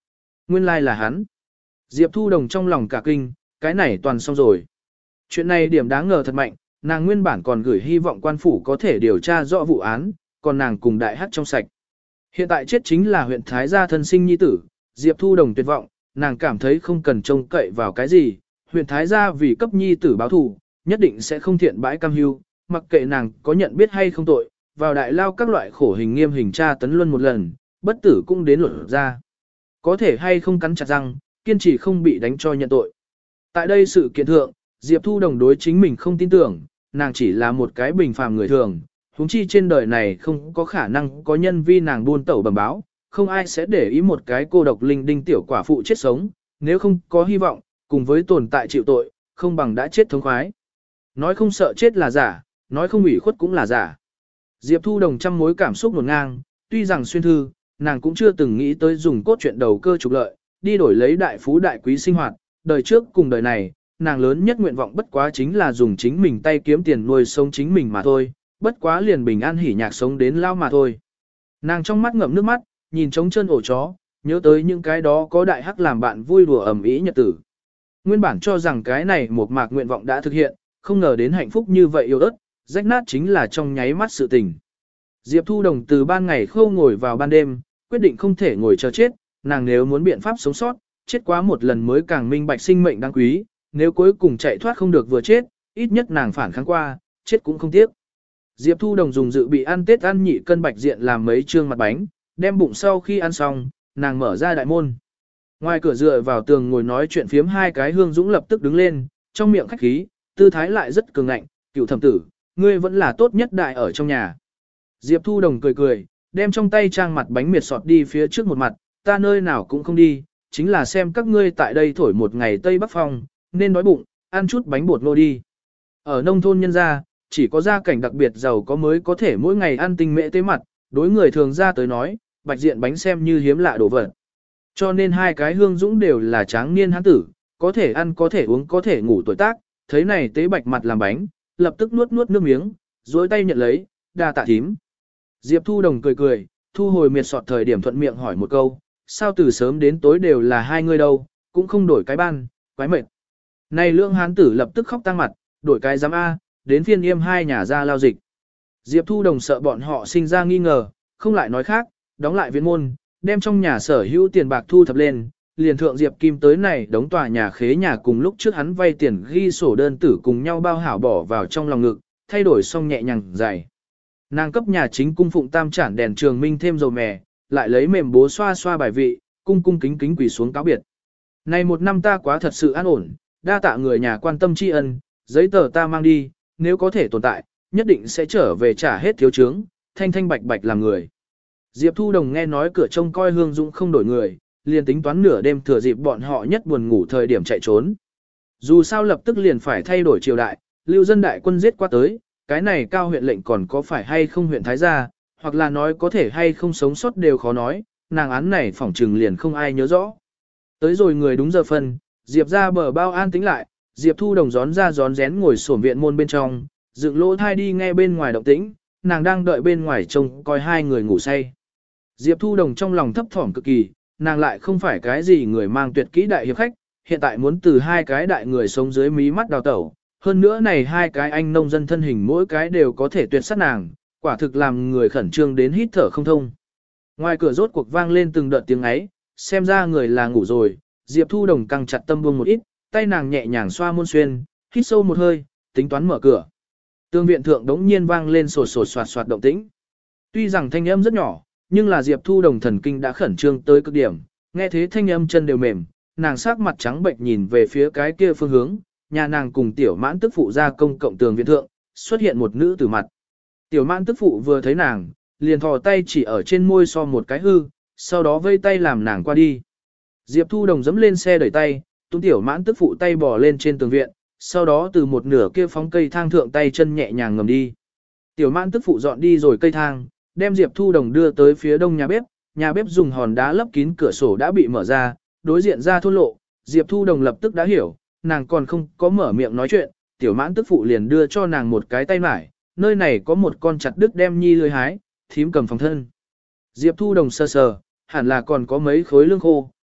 Nguyên lai like là hắn. Diệp Thu Đồng trong lòng cả kinh, cái này toàn xong rồi. Chuyện này điểm đáng ngờ thật mạnh, nàng nguyên bản còn gửi hy vọng quan phủ có thể điều tra rõ vụ án, còn nàng cùng đại hắc trong sạch. Hiện tại chết chính là huyện Thái gia thân sinh nhi tử, Diệp Thu Đồng tuyệt vọng, nàng cảm thấy không cần trông cậy vào cái gì, huyện Thái gia vì cấp nhi tử báo thù, nhất định sẽ không thiện bãi cam hưu, mặc kệ nàng có nhận biết hay không tội, vào đại lao các loại khổ hình nghiêm hình tra tấn luân một lần, bất tử cũng đến luật ra. Có thể hay không cắn chặt răng, kiên trì không bị đánh cho nhận tội. Tại đây sự kiện thượng, Diệp Thu Đồng đối chính mình không tin tưởng, nàng chỉ là một cái bình phàm người thường, huống chi trên đời này không có khả năng có nhân vi nàng buôn tẩu bẩm báo, không ai sẽ để ý một cái cô độc linh đinh tiểu quả phụ chết sống, nếu không có hy vọng, cùng với tồn tại chịu tội, không bằng đã chết thống khoái. Nói không sợ chết là giả, nói không ủy khuất cũng là giả. Diệp Thu Đồng trăm mối cảm xúc ngổn ngang, tuy rằng xuyên thư, nàng cũng chưa từng nghĩ tới dùng cốt truyện đầu cơ trục lợi, đi đổi lấy đại phú đại quý sinh hoạt, đời trước cùng đời này, nàng lớn nhất nguyện vọng bất quá chính là dùng chính mình tay kiếm tiền nuôi sống chính mình mà thôi, bất quá liền bình an hỉ nhạc sống đến lao mà thôi. Nàng trong mắt ngậm nước mắt, nhìn trống chân ổ chó, nhớ tới những cái đó có đại hắc làm bạn vui đùa ẩm ý nhật tử. Nguyên bản cho rằng cái này một mạc nguyện vọng đã thực hiện, không ngờ đến hạnh phúc như vậy yêu ớt, rách nát chính là trong nháy mắt sự tình. Diệp Thu Đồng từ ban ngày khâu ngồi vào ban đêm, quyết định không thể ngồi chờ chết, nàng nếu muốn biện pháp sống sót, chết quá một lần mới càng minh bạch sinh mệnh đáng quý, nếu cuối cùng chạy thoát không được vừa chết, ít nhất nàng phản kháng qua, chết cũng không tiếc. Diệp Thu Đồng dùng dự bị ăn Tết ăn nhị cân bạch diện làm mấy trương mặt bánh, đem bụng sau khi ăn xong, nàng mở ra đại môn. Ngoài cửa dựa vào tường ngồi nói chuyện phiếm hai cái Hương Dũng lập tức đứng lên, trong miệng khách khí, tư thái lại rất cường ngạnh, cựu thẩm tử, ngươi vẫn là tốt nhất đại ở trong nhà. Diệp Thu Đồng cười cười, đem trong tay trang mặt bánh miệt sọt đi phía trước một mặt, ta nơi nào cũng không đi, chính là xem các ngươi tại đây thổi một ngày Tây Bắc Phong, nên đói bụng, ăn chút bánh bột ngô đi. Ở nông thôn nhân gia, chỉ có gia cảnh đặc biệt giàu có mới có thể mỗi ngày ăn tinh mễ tế mặt, đối người thường ra tới nói, bạch diện bánh xem như hiếm lạ đồ vật. Cho nên hai cái Hương Dũng đều là tráng niên hán tử, có thể ăn có thể uống có thể ngủ tuổi tác, thấy này tế bạch mặt làm bánh, lập tức nuốt nuốt nước miếng, duỗi tay nhận lấy, đa tạ thím. Diệp Thu Đồng cười cười, thu hồi miệt sọt thời điểm thuận miệng hỏi một câu, sao từ sớm đến tối đều là hai người đâu, cũng không đổi cái ban, quái mệt. Này lương hán tử lập tức khóc tăng mặt, đổi cái giám A, đến phiên yêm hai nhà ra lao dịch. Diệp Thu Đồng sợ bọn họ sinh ra nghi ngờ, không lại nói khác, đóng lại viện môn, đem trong nhà sở hữu tiền bạc thu thập lên, liền thượng Diệp Kim tới này đóng tòa nhà khế nhà cùng lúc trước hắn vay tiền ghi sổ đơn tử cùng nhau bao hảo bỏ vào trong lòng ngực, thay đổi xong nhẹ nhàng dày. Nàng cấp nhà chính cung phụng tam chản đèn trường minh thêm dầu mè, lại lấy mềm bố xoa xoa bài vị, cung cung kính kính quỳ xuống cáo biệt. Này một năm ta quá thật sự an ổn, đa tạ người nhà quan tâm tri ân, giấy tờ ta mang đi, nếu có thể tồn tại, nhất định sẽ trở về trả hết thiếu chướng, thanh thanh bạch bạch làm người. Diệp Thu Đồng nghe nói cửa trông coi Hương Dũng không đổi người, liền tính toán nửa đêm thừa dịp bọn họ nhất buồn ngủ thời điểm chạy trốn. Dù sao lập tức liền phải thay đổi triều đại, lưu dân đại quân giết qua tới, cái này cao huyện lệnh còn có phải hay không huyện Thái gia, hoặc là nói có thể hay không sống sót đều khó nói, nàng án này phỏng trừng liền không ai nhớ rõ. Tới rồi người đúng giờ phân, Diệp ra bờ bao an tính lại, Diệp Thu Đồng gión ra gión rén ngồi xổm viện môn bên trong, dựng lỗ thai đi nghe bên ngoài động tĩnh, nàng đang đợi bên ngoài trông coi hai người ngủ say. Diệp Thu Đồng trong lòng thấp thỏm cực kỳ, nàng lại không phải cái gì người mang tuyệt kỹ đại hiệp khách, hiện tại muốn từ hai cái đại người sống dưới mí mắt đào tẩu. Hơn nữa này hai cái anh nông dân thân hình mỗi cái đều có thể tuyệt sát nàng, quả thực làm người khẩn trương đến hít thở không thông. Ngoài cửa rốt cuộc vang lên từng đợt tiếng ấy, xem ra người là ngủ rồi, Diệp Thu Đồng căng chặt tâm buông một ít, tay nàng nhẹ nhàng xoa môn xuyên, hít sâu một hơi, tính toán mở cửa. Tương viện thượng đống nhiên vang lên sột sột soạt soạt động tĩnh. Tuy rằng thanh âm rất nhỏ, nhưng là Diệp Thu Đồng thần kinh đã khẩn trương tới cực điểm, nghe thế thanh âm chân đều mềm, nàng sắc mặt trắng bệnh nhìn về phía cái kia phương hướng, nhà nàng cùng tiểu mãn tức phụ ra công cộng tường viện thượng, xuất hiện một nữ tử mặt. Tiểu mãn tức phụ vừa thấy nàng, liền thò tay chỉ ở trên môi so một cái hư, sau đó vây tay làm nàng qua đi. Diệp Thu Đồng dẫm lên xe đẩy tay, tung tiểu mãn tức phụ tay bò lên trên tường viện, sau đó từ một nửa kia phóng cây thang thượng tay chân nhẹ nhàng ngầm đi. Tiểu mãn tức phụ dọn đi rồi cây thang, đem Diệp Thu Đồng đưa tới phía đông nhà bếp, nhà bếp dùng hòn đá lấp kín cửa sổ đã bị mở ra, đối diện ra thôn lộ, Diệp Thu Đồng lập tức đã hiểu, nàng còn không có mở miệng nói chuyện, tiểu mãn tức phụ liền đưa cho nàng một cái tay mải, nơi này có một con chặt đứt đem nhi lưới hái, thím cầm phòng thân. Diệp Thu Đồng sơ sờ, hẳn là còn có mấy khối lương khô,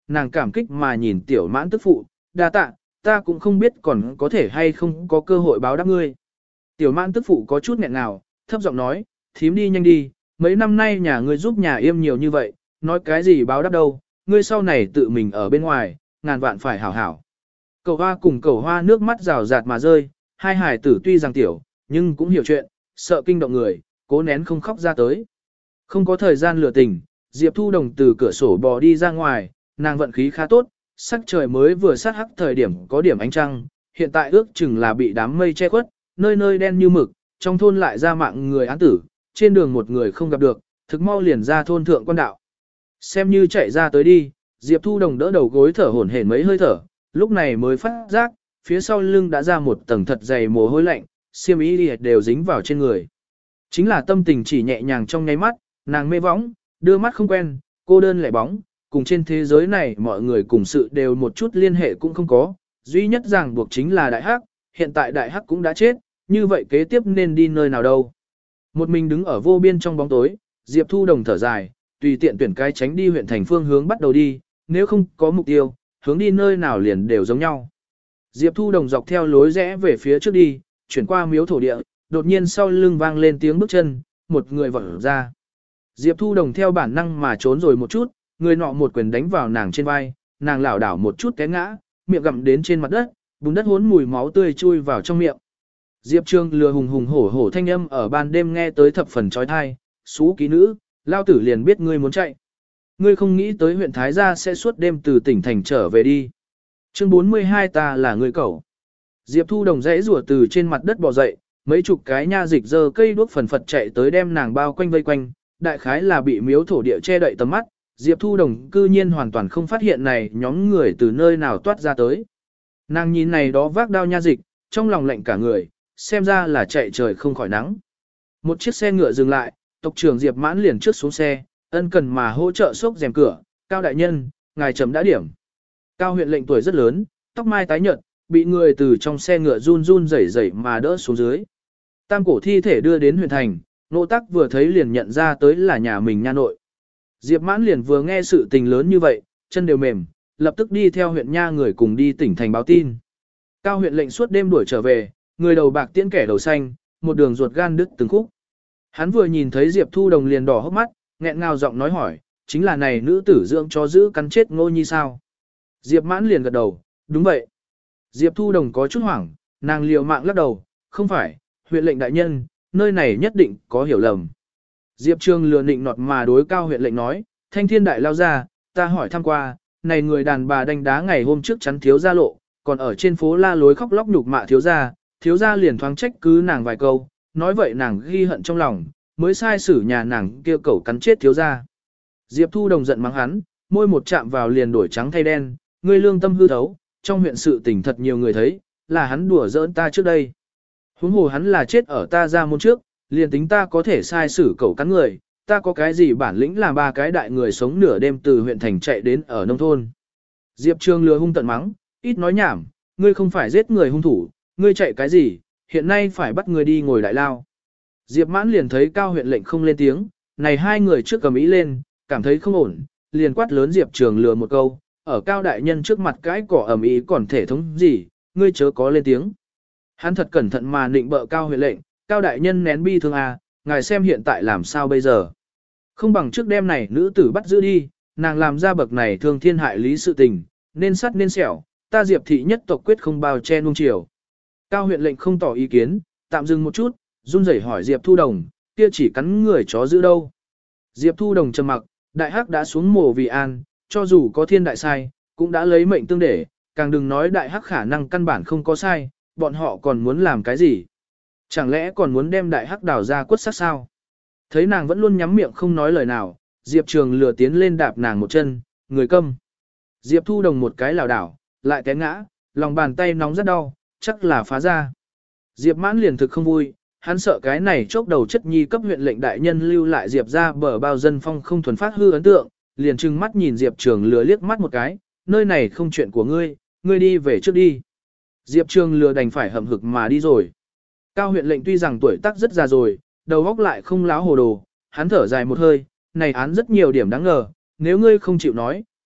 nàng cảm kích mà nhìn tiểu mãn tức phụ, đa tạ, ta cũng không biết còn có thể hay không có cơ hội báo đáp ngươi. Tiểu mãn tức phụ có chút nghẹn ngào, thấp giọng nói, thím đi nhanh đi, mấy năm nay nhà ngươi giúp nhà yêm nhiều như vậy, nói cái gì báo đáp đâu, ngươi sau này tự mình ở bên ngoài, ngàn vạn phải hảo hảo. Cầu hoa cùng cầu hoa nước mắt rào rạt mà rơi, hai hải tử tuy rằng tiểu, nhưng cũng hiểu chuyện, sợ kinh động người, cố nén không khóc ra tới. Không có thời gian lừa tình, Diệp Thu Đồng từ cửa sổ bò đi ra ngoài, nàng vận khí khá tốt, sắc trời mới vừa sát hắc thời điểm có điểm ánh trăng, hiện tại ước chừng là bị đám mây che khuất, nơi nơi đen như mực, trong thôn lại ra mạng người án tử, trên đường một người không gặp được, thực mau liền ra thôn thượng quan đạo. Xem như chạy ra tới đi, Diệp Thu Đồng đỡ đầu gối thở hổn hển mấy hơi thở, lúc này mới phát giác, phía sau lưng đã ra một tầng thật dày mồ hôi lạnh, xiêm y đều dính vào trên người. Chính là tâm tình chỉ nhẹ nhàng trong nháy mắt, nàng mê võng, đưa mắt không quen, cô đơn lẻ bóng, cùng trên thế giới này mọi người cùng sự đều một chút liên hệ cũng không có, duy nhất ràng buộc chính là đại hắc, hiện tại đại hắc cũng đã chết, như vậy kế tiếp nên đi nơi nào đâu. Một mình đứng ở vô biên trong bóng tối, Diệp Thu Đồng thở dài, tùy tiện tuyển cái tránh đi huyện thành phương hướng bắt đầu đi, nếu không có mục tiêu, hướng đi nơi nào liền đều giống nhau. Diệp Thu Đồng dọc theo lối rẽ về phía trước đi, chuyển qua miếu thổ địa, đột nhiên sau lưng vang lên tiếng bước chân, một người vọt ra. Diệp Thu Đồng theo bản năng mà trốn rồi một chút, người nọ một quyền đánh vào nàng trên vai, nàng lảo đảo một chút té ngã, miệng gặm đến trên mặt đất, bùn đất hốn mùi máu tươi chui vào trong miệng. Diệp Trương lừa hùng hùng hổ hổ thanh âm ở ban đêm nghe tới thập phần trói thai, xú ký nữ, lao tử liền biết ngươi muốn chạy. Ngươi không nghĩ tới huyện Thái Gia sẽ suốt đêm từ tỉnh thành trở về đi. Chương bốn mươi hai ta là người cẩu. Diệp Thu Đồng rẽ rủa từ trên mặt đất bò dậy, mấy chục cái nha dịch dơ cây đuốc phần phật chạy tới đem nàng bao quanh vây quanh, đại khái là bị miếu thổ địa che đậy tầm mắt, Diệp Thu Đồng cư nhiên hoàn toàn không phát hiện này nhóm người từ nơi nào toát ra tới. Nàng nhìn này đó vác đao nha dịch, trong lòng lạnh cả người, xem ra là chạy trời không khỏi nắng. Một chiếc xe ngựa dừng lại, tộc trưởng Diệp Mãn liền trước xuống xe, ân cần mà hỗ trợ xốc rèm cửa, Cao đại nhân, ngài chấm đã điểm. Cao huyện lệnh tuổi rất lớn, tóc mai tái nhợt, bị người từ trong xe ngựa run run rẩy rẩy mà đỡ xuống dưới. Tam cổ thi thể đưa đến huyện thành, Nô Tắc vừa thấy liền nhận ra tới là nhà mình nha nội. Diệp Mãn liền vừa nghe sự tình lớn như vậy, chân đều mềm, lập tức đi theo huyện nha người cùng đi tỉnh thành báo tin. Cao huyện lệnh suốt đêm đuổi trở về, người đầu bạc tiễn kẻ đầu xanh, một đường ruột gan đứt từng khúc. Hắn vừa nhìn thấy Diệp Thu Đồng liền đỏ hốc mắt, nghẹn ngào giọng nói hỏi, chính là này nữ tử dưỡng cho giữ cắn chết Ngô Nhi sao? Diệp Mãn liền gật đầu, đúng vậy. Diệp Thu Đồng có chút hoảng, nàng liều mạng lắc đầu, không phải, huyện lệnh đại nhân, nơi này nhất định có hiểu lầm. Diệp Trương lừa nịnh nọt mà đối Cao huyện lệnh nói, thanh thiên đại lao ra, ta hỏi thăm qua, này người đàn bà đánh đá ngày hôm trước chắn thiếu gia lộ, còn ở trên phố la lối khóc lóc nhục mạ thiếu gia, thiếu gia liền thoáng trách cứ nàng vài câu, nói vậy nàng ghi hận trong lòng, mới sai xử nhà nàng kêu cẩu cắn chết thiếu gia. Diệp Thu Đồng giận mắng hắn, môi một chạm vào liền đổi trắng thay đen, ngươi lương tâm hư thấu, trong huyện sự tình thật nhiều người thấy, là hắn đùa giỡn ta trước đây. Huống hồ hắn là chết ở ta ra môn trước, liền tính ta có thể sai xử cẩu cắn người, ta có cái gì bản lĩnh làm ba cái đại người sống nửa đêm từ huyện thành chạy đến ở nông thôn. Diệp Trương lừa hung tận mắng, ít nói nhảm, ngươi không phải giết người hung thủ, ngươi chạy cái gì, hiện nay phải bắt ngươi đi ngồi đại lao. Diệp Mãn liền thấy Cao huyện lệnh không lên tiếng, này hai người trước cầm ý lên, cảm thấy không ổn, liền quát lớn Diệp Trường lừa một câu, ở Cao đại nhân trước mặt cái cỏ ẩm ý còn thể thống gì, ngươi chớ có lên tiếng. Hắn thật cẩn thận mà nịnh bợ Cao huyện lệnh, Cao đại nhân nén bi thương à, ngài xem hiện tại làm sao bây giờ. Không bằng trước đêm này nữ tử bắt giữ đi, nàng làm ra bậc này thương thiên hại lý sự tình, nên sắt nên sẹo, ta Diệp thị nhất tộc quyết không bao che nuông chiều. Cao huyện lệnh không tỏ ý kiến, tạm dừng một chút, run rẩy hỏi Diệp Thu Đồng, kia chỉ cắn người chó giữ đâu. Diệp Thu Đồng trầm mặc, đại hắc đã xuống mồ vì an, cho dù có thiên đại sai, cũng đã lấy mệnh tương để, càng đừng nói đại hắc khả năng căn bản không có sai, bọn họ còn muốn làm cái gì. Chẳng lẽ còn muốn đem đại hắc đào ra quất xác sao? Thấy nàng vẫn luôn nhắm miệng không nói lời nào, Diệp Trường lừa tiến lên đạp nàng một chân, người câm. Diệp Thu Đồng một cái lảo đảo, lại té ngã, lòng bàn tay nóng rất đau, chắc là phá ra. Diệp Mãn liền thực không vui, hắn sợ cái này chốc đầu chất nhi cấp huyện lệnh đại nhân lưu lại Diệp ra bờ bao dân phong không thuần phát hư ấn tượng, liền trừng mắt nhìn Diệp Trường lừa liếc mắt một cái, nơi này không chuyện của ngươi, ngươi đi về trước đi. Diệp Trường lừa đành phải hậm hực mà đi rồi. Cao huyện lệnh tuy rằng tuổi tác rất già rồi, đầu óc lại không láo hồ đồ, hắn thở dài một hơi, này án rất nhiều điểm đáng ngờ, nếu ngươi không chịu nói,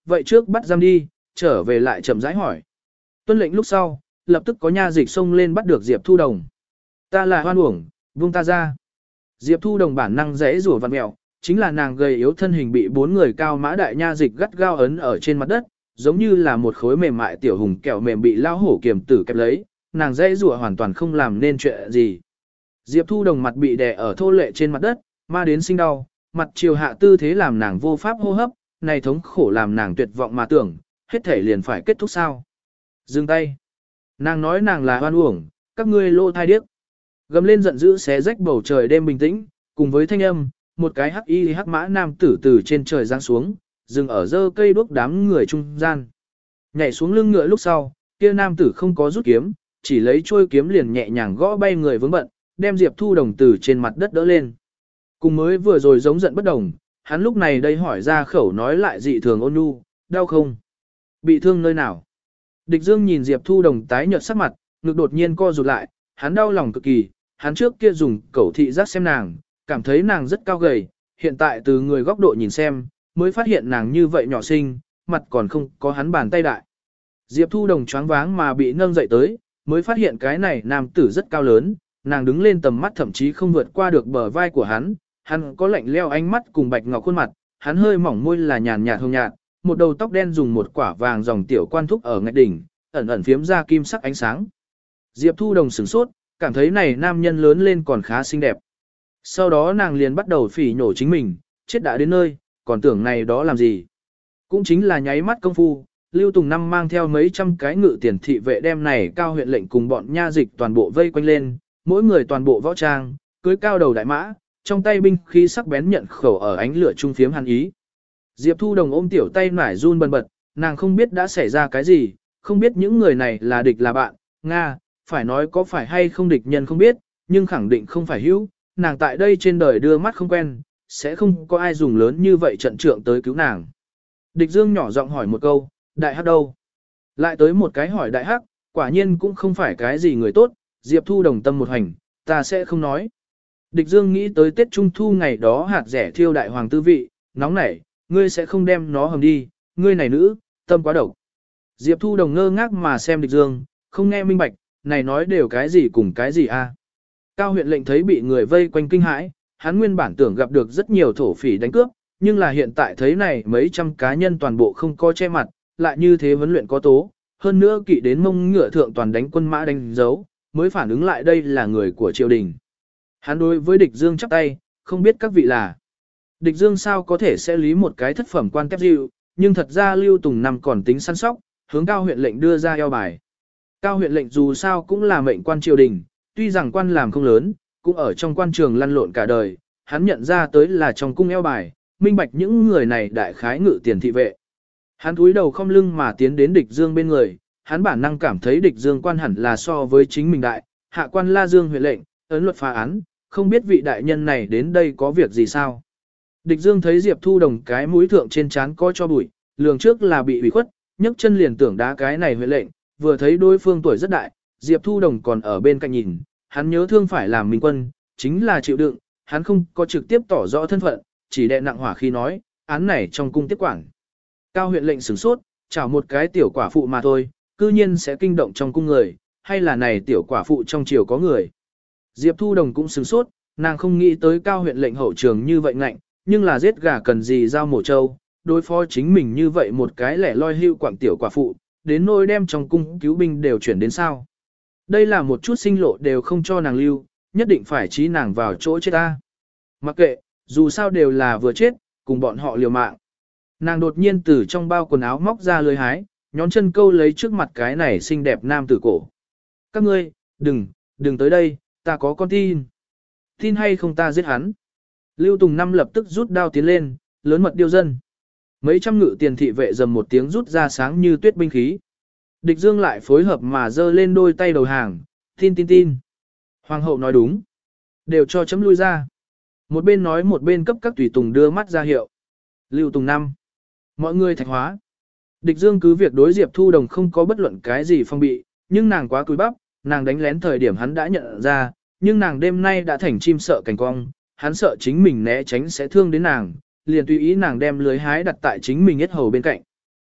vậy trước bắt giam đi, trở về lại chậm rãi hỏi. Tuân lệnh lúc sau, lập tức có nha dịch xông lên bắt được Diệp Thu Đồng. Ta là hoan uổng, buông ta ra. Diệp Thu Đồng bản năng rẽ rủa vặn mẹo, chính là nàng gầy yếu thân hình bị bốn người cao mã đại nha dịch gắt gao ấn ở trên mặt đất, giống như là một khối mềm mại tiểu hùng kẹo mềm bị lao hổ kiềm tử kẹp lấy, nàng rẽ rủa hoàn toàn không làm nên chuyện gì. Diệp Thu Đồng mặt bị đè ở thô lệ trên mặt đất, ma đến sinh đau, mặt chiều hạ tư thế làm nàng vô pháp hô hấp, này thống khổ làm nàng tuyệt vọng mà tưởng, hết thể liền phải kết thúc sao. Dừng tay. Nàng nói nàng là hoan uổng, các ngươi lô thai điếc. Gầm lên giận dữ xé rách bầu trời đêm bình tĩnh, cùng với thanh âm, một cái hắc y hắc mã nam tử từ trên trời giáng xuống, dừng ở dơ cây đuốc đám người trung gian. Nhảy xuống lưng ngựa lúc sau, kia nam tử không có rút kiếm, chỉ lấy trôi kiếm liền nhẹ nhàng gõ bay người vướng bận, đem Diệp Thu Đồng từ trên mặt đất đỡ lên. Cùng mới vừa rồi giống giận bất đồng, hắn lúc này đây hỏi ra khẩu nói lại dị thường ôn nhu, đau không? Bị thương nơi nào? Địch Dương nhìn Diệp Thu Đồng tái nhợt sắc mặt, ngực đột nhiên co rụt lại, hắn đau lòng cực kỳ, hắn trước kia dùng cẩu thị giác xem nàng, cảm thấy nàng rất cao gầy, hiện tại từ người góc độ nhìn xem, mới phát hiện nàng như vậy nhỏ xinh, mặt còn không có hắn bàn tay đại. Diệp Thu Đồng choáng váng mà bị nâng dậy tới, mới phát hiện cái này nam tử rất cao lớn, nàng đứng lên tầm mắt thậm chí không vượt qua được bờ vai của hắn, hắn có lạnh leo ánh mắt cùng bạch ngọc khuôn mặt, hắn hơi mỏng môi là nhàn nhạt hồng nhạt, một đầu tóc đen dùng một quả vàng dòng tiểu quan thúc ở ngạch đỉnh, ẩn ẩn phiếm ra kim sắc ánh sáng. Diệp Thu Đồng sửng sốt, cảm thấy này nam nhân lớn lên còn khá xinh đẹp. Sau đó nàng liền bắt đầu phỉ nhổ chính mình, chết đã đến nơi, còn tưởng này đó làm gì. Cũng chính là nháy mắt công phu, Lưu Tùng Năm mang theo mấy trăm cái ngự tiền thị vệ đem này cao huyện lệnh cùng bọn nha dịch toàn bộ vây quanh lên, mỗi người toàn bộ võ trang, cưới cao đầu đại mã, trong tay binh khí sắc bén nhận khẩu ở ánh lửa trung phiếm hàn ý. Diệp Thu Đồng ôm tiểu tay nải run bần bật, nàng không biết đã xảy ra cái gì, không biết những người này là địch là bạn, Nga, phải nói có phải hay không địch nhân không biết, nhưng khẳng định không phải hữu, nàng tại đây trên đời đưa mắt không quen, sẽ không có ai dùng lớn như vậy trận trượng tới cứu nàng. Địch Dương nhỏ giọng hỏi một câu, đại hắc đâu? Lại tới một cái hỏi đại hắc, quả nhiên cũng không phải cái gì người tốt, Diệp Thu Đồng tâm một hành, ta sẽ không nói. Địch Dương nghĩ tới Tết Trung Thu ngày đó hạt rẻ thiêu đại hoàng tư vị, nóng nảy, ngươi sẽ không đem nó hầm đi, ngươi này nữ, tâm quá độc. Diệp Thu Đồng ngơ ngác mà xem Địch Dương, không nghe minh bạch, này nói đều cái gì cùng cái gì a? Cao huyện lệnh thấy bị người vây quanh kinh hãi, hắn nguyên bản tưởng gặp được rất nhiều thổ phỉ đánh cướp, nhưng là hiện tại thấy này mấy trăm cá nhân toàn bộ không có che mặt, lại như thế vấn luyện có tố, hơn nữa kỵ đến mông ngựa thượng toàn đánh quân mã đánh dấu, mới phản ứng lại đây là người của triều đình. Hắn đối với Địch Dương chắp tay, không biết các vị là. Địch Dương sao có thể sẽ lý một cái thất phẩm quan kép dịu, nhưng thật ra Lưu Tùng Năm còn tính săn sóc, hướng Cao huyện lệnh đưa ra eo bài. Cao huyện lệnh dù sao cũng là mệnh quan triều đình, tuy rằng quan làm không lớn, cũng ở trong quan trường lăn lộn cả đời, hắn nhận ra tới là trong cung eo bài, minh bạch những người này đại khái ngự tiền thị vệ. Hắn cúi đầu không lưng mà tiến đến Địch Dương bên người, hắn bản năng cảm thấy Địch Dương quan hẳn là so với chính mình đại, hạ quan La Dương huyện lệnh, ấn luật phá án, không biết vị đại nhân này đến đây có việc gì sao. Địch Dương thấy Diệp Thu Đồng cái mũi thượng trên trán có cho bụi, lường trước là bị ủy khuất, nhấc chân liền tưởng đá cái này huyện lệnh, vừa thấy đối phương tuổi rất đại, Diệp Thu Đồng còn ở bên cạnh nhìn, hắn nhớ thương phải làm minh quân, chính là chịu đựng, hắn không có trực tiếp tỏ rõ thân phận, chỉ đè nặng hỏa khi nói, án này trong cung tiếp quản. Cao huyện lệnh sửng sốt, chào một cái tiểu quả phụ mà thôi, cư nhiên sẽ kinh động trong cung người, hay là này tiểu quả phụ trong triều có người. Diệp Thu Đồng cũng sửng sốt, nàng không nghĩ tới Cao huyện lệnh hậu trường như vậy ngạnh, nhưng là giết gà cần gì giao mổ trâu, đối phó chính mình như vậy một cái lẻ loi hưu quảng tiểu quả phụ, đến nỗi đem trong cung cứu binh đều chuyển đến sao. Đây là một chút sinh lộ đều không cho nàng lưu, nhất định phải trí nàng vào chỗ chết ta. Mặc kệ, dù sao đều là vừa chết, cùng bọn họ liều mạng. Nàng đột nhiên từ trong bao quần áo móc ra lưới hái, nhón chân câu lấy trước mặt cái này xinh đẹp nam tử cổ. Các ngươi, đừng, đừng tới đây, ta có con tin. Tin hay không ta giết hắn. Lưu Tùng Năm lập tức rút đao tiến lên, lớn mật điêu dân. Mấy trăm ngự tiền thị vệ dầm một tiếng rút ra sáng như tuyết binh khí. Địch Dương lại phối hợp mà giơ lên đôi tay đầu hàng, tin tin tin. Hoàng hậu nói đúng. Đều cho chấm lui ra. Một bên nói một bên cấp các tùy tùng đưa mắt ra hiệu. Lưu Tùng Năm. Mọi người thạch hóa. Địch Dương cứ việc đối Diệp Thu Đồng không có bất luận cái gì phong bị, nhưng nàng quá cúi bắp, nàng đánh lén thời điểm hắn đã nhận ra, nhưng nàng đêm nay đã thành chim sợ cảnh cong, hắn sợ chính mình né tránh sẽ thương đến nàng, liền tùy ý nàng đem lưới hái đặt tại chính mình yết hầu bên cạnh.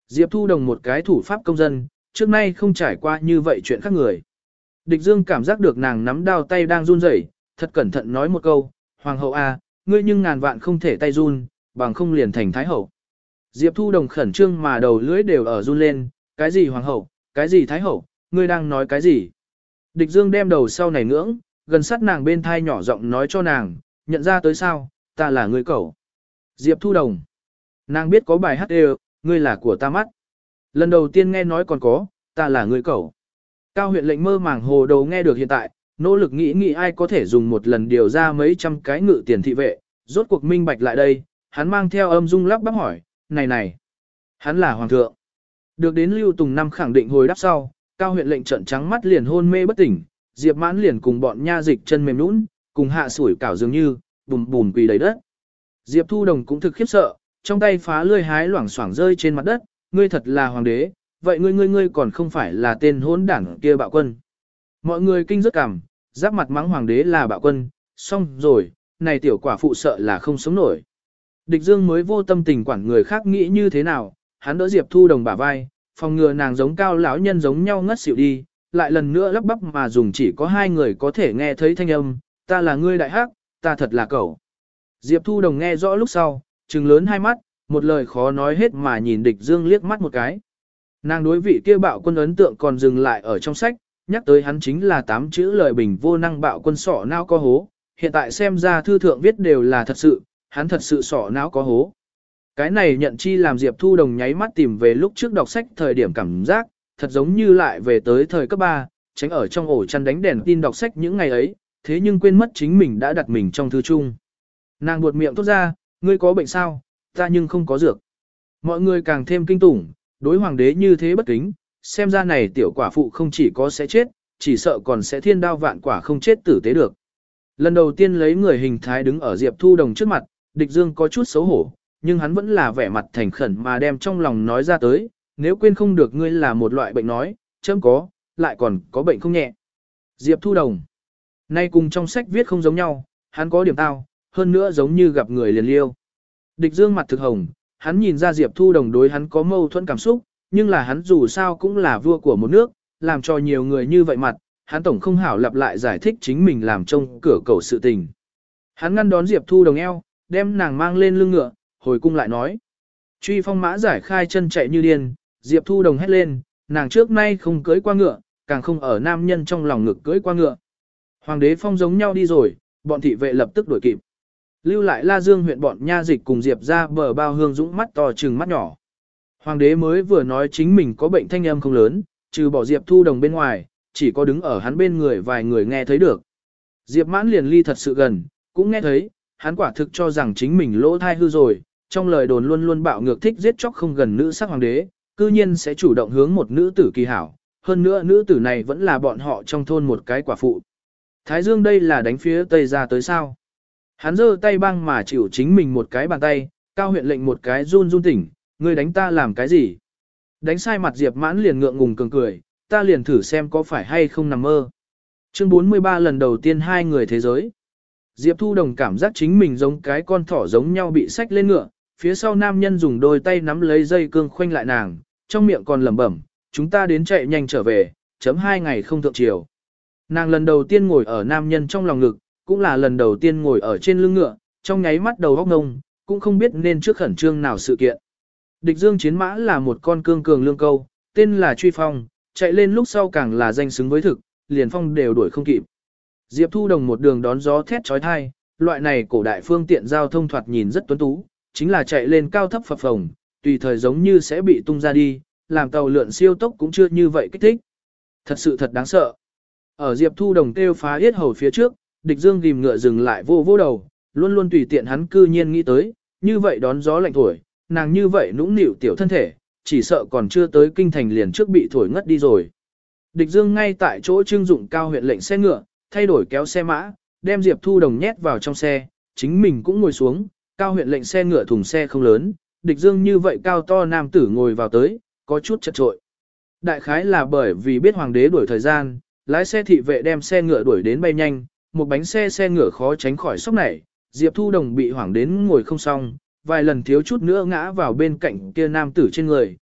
Diệp Thu Đồng một cái thủ pháp công dân, trước nay không trải qua như vậy chuyện khác người. Địch Dương cảm giác được nàng nắm đao tay đang run rẩy, thật cẩn thận nói một câu, Hoàng hậu à, ngươi nhưng ngàn vạn không thể tay run, bằng không liền thành Thái hậu. Diệp Thu Đồng khẩn trương mà đầu lưỡi đều ở run lên, cái gì Hoàng hậu, cái gì Thái hậu, ngươi đang nói cái gì? Địch Dương đem đầu sau này ngưỡng, gần sát nàng bên thai nhỏ giọng nói cho nàng, nhận ra tới sao, ta là người cậu. Diệp Thu Đồng. Nàng biết có bài hát đều, ngươi là của ta mắt. Lần đầu tiên nghe nói còn có, ta là người cậu. Cao huyện lệnh mơ màng hồ đầu nghe được hiện tại, nỗ lực nghĩ nghĩ ai có thể dùng một lần điều ra mấy trăm cái ngự tiền thị vệ, rốt cuộc minh bạch lại đây, hắn mang theo âm dung lắp bắp hỏi, này này, hắn là hoàng thượng. Được đến Lưu Tùng Năm khẳng định hồi đáp sau, Cao huyện lệnh trợn trắng mắt liền hôn mê bất tỉnh, Diệp Mãn liền cùng bọn nha dịch chân mềm nhũn, cùng hạ sủi cảo dường như, bùm bùm quỳ đầy đất. Diệp Thu Đồng cũng thực khiếp sợ, trong tay phá lươi hái loảng xoảng rơi trên mặt đất, ngươi thật là hoàng đế, vậy ngươi ngươi ngươi còn không phải là tên hỗn đảng kia bạo quân. Mọi người kinh rất cảm, giáp mặt mắng hoàng đế là bạo quân, xong rồi, này tiểu quả phụ sợ là không sống nổi. Địch Dương mới vô tâm tình quản người khác nghĩ như thế nào, hắn đỡ Diệp Thu Đồng bả vai, phòng ngừa nàng giống cao lão nhân giống nhau ngất xỉu đi, lại lần nữa lắp bắp mà dùng chỉ có hai người có thể nghe thấy thanh âm, ta là ngươi đại hắc, ta thật là cẩu. Diệp Thu Đồng nghe rõ lúc sau, trừng lớn hai mắt, một lời khó nói hết mà nhìn Địch Dương liếc mắt một cái. Nàng đối vị kia bạo quân ấn tượng còn dừng lại ở trong sách, nhắc tới hắn chính là tám chữ lời bình vô năng bạo quân sọ não có hố, hiện tại xem ra thư thượng viết đều là thật sự, hắn thật sự sọ não có hố. Cái này nhận chi làm Diệp Thu Đồng nháy mắt tìm về lúc trước đọc sách thời điểm cảm giác, thật giống như lại về tới thời cấp ba, tránh ở trong ổ chăn đánh đèn tin đọc sách những ngày ấy, thế nhưng quên mất chính mình đã đặt mình trong thư chung. Nàng buột miệng tốt ra, ngươi có bệnh sao, ta nhưng không có dược. Mọi người càng thêm kinh tủng, đối hoàng đế như thế bất kính, xem ra này tiểu quả phụ không chỉ có sẽ chết, chỉ sợ còn sẽ thiên đao vạn quả không chết tử tế được. Lần đầu tiên lấy người hình thái đứng ở Diệp Thu Đồng trước mặt, Địch Dương có chút xấu hổ, nhưng hắn vẫn là vẻ mặt thành khẩn mà đem trong lòng nói ra tới, nếu quên không được ngươi là một loại bệnh nói, chấm có, lại còn có bệnh không nhẹ. Diệp Thu Đồng. Nay cùng trong sách viết không giống nhau, hắn có điểm tao, hơn nữa giống như gặp người liền liêu. Địch Dương mặt thực hồng, hắn nhìn ra Diệp Thu Đồng đối hắn có mâu thuẫn cảm xúc, nhưng là hắn dù sao cũng là vua của một nước, làm cho nhiều người như vậy mặt, hắn tổng không hảo lặp lại giải thích chính mình làm trông cửa cầu sự tình. Hắn ngăn đón Diệp Thu Đồng eo, đem nàng mang lên lưng ngựa, hồi cung lại nói. Truy phong mã giải khai chân chạy như điên, Diệp Thu Đồng hét lên, nàng trước nay không cưới qua ngựa, càng không ở nam nhân trong lòng ngực cưới qua ngựa. Hoàng đế phong giống nhau đi rồi, bọn thị vệ lập tức đuổi kịp. Lưu lại La Dương huyện bọn nha dịch cùng Diệp ra bờ bao hương dũng mắt to trừng mắt nhỏ. Hoàng đế mới vừa nói chính mình có bệnh thanh âm không lớn, trừ bỏ Diệp Thu Đồng bên ngoài, chỉ có đứng ở hắn bên người vài người nghe thấy được. Diệp Mãn liền ly thật sự gần, cũng nghe thấy, hắn quả thực cho rằng chính mình lỗ thai hư rồi, trong lời đồn luôn luôn bạo ngược thích giết chóc không gần nữ sắc hoàng đế, cư nhiên sẽ chủ động hướng một nữ tử kỳ hảo, hơn nữa nữ tử này vẫn là bọn họ trong thôn một cái quả phụ. Thái Dương đây là đánh phía Tây ra tới sao? Hắn giơ tay băng mà chịu chính mình một cái bàn tay, Cao huyện lệnh một cái run run tỉnh, ngươi đánh ta làm cái gì? Đánh sai mặt Diệp Mãn liền ngượng ngùng cường cười, ta liền thử xem có phải hay không nằm mơ. Chương bốn mươi ba lần đầu tiên hai người thế giới. Diệp Thu Đồng cảm giác chính mình giống cái con thỏ giống nhau bị xách lên ngựa, phía sau nam nhân dùng đôi tay nắm lấy dây cương khoanh lại nàng, trong miệng còn lẩm bẩm, chúng ta đến chạy nhanh trở về, chấm hai ngày không thượng triều. Nàng lần đầu tiên ngồi ở nam nhân trong lòng ngực, cũng là lần đầu tiên ngồi ở trên lưng ngựa, trong nháy mắt đầu óc ngông, cũng không biết nên trước khẩn trương nào sự kiện. Địch Dương chiến mã là một con cương cường lương câu, tên là Truy Phong, chạy lên lúc sau càng là danh xứng với thực, liền phong đều đuổi không kịp. Diệp Thu Đồng một đường đón gió thét trói thai, loại này cổ đại phương tiện giao thông thoạt nhìn rất tuấn tú, chính là chạy lên cao thấp phập phồng, tùy thời giống như sẽ bị tung ra đi, làm tàu lượn siêu tốc cũng chưa như vậy kích thích. Thật sự thật đáng sợ. Ở Diệp Thu Đồng kêu phá yết hầu phía trước, Địch Dương ghim ngựa dừng lại vô vô đầu, luôn luôn tùy tiện hắn cư nhiên nghĩ tới, như vậy đón gió lạnh thổi, nàng như vậy nũng nịu tiểu thân thể, chỉ sợ còn chưa tới kinh thành liền trước bị thổi ngất đi rồi. Địch Dương ngay tại chỗ trưng dụng Cao huyện lệnh xe ngựa, thay đổi kéo xe mã, đem Diệp Thu Đồng nhét vào trong xe, chính mình cũng ngồi xuống, Cao huyện lệnh xe ngựa thùng xe không lớn, Địch Dương như vậy cao to nam tử ngồi vào tới, có chút chật trội. Đại khái là bởi vì biết hoàng đế đuổi thời gian, lái xe thị vệ đem xe ngựa đuổi đến bay nhanh, một bánh xe xe ngựa khó tránh khỏi sốc này, Diệp Thu Đồng bị hoảng đến ngồi không xong, vài lần thiếu chút nữa ngã vào bên cạnh kia nam tử trên người,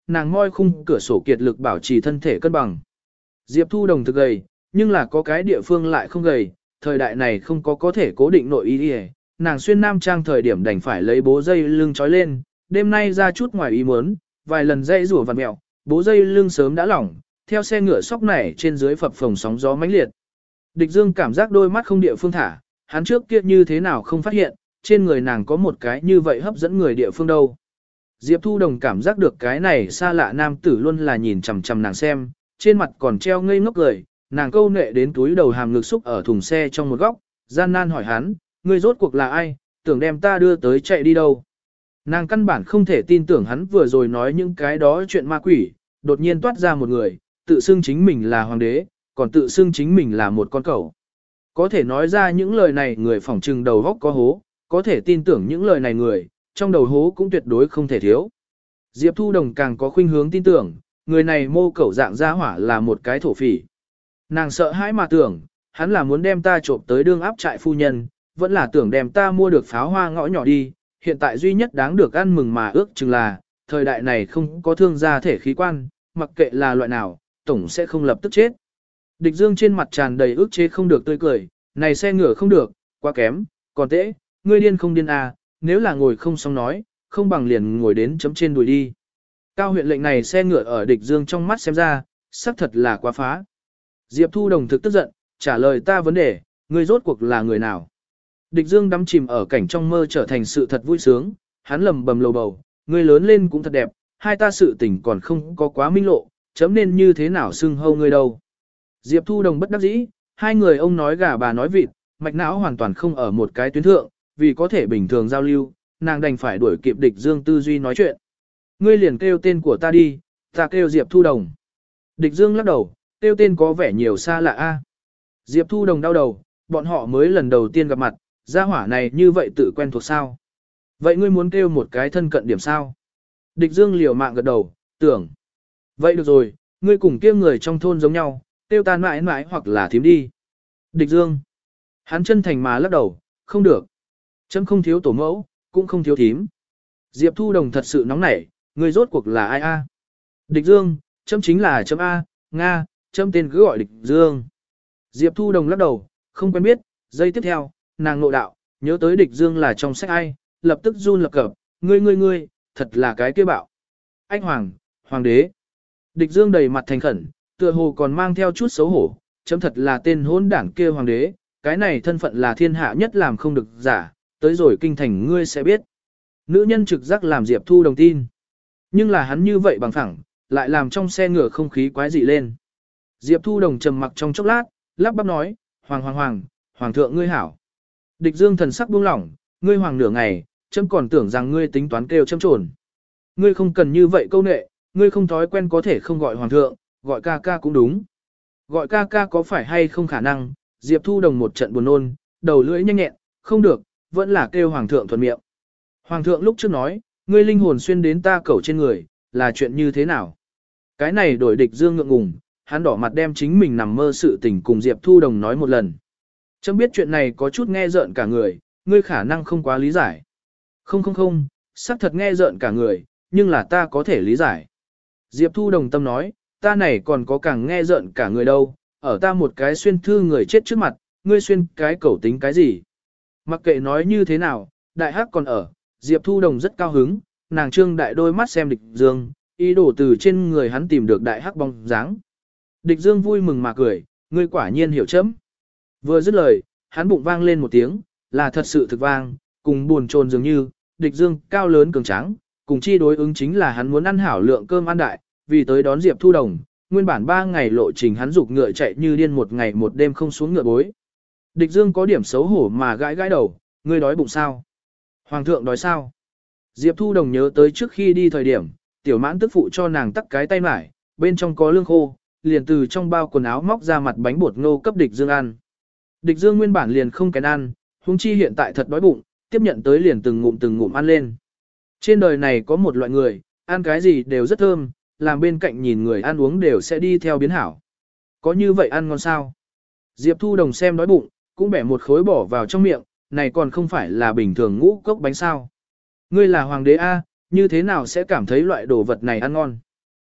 nàng ngoi khung cửa sổ kiệt lực bảo trì thân thể cân bằng. Diệp Thu Đồng thực gầy, nhưng là có cái địa phương lại không gầy, thời đại này không có có thể cố định nội y y, nàng xuyên nam trang thời điểm đành phải lấy bố dây lưng trói lên, đêm nay ra chút ngoài ý muốn, vài lần dây rủa vặn mẹo, bố dây lưng sớm đã lỏng, theo xe ngựa sóc nảy trên dưới phập phồng sóng gió mãnh liệt. Địch Dương cảm giác đôi mắt không địa phương thả, hắn trước kia như thế nào không phát hiện, trên người nàng có một cái như vậy hấp dẫn người địa phương đâu. Diệp Thu Đồng cảm giác được cái này xa lạ nam tử luôn là nhìn chằm chằm nàng xem, trên mặt còn treo ngây ngốc cười, nàng câu nệ đến túi đầu hàm ngực xúc ở thùng xe trong một góc, gian nan hỏi hắn, ngươi rốt cuộc là ai, tưởng đem ta đưa tới chạy đi đâu. Nàng căn bản không thể tin tưởng hắn vừa rồi nói những cái đó chuyện ma quỷ, đột nhiên toát ra một người, tự xưng chính mình là hoàng đế, còn tự xưng chính mình là một con cẩu. Có thể nói ra những lời này người phỏng trừng đầu góc có hố, có thể tin tưởng những lời này người, trong đầu hố cũng tuyệt đối không thể thiếu. Diệp Thu Đồng càng có khuynh hướng tin tưởng, người này mô cẩu dạng gia hỏa là một cái thổ phỉ. Nàng sợ hãi mà tưởng, hắn là muốn đem ta trộm tới đương áp trại phu nhân, vẫn là tưởng đem ta mua được pháo hoa ngõ nhỏ đi, hiện tại duy nhất đáng được ăn mừng mà ước chừng là, thời đại này không có thương gia thể khí quan, mặc kệ là loại nào, tổng sẽ không lập tức chết. Địch Dương trên mặt tràn đầy ước chế không được tươi cười, này xe ngựa không được, quá kém, còn tệ, ngươi điên không điên à, nếu là ngồi không xong nói, không bằng liền ngồi đến chấm trên đùi đi. Cao huyện lệnh này xe ngựa ở Địch Dương trong mắt xem ra, xác thật là quá phá. Diệp Thu Đồng thực tức giận, trả lời ta vấn đề, ngươi rốt cuộc là người nào? Địch Dương đắm chìm ở cảnh trong mơ trở thành sự thật vui sướng, hắn lầm bầm lầu bầu, ngươi lớn lên cũng thật đẹp, hai ta sự tình còn không có quá minh lộ, chấm nên như thế nào xưng hâu ngươi đâu. Diệp Thu Đồng bất đắc dĩ, hai người ông nói gà bà nói vịt, mạch não hoàn toàn không ở một cái tuyến thượng, vì có thể bình thường giao lưu, nàng đành phải đuổi kịp Địch Dương tư duy nói chuyện. Ngươi liền kêu tên của ta đi, ta kêu Diệp Thu Đồng. Địch Dương lắc đầu, kêu tên có vẻ nhiều xa lạ a. Diệp Thu Đồng đau đầu, bọn họ mới lần đầu tiên gặp mặt, gia hỏa này như vậy tự quen thuộc sao? Vậy ngươi muốn kêu một cái thân cận điểm sao? Địch Dương liều mạng gật đầu, tưởng. Vậy được rồi, ngươi cùng kia người trong thôn giống nhau, kêu ta mãi mãi hoặc là thím đi. Địch Dương. Hắn chân thành mà lắc đầu, không được. Chấm không thiếu tổ mẫu, cũng không thiếu thím. Diệp Thu Đồng thật sự nóng nảy, ngươi rốt cuộc là ai a? Địch Dương, chấm chính là chấm A, Nga, chấm tên cứ gọi Địch Dương. Diệp Thu Đồng lắc đầu, không quen biết, giây tiếp theo, nàng nội đạo, nhớ tới Địch Dương là trong sách ai, lập tức run lập cập, ngươi ngươi ngươi, thật là cái kia bạo. Anh Hoàng, Hoàng đế. Địch Dương đầy mặt thành khẩn, tựa hồ còn mang theo chút xấu hổ, chấm thật là tên hỗn đảng kia Hoàng đế, cái này thân phận là thiên hạ nhất làm không được giả, tới rồi kinh thành ngươi sẽ biết. Nữ nhân trực giác làm Diệp Thu Đồng tin. Nhưng là hắn như vậy bằng phẳng, lại làm trong xe ngựa không khí quái dị lên. Diệp Thu Đồng trầm mặc trong chốc lát, lắp bắp nói, Hoàng Hoàng Hoàng, Hoàng thượng ngươi hảo. Địch Dương thần sắc buông lỏng, ngươi hoàng nửa ngày, chấm còn tưởng rằng ngươi tính toán kêu chấm trồn. Ngươi không cần như vậy câu nệ, ngươi không thói quen có thể không gọi hoàng thượng, gọi ca ca cũng đúng. Gọi ca ca có phải hay không khả năng, Diệp Thu Đồng một trận buồn nôn, đầu lưỡi nhanh nhẹn, không được, vẫn là kêu hoàng thượng thuận miệng. Hoàng thượng lúc trước nói, ngươi linh hồn xuyên đến ta cẩu trên người, là chuyện như thế nào? Cái này đổi Địch Dương ngượng ngùng, hắn đỏ mặt đem chính mình nằm mơ sự tình cùng Diệp Thu Đồng nói một lần. Chấm biết chuyện này có chút nghe rợn cả người, ngươi khả năng không quá lý giải. Không không không, xác thật nghe rợn cả người, nhưng là ta có thể lý giải. Diệp Thu Đồng tâm nói, ta này còn có càng nghe rợn cả người đâu, ở ta một cái xuyên thư người chết trước mặt, ngươi xuyên cái cẩu tính cái gì. Mặc kệ nói như thế nào, đại hắc còn ở, Diệp Thu Đồng rất cao hứng, nàng trương đại đôi mắt xem Địch Dương, ý đồ từ trên người hắn tìm được đại hắc bóng dáng. Địch Dương vui mừng mà cười, ngươi quả nhiên hiểu chấm. Vừa dứt lời, hắn bụng vang lên một tiếng, là thật sự thực vang, cùng buồn chồn dường như, Địch Dương cao lớn cường tráng, cùng chi đối ứng chính là hắn muốn ăn hảo lượng cơm ăn đại, vì tới đón Diệp Thu Đồng, nguyên bản ba ngày lộ trình hắn dục ngựa chạy như điên một ngày một đêm không xuống ngựa bối. Địch Dương có điểm xấu hổ mà gãi gãi đầu, ngươi đói bụng sao? Hoàng thượng đói sao? Diệp Thu Đồng nhớ tới trước khi đi thời điểm, tiểu mãn tức phụ cho nàng tắc cái tay mải, bên trong có lương khô, liền từ trong bao quần áo móc ra mặt bánh bột ngô cấp Địch Dương ăn. Địch Dương nguyên bản liền không kén ăn, huống chi hiện tại thật đói bụng, tiếp nhận tới liền từng ngụm từng ngụm ăn lên. Trên đời này có một loại người, ăn cái gì đều rất thơm, làm bên cạnh nhìn người ăn uống đều sẽ đi theo biến hảo. Có như vậy ăn ngon sao? Diệp Thu Đồng xem đói bụng, cũng bẻ một khối bỏ vào trong miệng, này còn không phải là bình thường ngũ cốc bánh sao. Ngươi là hoàng đế A, như thế nào sẽ cảm thấy loại đồ vật này ăn ngon?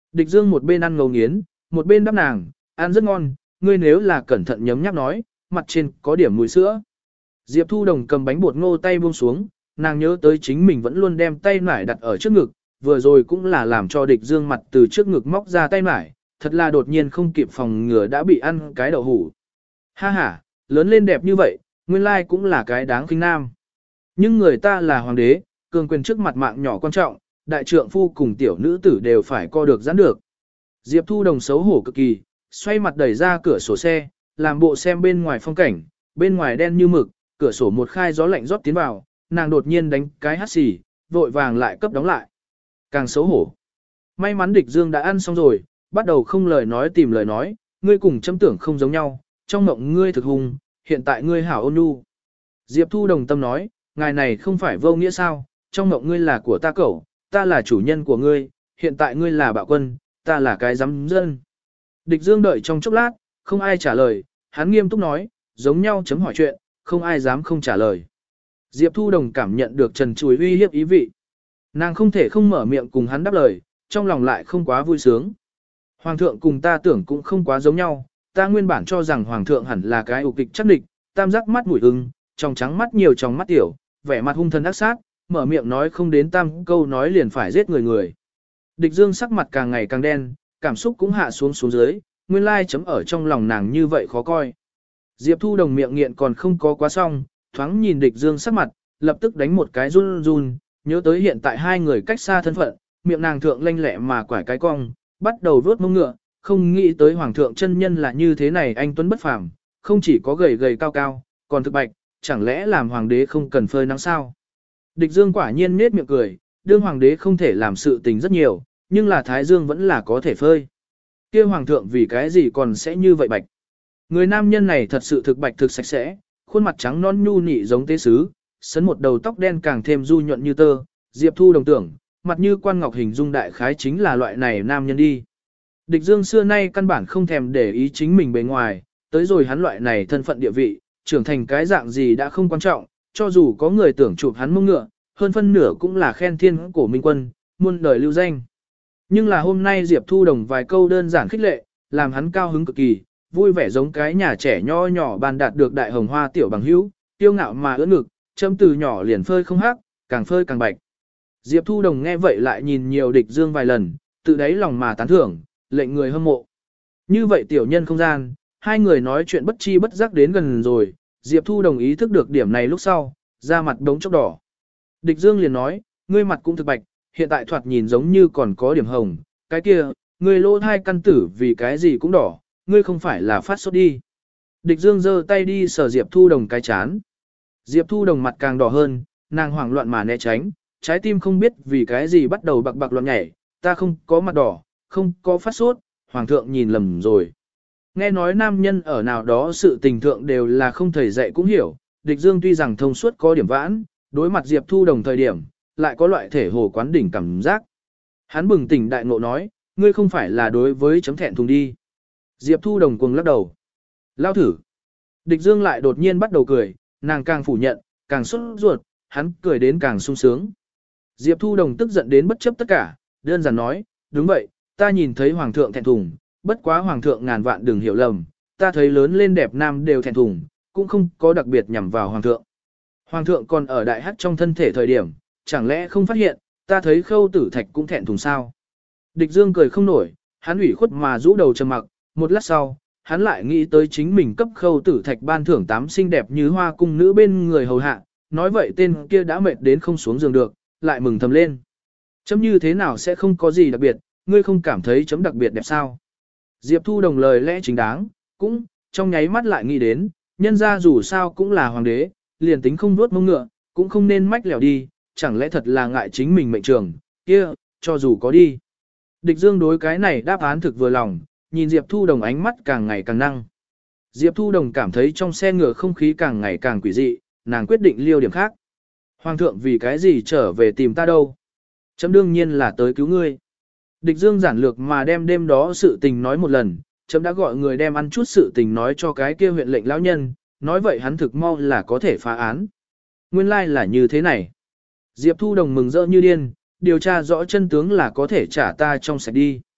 Địch Dương một bên ăn ngấu nghiến, một bên đáp nàng, ăn rất ngon, ngươi nếu là cẩn thận nhấm nháp nói, mặt trên có điểm mùi sữa. Diệp Thu Đồng cầm bánh bột ngô tay buông xuống, nàng nhớ tới chính mình vẫn luôn đem tay nải đặt ở trước ngực, vừa rồi cũng là làm cho Địch Dương mặt từ trước ngực móc ra tay nải, thật là đột nhiên không kịp phòng ngừa đã bị ăn cái đậu hủ. Ha ha, lớn lên đẹp như vậy, nguyên lai cũng là cái đáng khinh nam. Nhưng người ta là hoàng đế, cường quyền trước mặt mạng nhỏ quan trọng, đại trượng phu cùng tiểu nữ tử đều phải co được giãn được. Diệp Thu Đồng xấu hổ cực kỳ, xoay mặt đẩy ra cửa sổ xe, làm bộ xem bên ngoài phong cảnh, bên ngoài đen như mực, cửa sổ một khai gió lạnh rót tiến vào, nàng đột nhiên đánh cái hắt xì, vội vàng lại cấp đóng lại. Càng xấu hổ. May mắn Địch Dương đã ăn xong rồi, bắt đầu không lời nói tìm lời nói, ngươi cùng châm tưởng không giống nhau, trong mộng ngươi thực hùng, hiện tại ngươi hảo ôn nhu. Diệp Thu Đồng tâm nói, ngài này không phải vô nghĩa sao, trong mộng ngươi là của ta cậu, ta là chủ nhân của ngươi, hiện tại ngươi là bạo quân, ta là cái giám dân. Địch Dương đợi trong chốc lát, không ai trả lời, hắn nghiêm túc nói, giống nhau chấm hỏi chuyện, không ai dám không trả lời. Diệp Thu Đồng cảm nhận được trần trùi uy hiếp ý vị. Nàng không thể không mở miệng cùng hắn đáp lời, trong lòng lại không quá vui sướng. Hoàng thượng cùng ta tưởng cũng không quá giống nhau, ta nguyên bản cho rằng hoàng thượng hẳn là cái ục kịch chắc địch, tam giác mắt mũi ưng, trong trắng mắt nhiều trong mắt tiểu, vẻ mặt hung thần ác sát, mở miệng nói không đến tam câu nói liền phải giết người người. Địch Dương sắc mặt càng ngày càng đen, cảm xúc cũng hạ xuống xuống dưới, nguyên lai chấm ở trong lòng nàng như vậy khó coi. Diệp Thu Đồng miệng nghiện còn không có quá xong, thoáng nhìn Địch Dương sắc mặt, lập tức đánh một cái run run, nhớ tới hiện tại hai người cách xa thân phận, miệng nàng thượng lanh lẹ mà quải cái cong, bắt đầu vớt mông ngựa, không nghĩ tới hoàng thượng chân nhân là như thế này anh tuấn bất phàm, không chỉ có gầy gầy cao cao, còn thực bạch, chẳng lẽ làm hoàng đế không cần phơi nắng sao? Địch Dương quả nhiên nết miệng cười, đương hoàng đế không thể làm sự tình rất nhiều, nhưng là thái dương vẫn là có thể phơi. Kia hoàng thượng vì cái gì còn sẽ như vậy bạch? Người nam nhân này thật sự thực bạch thực sạch sẽ, khuôn mặt trắng non nhu nị giống tế sứ, sấn một đầu tóc đen càng thêm du nhuận như tơ, Diệp Thu Đồng tưởng, mặt như quan ngọc hình dung đại khái chính là loại này nam nhân đi. Địch Dương xưa nay căn bản không thèm để ý chính mình bề ngoài, tới rồi hắn loại này thân phận địa vị, trưởng thành cái dạng gì đã không quan trọng, cho dù có người tưởng chụp hắn mông ngựa, hơn phân nửa cũng là khen thiên cổ minh quân, muôn đời lưu danh. Nhưng là hôm nay Diệp Thu Đồng vài câu đơn giản khích lệ, làm hắn cao hứng cực kỳ, vui vẻ giống cái nhà trẻ nho nhỏ ban đạt được đại hồng hoa tiểu bằng hữu, tiêu ngạo mà ưỡn ngực, châm từ nhỏ liền phơi không hắc, càng phơi càng bạch. Diệp Thu Đồng nghe vậy lại nhìn nhiều Địch Dương vài lần, tự đáy lòng mà tán thưởng, lệnh người hâm mộ. Như vậy tiểu nhân không gian, hai người nói chuyện bất chi bất giác đến gần rồi, Diệp Thu Đồng ý thức được điểm này lúc sau, da mặt đống chốc đỏ. Địch Dương liền nói, ngươi mặt cũng thực bạch, hiện tại thoạt nhìn giống như còn có điểm hồng, cái kia, ngươi lỗ thai căn tử vì cái gì cũng đỏ, ngươi không phải là phát sốt đi. Địch Dương giơ tay đi sờ Diệp Thu Đồng cái chán. Diệp Thu Đồng mặt càng đỏ hơn, nàng hoảng loạn mà né tránh, trái tim không biết vì cái gì bắt đầu bạc bạc loạn nhảy, ta không có mặt đỏ, không có phát sốt, hoàng thượng nhìn lầm rồi. Nghe nói nam nhân ở nào đó sự tình thượng đều là không thầy dạy cũng hiểu, Địch Dương tuy rằng thông suốt có điểm vãn, đối mặt Diệp Thu Đồng thời điểm, lại có loại thể hồ quán đỉnh cảm giác. Hắn bừng tỉnh đại ngộ nói, ngươi không phải là đối với chấm thẹn thùng đi. Diệp Thu Đồng cuồng lắc đầu. Lao thử. Địch Dương lại đột nhiên bắt đầu cười, nàng càng phủ nhận, càng sốt ruột, hắn cười đến càng sung sướng. Diệp Thu Đồng tức giận đến bất chấp tất cả, đơn giản nói, đúng vậy, ta nhìn thấy hoàng thượng thẹn thùng, bất quá hoàng thượng ngàn vạn đừng hiểu lầm, ta thấy lớn lên đẹp nam đều thẹn thùng, cũng không có đặc biệt nhằm vào hoàng thượng. Hoàng thượng còn ở đại hắc trong thân thể thời điểm, chẳng lẽ không phát hiện, ta thấy Khâu Tử Thạch cũng thẹn thùng sao? Địch Dương cười không nổi, hắn ủy khuất mà rũ đầu trầm mặc, một lát sau, hắn lại nghĩ tới chính mình cấp Khâu Tử Thạch ban thưởng tám xinh đẹp như hoa cung nữ bên người hầu hạ, nói vậy tên kia đã mệt đến không xuống giường được, lại mừng thầm lên. Chấm như thế nào sẽ không có gì đặc biệt, ngươi không cảm thấy chấm đặc biệt đẹp sao? Diệp Thu Đồng lời lẽ chính đáng, cũng, trong nháy mắt lại nghĩ đến, nhân ra dù sao cũng là hoàng đế, liền tính không vuốt mông ngựa, cũng không nên mách lẻo đi, chẳng lẽ thật là ngại chính mình mệnh trường, kia, cho dù có đi. Địch Dương đối cái này đáp án thực vừa lòng, nhìn Diệp Thu Đồng ánh mắt càng ngày càng năng. Diệp Thu Đồng cảm thấy trong xe ngựa không khí càng ngày càng quỷ dị, nàng quyết định liêu điểm khác. Hoàng thượng vì cái gì trở về tìm ta đâu? Chấm đương nhiên là tới cứu ngươi. Địch Dương giản lược mà đem đêm đó sự tình nói một lần, chấm đã gọi người đem ăn chút sự tình nói cho cái kia huyện lệnh lão nhân, nói vậy hắn thực mau là có thể phá án. Nguyên lai like là như thế này. Diệp Thu Đồng mừng rỡ như điên, điều tra rõ chân tướng là có thể trả ta trong sạch đi.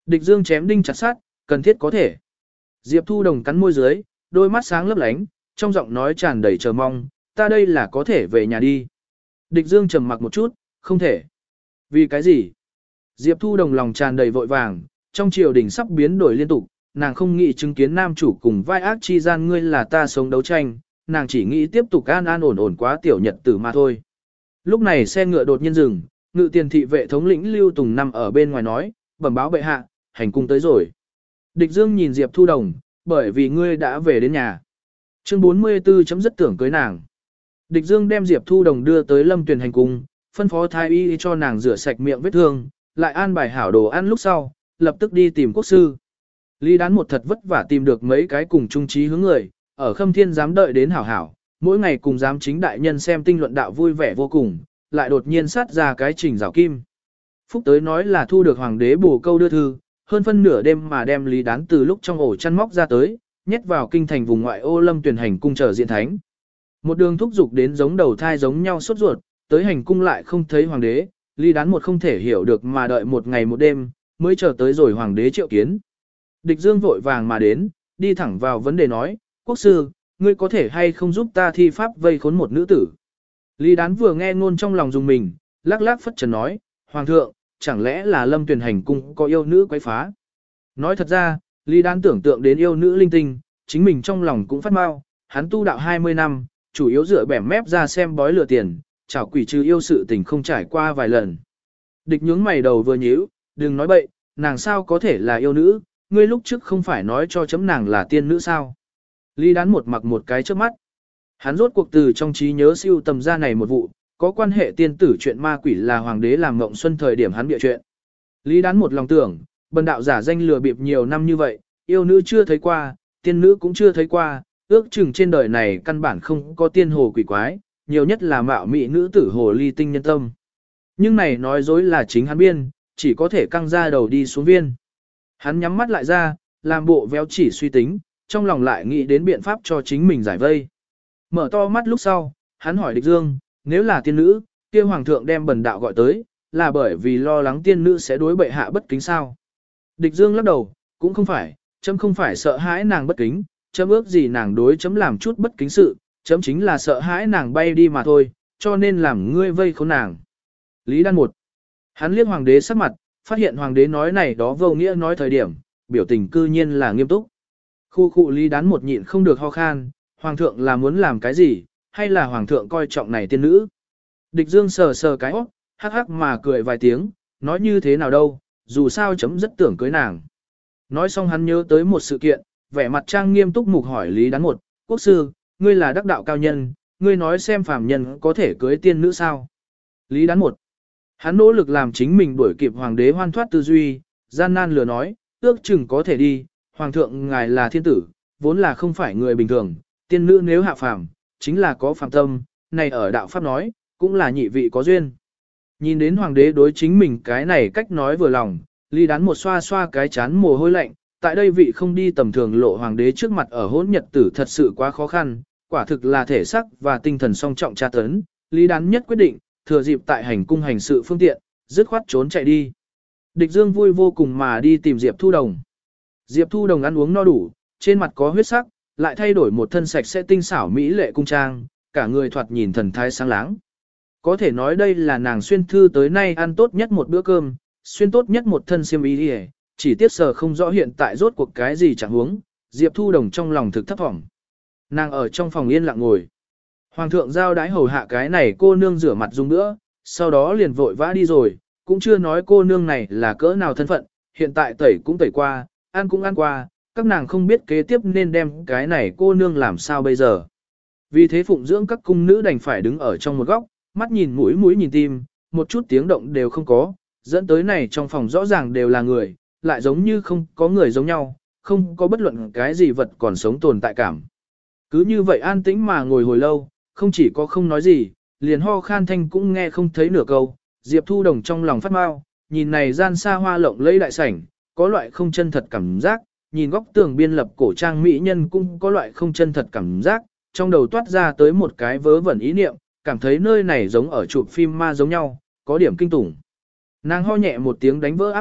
Địch Dương chém đinh chặt sắt, cần thiết có thể. Diệp Thu Đồng cắn môi dưới, đôi mắt sáng lấp lánh, trong giọng nói tràn đầy chờ mong, ta đây là có thể về nhà đi. Địch Dương trầm mặc một chút, không thể. Vì cái gì? Diệp Thu Đồng lòng tràn đầy vội vàng, trong triều đình sắp biến đổi liên tục, nàng không nghĩ chứng kiến nam chủ cùng vai ác chi gian ngươi là ta sống đấu tranh, nàng chỉ nghĩ tiếp tục an an ổn ổn quá tiểu nhật tử mà thôi. Lúc này xe ngựa đột nhiên dừng, ngự tiền thị vệ thống lĩnh Lưu Tùng nằm ở bên ngoài nói, bẩm báo bệ hạ, hành cung tới rồi. Địch Dương nhìn Diệp Thu Đồng, bởi vì ngươi đã về đến nhà. Chương bốn mươi tư chấm dứt tưởng cưới nàng. Địch Dương đem Diệp Thu Đồng đưa tới Lâm Tuyền hành cung, phân phó thái y cho nàng rửa sạch miệng vết thương, lại an bài hảo đồ ăn lúc sau, lập tức đi tìm quốc sư. Lý Đán một thật vất vả tìm được mấy cái cùng chung trí hướng người, ở Khâm Thiên dám đợi đến hảo hảo, mỗi ngày cùng giám chính đại nhân xem tinh luận đạo vui vẻ vô cùng, lại đột nhiên sát ra cái trình rào kim. Phúc tới nói là thu được hoàng đế bổ câu đưa thư, hơn phân nửa đêm mà đem Lý Đán từ lúc trong ổ chăn móc ra tới, nhét vào kinh thành vùng ngoại ô Lâm Tuyền hành cung chờ diện thánh. Một đường thúc dục đến giống đầu thai giống nhau sốt ruột, tới hành cung lại không thấy hoàng đế, Lý Đán một không thể hiểu được mà đợi một ngày một đêm, mới chờ tới rồi hoàng đế triệu kiến. Địch Dương vội vàng mà đến, đi thẳng vào vấn đề nói, quốc sư, ngươi có thể hay không giúp ta thi pháp vây khốn một nữ tử. Lý Đán vừa nghe ngôn trong lòng dùng mình, lắc lắc phất trần nói, hoàng thượng, chẳng lẽ là Lâm Tuyền hành cung có yêu nữ quấy phá. Nói thật ra, Lý Đán tưởng tượng đến yêu nữ linh tinh, chính mình trong lòng cũng phát mau, hắn tu đạo hai mươi năm, chủ yếu dựa bẻm mép ra xem bói lừa tiền, chảo quỷ trừ yêu sự tình không trải qua vài lần. Địch nhướng mày đầu vừa nhíu, đừng nói bậy, nàng sao có thể là yêu nữ, ngươi lúc trước không phải nói cho chấm nàng là tiên nữ sao. Lý Đán một mặc một cái trước mắt. Hắn rốt cuộc từ trong trí nhớ siêu tầm ra này một vụ, có quan hệ tiên tử chuyện ma quỷ là hoàng đế làm mộng xuân thời điểm hắn bịa chuyện. Lý Đán một lòng tưởng, bần đạo giả danh lừa bịp nhiều năm như vậy, yêu nữ chưa thấy qua, tiên nữ cũng chưa thấy qua, ước chừng trên đời này căn bản không có tiên hồ quỷ quái, nhiều nhất là mạo mị nữ tử hồ ly tinh nhân tâm. Nhưng này nói dối là chính hắn biên, chỉ có thể căng ra đầu đi xuống viên. Hắn nhắm mắt lại ra, làm bộ véo chỉ suy tính, trong lòng lại nghĩ đến biện pháp cho chính mình giải vây. Mở to mắt lúc sau, hắn hỏi Địch Dương, nếu là tiên nữ, kia hoàng thượng đem bần đạo gọi tới, là bởi vì lo lắng tiên nữ sẽ đối bệ hạ bất kính sao. Địch Dương lắc đầu, cũng không phải, chấm không phải sợ hãi nàng bất kính, chấm ước gì nàng đối chấm làm chút bất kính sự, chấm chính là sợ hãi nàng bay đi mà thôi, cho nên làm ngươi vây khốn nàng. Lý Đan một. Hắn liếc hoàng đế sắc mặt, phát hiện hoàng đế nói này đó vô nghĩa nói thời điểm, biểu tình cư nhiên là nghiêm túc. Khu khu Lý Đán một nhịn không được ho khan, hoàng thượng là muốn làm cái gì, hay là hoàng thượng coi trọng này tiên nữ. Địch Dương sờ sờ cái óc, hắc hắc mà cười vài tiếng, nói như thế nào đâu, dù sao chấm rất tưởng cưới nàng. Nói xong hắn nhớ tới một sự kiện, vẻ mặt trang nghiêm túc mục hỏi Lý Đán một, quốc sư, ngươi là đắc đạo cao nhân, ngươi nói xem phàm nhân có thể cưới tiên nữ sao. Lý Đán một, hắn nỗ lực làm chính mình đuổi kịp hoàng đế hoan thoát tư duy, gian nan lừa nói, ước chừng có thể đi, hoàng thượng ngài là thiên tử, vốn là không phải người bình thường, tiên nữ nếu hạ phàm, chính là có phàm tâm, này ở đạo pháp nói, cũng là nhị vị có duyên. Nhìn đến hoàng đế đối chính mình cái này cách nói vừa lòng, Lý Đán một xoa xoa cái chán mồ hôi lạnh, tại đây vị không đi tầm thường lộ hoàng đế trước mặt ở hôn nhật tử thật sự quá khó khăn, quả thực là thể sắc và tinh thần song trọng tra tấn, Lý Đán nhất quyết định, thừa dịp tại hành cung hành sự phương tiện, dứt khoát trốn chạy đi. Địch Dương vui vô cùng mà đi tìm Diệp Thu Đồng. Diệp Thu Đồng ăn uống no đủ, trên mặt có huyết sắc, lại thay đổi một thân sạch sẽ tinh xảo mỹ lệ cung trang, cả người thoạt nhìn thần thái sáng láng. Có thể nói đây là nàng xuyên thư tới nay ăn tốt nhất một bữa cơm, xuyên tốt nhất một thân xiêm y đi, chỉ tiếc sờ không rõ hiện tại rốt cuộc cái gì chẳng huống. Diệp Thu Đồng trong lòng thực thấp thỏm. Nàng ở trong phòng yên lặng ngồi. Hoàng thượng giao đái hầu hạ cái này cô nương rửa mặt dùng nữa, sau đó liền vội vã đi rồi, cũng chưa nói cô nương này là cỡ nào thân phận, hiện tại tẩy cũng tẩy qua, ăn cũng ăn qua, các nàng không biết kế tiếp nên đem cái này cô nương làm sao bây giờ. Vì thế phụng dưỡng các cung nữ đành phải đứng ở trong một góc, mắt nhìn mũi mũi nhìn tim, một chút tiếng động đều không có, dẫn tới này trong phòng rõ ràng đều là người, lại giống như không có người giống nhau, không có bất luận cái gì vật còn sống tồn tại cảm. Cứ như vậy an tĩnh mà ngồi hồi lâu, không chỉ có không nói gì, liền ho khan thanh cũng nghe không thấy nửa câu, Diệp Thu Đồng trong lòng phát mau, nhìn này gian xa hoa lộng lẫy đại sảnh, có loại không chân thật cảm giác, nhìn góc tường biên lập cổ trang mỹ nhân cũng có loại không chân thật cảm giác, trong đầu toát ra tới một cái vớ vẩn ý niệm, cảm thấy nơi này giống ở chụp phim ma giống nhau, có điểm kinh tủng. Nàng ho nhẹ một tiếng đánh vỡ áp lực,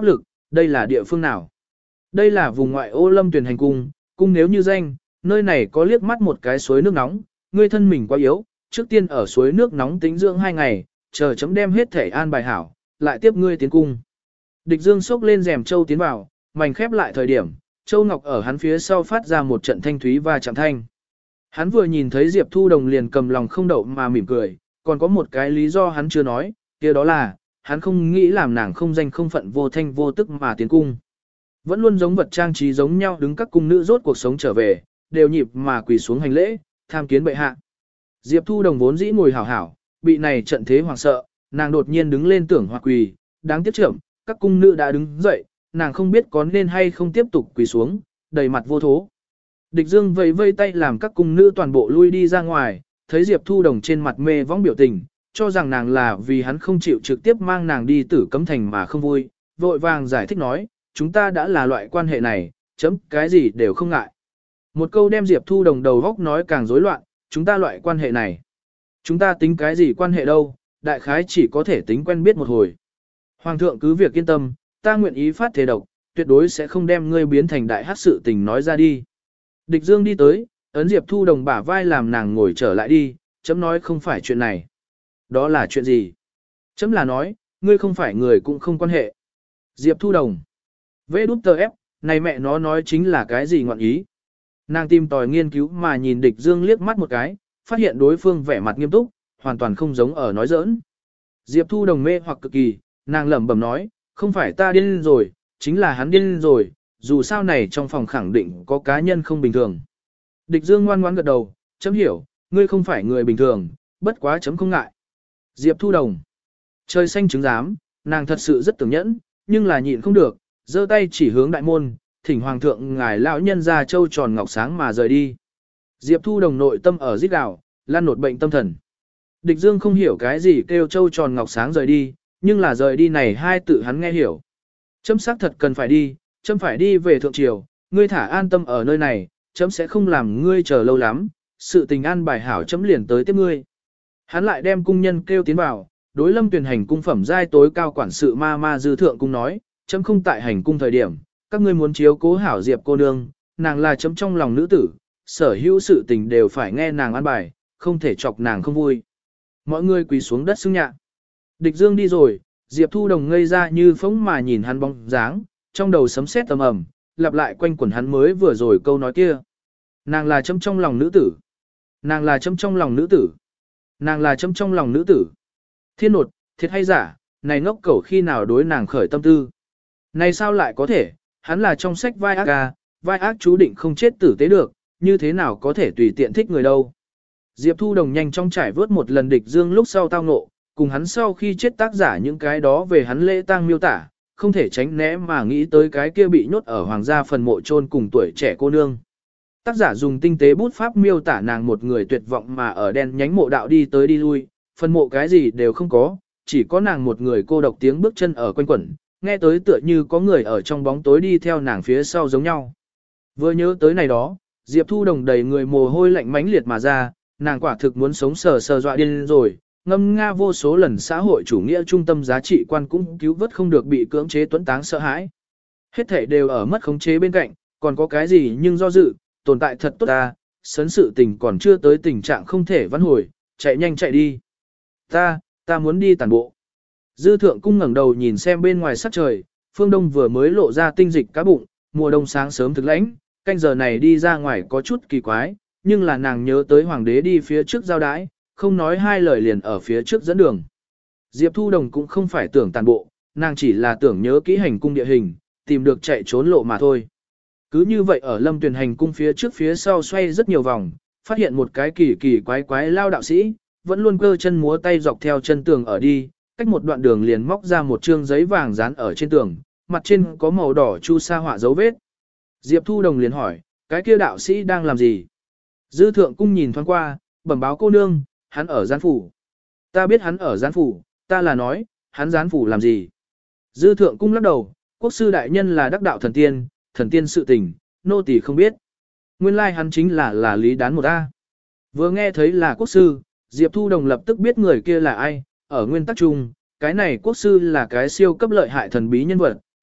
Đây là địa phương nào? Đây là vùng ngoại ô Lâm Tuyền hành cung, cung nếu như danh, nơi này có liếc mắt một cái suối nước nóng, ngươi thân mình quá yếu, trước tiên ở suối nước nóng tĩnh dưỡng hai ngày, chờ chấm đem hết thể an bài hảo, lại tiếp ngươi tiến cung. Địch Dương xốc lên rèm châu tiến vào, mảnh khép lại thời điểm, Châu Ngọc ở hắn phía sau phát ra một trận thanh thúy và chạm thanh. Hắn vừa nhìn thấy Diệp Thu Đồng liền cầm lòng không đậu mà mỉm cười, còn có một cái lý do hắn chưa nói, kia đó là, hắn không nghĩ làm nàng không danh không phận vô thanh vô tức mà tiến cung. Vẫn luôn giống vật trang trí giống nhau đứng các cung nữ rốt cuộc sống trở về, đều nhịp mà quỳ xuống hành lễ, tham kiến bệ hạ. Diệp Thu Đồng vốn dĩ ngồi hảo hảo, bị này trận thế hoảng sợ, nàng đột nhiên đứng lên tưởng hoặc quỳ, đáng tiếc trưởng, các cung nữ đã đứng dậy, nàng không biết có nên hay không tiếp tục quỳ xuống, đầy mặt vô thố. Địch Dương vẫy vây tay làm các cung nữ toàn bộ lui đi ra ngoài, thấy Diệp Thu Đồng trên mặt mê võng biểu tình, cho rằng nàng là vì hắn không chịu trực tiếp mang nàng đi tử cấm thành mà không vui, vội vàng giải thích nói, chúng ta đã là loại quan hệ này, chấm cái gì đều không ngại. Một câu đem Diệp Thu Đồng đầu góc nói càng rối loạn, chúng ta loại quan hệ này. Chúng ta tính cái gì quan hệ đâu, đại khái chỉ có thể tính quen biết một hồi. Hoàng thượng cứ việc yên tâm, ta nguyện ý phát thể độc, tuyệt đối sẽ không đem ngươi biến thành đại hắc sự tình nói ra đi. Địch Dương đi tới, ấn Diệp Thu Đồng bả vai làm nàng ngồi trở lại đi, chấm nói không phải chuyện này. Đó là chuyện gì? Chấm là nói, ngươi không phải người cũng không quan hệ. Diệp Thu Đồng. Vê đút tờ ép, này mẹ nó nói chính là cái gì ngọn ý. Nàng tìm tòi nghiên cứu mà nhìn Địch Dương liếc mắt một cái, phát hiện đối phương vẻ mặt nghiêm túc, hoàn toàn không giống ở nói giỡn. Diệp Thu Đồng mê hoặc cực kỳ, nàng lẩm bẩm nói, không phải ta điên rồi, chính là hắn điên rồi, dù sao này trong phòng khẳng định có cá nhân không bình thường. Địch Dương ngoan ngoãn gật đầu, chấm hiểu, ngươi không phải người bình thường, bất quá chấm không ngại. Diệp Thu Đồng. Trời xanh trứng giám, nàng thật sự rất tưởng nhẫn, nhưng là nhịn không được, giơ tay chỉ hướng đại môn, thỉnh hoàng thượng ngài lão nhân ra châu tròn ngọc sáng mà rời đi. Diệp Thu Đồng nội tâm ở rít gào, lan nột bệnh tâm thần. Địch Dương không hiểu cái gì kêu châu tròn ngọc sáng rời đi, nhưng là rời đi này hai tự hắn nghe hiểu. Chấm xác thật cần phải đi, chấm phải đi về thượng triều, ngươi thả an tâm ở nơi này, chấm sẽ không làm ngươi chờ lâu lắm, sự tình an bài hảo chấm liền tới tiếp ngươi. Hắn lại đem cung nhân kêu tiến vào, đối Lâm Tuyền hành cung phẩm giai tối cao quản sự ma ma dư thượng cung nói, chấm không tại hành cung thời điểm, các ngươi muốn chiếu cố hảo Diệp cô nương, nàng là chấm trong lòng nữ tử, sở hữu sự tình đều phải nghe nàng an bài, không thể chọc nàng không vui. Mọi người quỳ xuống đất xưng nhạ. Địch Dương đi rồi, Diệp Thu Đồng ngây ra như phóng mà nhìn hắn bóng dáng, trong đầu sấm sét ầm ầm, lặp lại quanh quẩn hắn mới vừa rồi câu nói kia. Nàng là chấm trong lòng nữ tử. Nàng là chấm trong lòng nữ tử. Nàng là chấm trong lòng nữ tử. Thiên nột, thiệt hay giả, này ngốc cẩu khi nào đối nàng khởi tâm tư. Này sao lại có thể, hắn là trong sách vai ác ca, vai ác chú định không chết tử tế được, như thế nào có thể tùy tiện thích người đâu. Diệp Thu Đồng nhanh trong trải vớt một lần Địch Dương lúc sau tao ngộ, cùng hắn sau khi chết tác giả những cái đó về hắn lễ tang miêu tả, không thể tránh né mà nghĩ tới cái kia bị nhốt ở hoàng gia phần mộ chôn cùng tuổi trẻ cô nương. Tác giả dùng tinh tế bút pháp miêu tả nàng một người tuyệt vọng mà ở đen nhánh mộ đạo đi tới đi lui, phần mộ cái gì đều không có, chỉ có nàng một người cô độc tiếng bước chân ở quanh quẩn, nghe tới tựa như có người ở trong bóng tối đi theo nàng phía sau giống nhau. Vừa nhớ tới này đó, Diệp Thu Đồng đầy người mồ hôi lạnh mãnh liệt mà ra, nàng quả thực muốn sống sờ sờ dọa điên rồi, ngâm nga vô số lần xã hội chủ nghĩa trung tâm giá trị quan cũng cứu vớt không được bị cưỡng chế tuấn táng sợ hãi. Hết thể đều ở mất khống chế bên cạnh, còn có cái gì nhưng do dự, tồn tại thật tốt ta, sấn sự tình còn chưa tới tình trạng không thể vãn hồi, chạy nhanh chạy đi. Ta, ta muốn đi tản bộ. Dư thượng cung ngẩng đầu nhìn xem bên ngoài sắc trời, phương đông vừa mới lộ ra tinh dịch cá bụng, mùa đông sáng sớm thực lãnh, canh giờ này đi ra ngoài có chút kỳ quái, nhưng là nàng nhớ tới hoàng đế đi phía trước giao đái, không nói hai lời liền ở phía trước dẫn đường. Diệp Thu Đồng cũng không phải tưởng tàn bộ, nàng chỉ là tưởng nhớ kỹ hành cung địa hình, tìm được chạy trốn lộ mà thôi. Cứ như vậy ở Lâm Tuyền hành cung phía trước phía sau xoay rất nhiều vòng, phát hiện một cái kỳ kỳ quái quái lao đạo sĩ, vẫn luôn cơ chân múa tay dọc theo chân tường ở đi, cách một đoạn đường liền móc ra một trương giấy vàng dán ở trên tường, mặt trên có màu đỏ chu sa họa dấu vết. Diệp Thu Đồng liền hỏi, cái kia đạo sĩ đang làm gì? Dư thượng cung nhìn thoáng qua, bẩm báo cô nương, hắn ở gián phủ. Ta biết hắn ở gián phủ, ta là nói, hắn gián phủ làm gì? Dư thượng cung lắc đầu, quốc sư đại nhân là đắc đạo thần tiên, thần tiên sự tình, nô tỳ không biết. Nguyên lai like hắn chính là là Lý Đán một A. Vừa nghe thấy là quốc sư, Diệp Thu Đồng lập tức biết người kia là ai, ở nguyên tắc chung, cái này quốc sư là cái siêu cấp lợi hại thần bí nhân vật,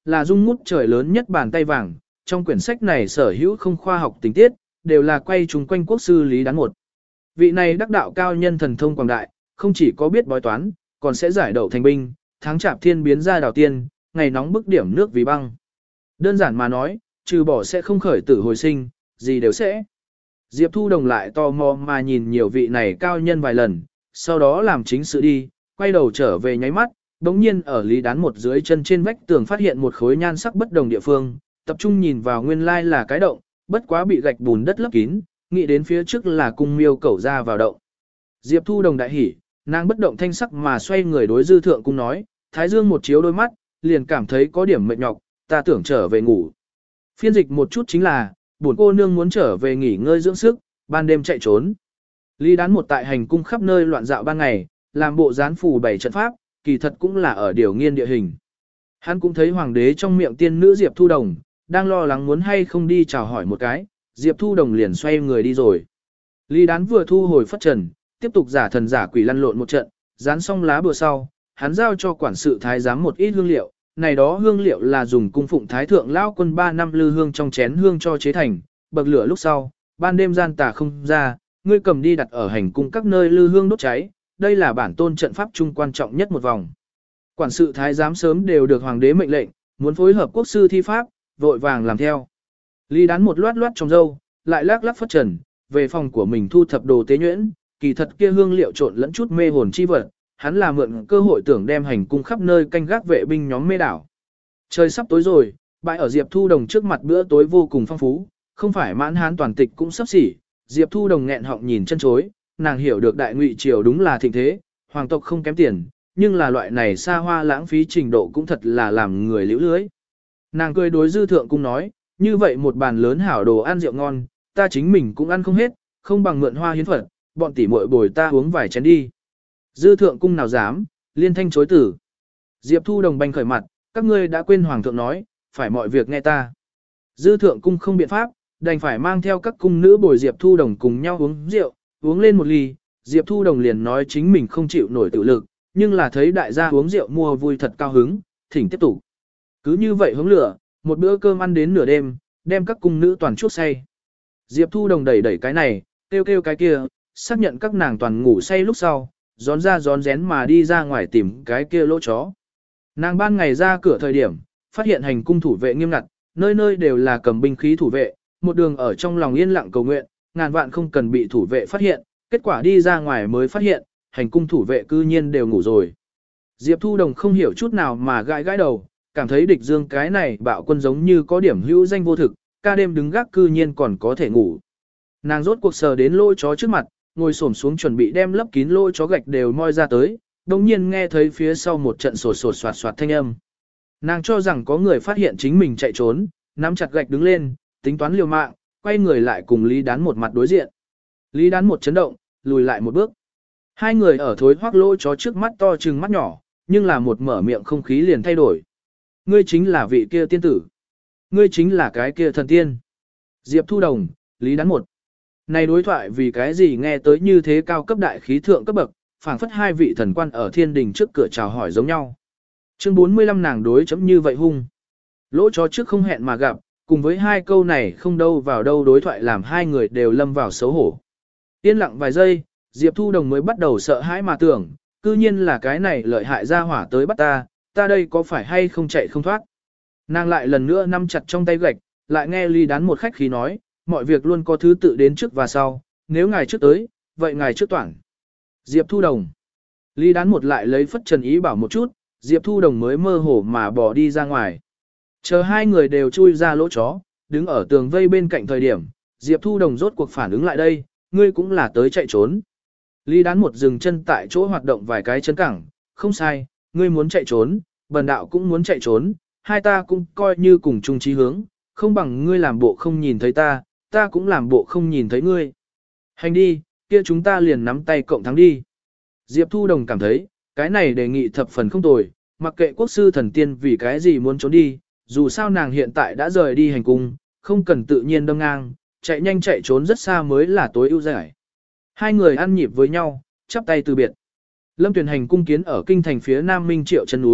là dung ngút trời lớn nhất bàn tay vàng, trong quyển sách này sở hữu không khoa học tình tiết, đều là quay chung quanh quốc sư Lý Đán một. Vị này đắc đạo cao nhân thần thông quảng đại, không chỉ có biết bói toán, còn sẽ giải đậu thành binh, tháng chạp thiên biến ra đào tiên, ngày nóng bức điểm nước vì băng. Đơn giản mà nói, trừ bỏ sẽ không khởi tử hồi sinh, gì đều sẽ. Diệp Thu Đồng lại tò mò mà nhìn nhiều vị này cao nhân vài lần, sau đó làm chính sự đi, quay đầu trở về nháy mắt, đống nhiên ở Lý Đán một dưới chân trên vách tường phát hiện một khối nhan sắc bất đồng địa phương, tập trung nhìn vào nguyên lai là cái động, bất quá bị gạch bùn đất lấp kín, nghĩ đến phía trước là cung miêu cẩu ra vào động. Diệp Thu Đồng đại hỉ, nàng bất động thanh sắc mà xoay người đối dư thượng cung nói, thái dương một chiếu đôi mắt, liền cảm thấy có điểm mệt nhọc, ta tưởng trở về ngủ. Phiên dịch một chút chính là, buồn cô nương muốn trở về nghỉ ngơi dưỡng sức, ban đêm chạy trốn. Lý Đán một tại hành cung khắp nơi loạn dạo ban ngày, làm bộ gián phù bảy trận pháp, kỳ thật cũng là ở điều nghiên địa hình. Hắn cũng thấy hoàng đế trong miệng tiên nữ Diệp Thu Đồng, đang lo lắng muốn hay không đi chào hỏi một cái, Diệp Thu Đồng liền xoay người đi rồi. Lý Đán vừa thu hồi phất trần, tiếp tục giả thần giả quỷ lăn lộn một trận, dán xong lá bùa sau, hắn giao cho quản sự thái giám một ít hương liệu, này đó hương liệu là dùng cung phụng thái thượng lão quân ba năm lư hương trong chén hương cho chế thành, bậc lửa lúc sau, ban đêm gian tà không ra, ngươi cầm đi đặt ở hành cung các nơi lư hương đốt cháy, đây là bản tôn trận pháp trung quan trọng nhất một vòng. Quản sự thái giám sớm đều được hoàng đế mệnh lệnh, muốn phối hợp quốc sư thi pháp, vội vàng làm theo. Lý Đán một loát loát trong dâu, lại lắc lắc phất trần, về phòng của mình thu thập đồ tế nhuyễn, kỳ thật kia hương liệu trộn lẫn chút mê hồn chi vật, hắn là mượn cơ hội tưởng đem hành cung khắp nơi canh gác vệ binh nhóm mê đảo. Trời sắp tối rồi, bãi ở Diệp Thu Đồng trước mặt bữa tối vô cùng phong phú, không phải mãn hán toàn tịch cũng sắp xỉ, Diệp Thu Đồng nghẹn họng nhìn chân chối, nàng hiểu được đại ngụy triều đúng là thịnh thế, hoàng tộc không kém tiền, nhưng là loại này xa hoa lãng phí trình độ cũng thật là làm người liễu lưới. Nàng cười đối dư thượng cung nói, như vậy một bàn lớn hảo đồ ăn rượu ngon, ta chính mình cũng ăn không hết, không bằng mượn hoa hiến phật, bọn tỷ muội bồi ta uống vài chén đi. Dư thượng cung nào dám, liên thanh chối tử. Diệp Thu Đồng banh khởi mặt, các ngươi đã quên hoàng thượng nói, phải mọi việc nghe ta. Dư thượng cung không biện pháp, đành phải mang theo các cung nữ bồi Diệp Thu Đồng cùng nhau uống rượu, uống lên một ly, Diệp Thu Đồng liền nói chính mình không chịu nổi tự lực, nhưng là thấy đại gia uống rượu mua vui thật cao hứng, thỉnh tiếp tục. Cứ như vậy hướng lửa, một bữa cơm ăn đến nửa đêm, đem các cung nữ toàn chuốc say. Diệp Thu Đồng đẩy đẩy cái này, kêu kêu cái kia, xác nhận các nàng toàn ngủ say lúc sau, gión ra gión rén mà đi ra ngoài tìm cái kia lỗ chó. Nàng ban ngày ra cửa thời điểm, phát hiện hành cung thủ vệ nghiêm ngặt, nơi nơi đều là cầm binh khí thủ vệ, một đường ở trong lòng yên lặng cầu nguyện, ngàn vạn không cần bị thủ vệ phát hiện, kết quả đi ra ngoài mới phát hiện, hành cung thủ vệ cư nhiên đều ngủ rồi. Diệp Thu Đồng không hiểu chút nào mà gãi gãi đầu, cảm thấy địch dương cái này bạo quân giống như có điểm hữu danh vô thực, ca đêm đứng gác cư nhiên còn có thể ngủ. Nàng rốt cuộc sờ đến lỗ chó trước mặt, ngồi xổm xuống chuẩn bị đem lấp kín lỗ chó gạch đều moi ra tới, đồng nhiên nghe thấy phía sau một trận sột sột soạt soạt thanh âm. Nàng cho rằng có người phát hiện chính mình chạy trốn, nắm chặt gạch đứng lên, tính toán liều mạng, quay người lại cùng Lý Đán một mặt đối diện. Lý Đán một chấn động, lùi lại một bước. Hai người ở thối hoác lỗ chó trước mắt to trừng mắt nhỏ, nhưng là một mở miệng không khí liền thay đổi. Ngươi chính là vị kia tiên tử. Ngươi chính là cái kia thần tiên. Diệp Thu Đồng, Lý Đán một. Này đối thoại vì cái gì nghe tới như thế cao cấp đại khí thượng cấp bậc, phảng phất hai vị thần quan ở thiên đình trước cửa chào hỏi giống nhau. Chương bốn mươi lăm nàng đối chấm như vậy hung. Lỗ chó trước không hẹn mà gặp, cùng với hai câu này không đâu vào đâu đối thoại làm hai người đều lâm vào xấu hổ. Yên lặng vài giây, Diệp Thu Đồng mới bắt đầu sợ hãi mà tưởng, cư nhiên là cái này lợi hại ra hỏa tới bắt ta, ta đây có phải hay không chạy không thoát. Nàng lại lần nữa nắm chặt trong tay gạch, lại nghe Lý Đán một khách khí nói, mọi việc luôn có thứ tự đến trước và sau, nếu ngài trước tới, vậy ngài trước toàn. Diệp Thu Đồng. Lý Đán một lại lấy phất trần ý bảo một chút, Diệp Thu Đồng mới mơ hồ mà bỏ đi ra ngoài. Chờ hai người đều chui ra lỗ chó, đứng ở tường vây bên cạnh thời điểm, Diệp Thu Đồng rốt cuộc phản ứng lại đây, ngươi cũng là tới chạy trốn. Lý Đán một dừng chân tại chỗ hoạt động vài cái chân cẳng, không sai, ngươi muốn chạy trốn, bần đạo cũng muốn chạy trốn, hai ta cũng coi như cùng chung chí hướng, không bằng ngươi làm bộ không nhìn thấy ta, ta cũng làm bộ không nhìn thấy ngươi. Hành đi, kia chúng ta liền nắm tay cộng thắng đi. Diệp Thu Đồng cảm thấy, cái này đề nghị thập phần không tồi, mặc kệ quốc sư thần tiên vì cái gì muốn trốn đi, dù sao nàng hiện tại đã rời đi hành cung, không cần tự nhiên đâm ngang, chạy nhanh chạy trốn rất xa mới là tối ưu giải. Hai người ăn nhịp với nhau, chắp tay từ biệt. Lâm Tuyền hành cung kiến ở kinh thành phía Nam Minh Triệu chân núi,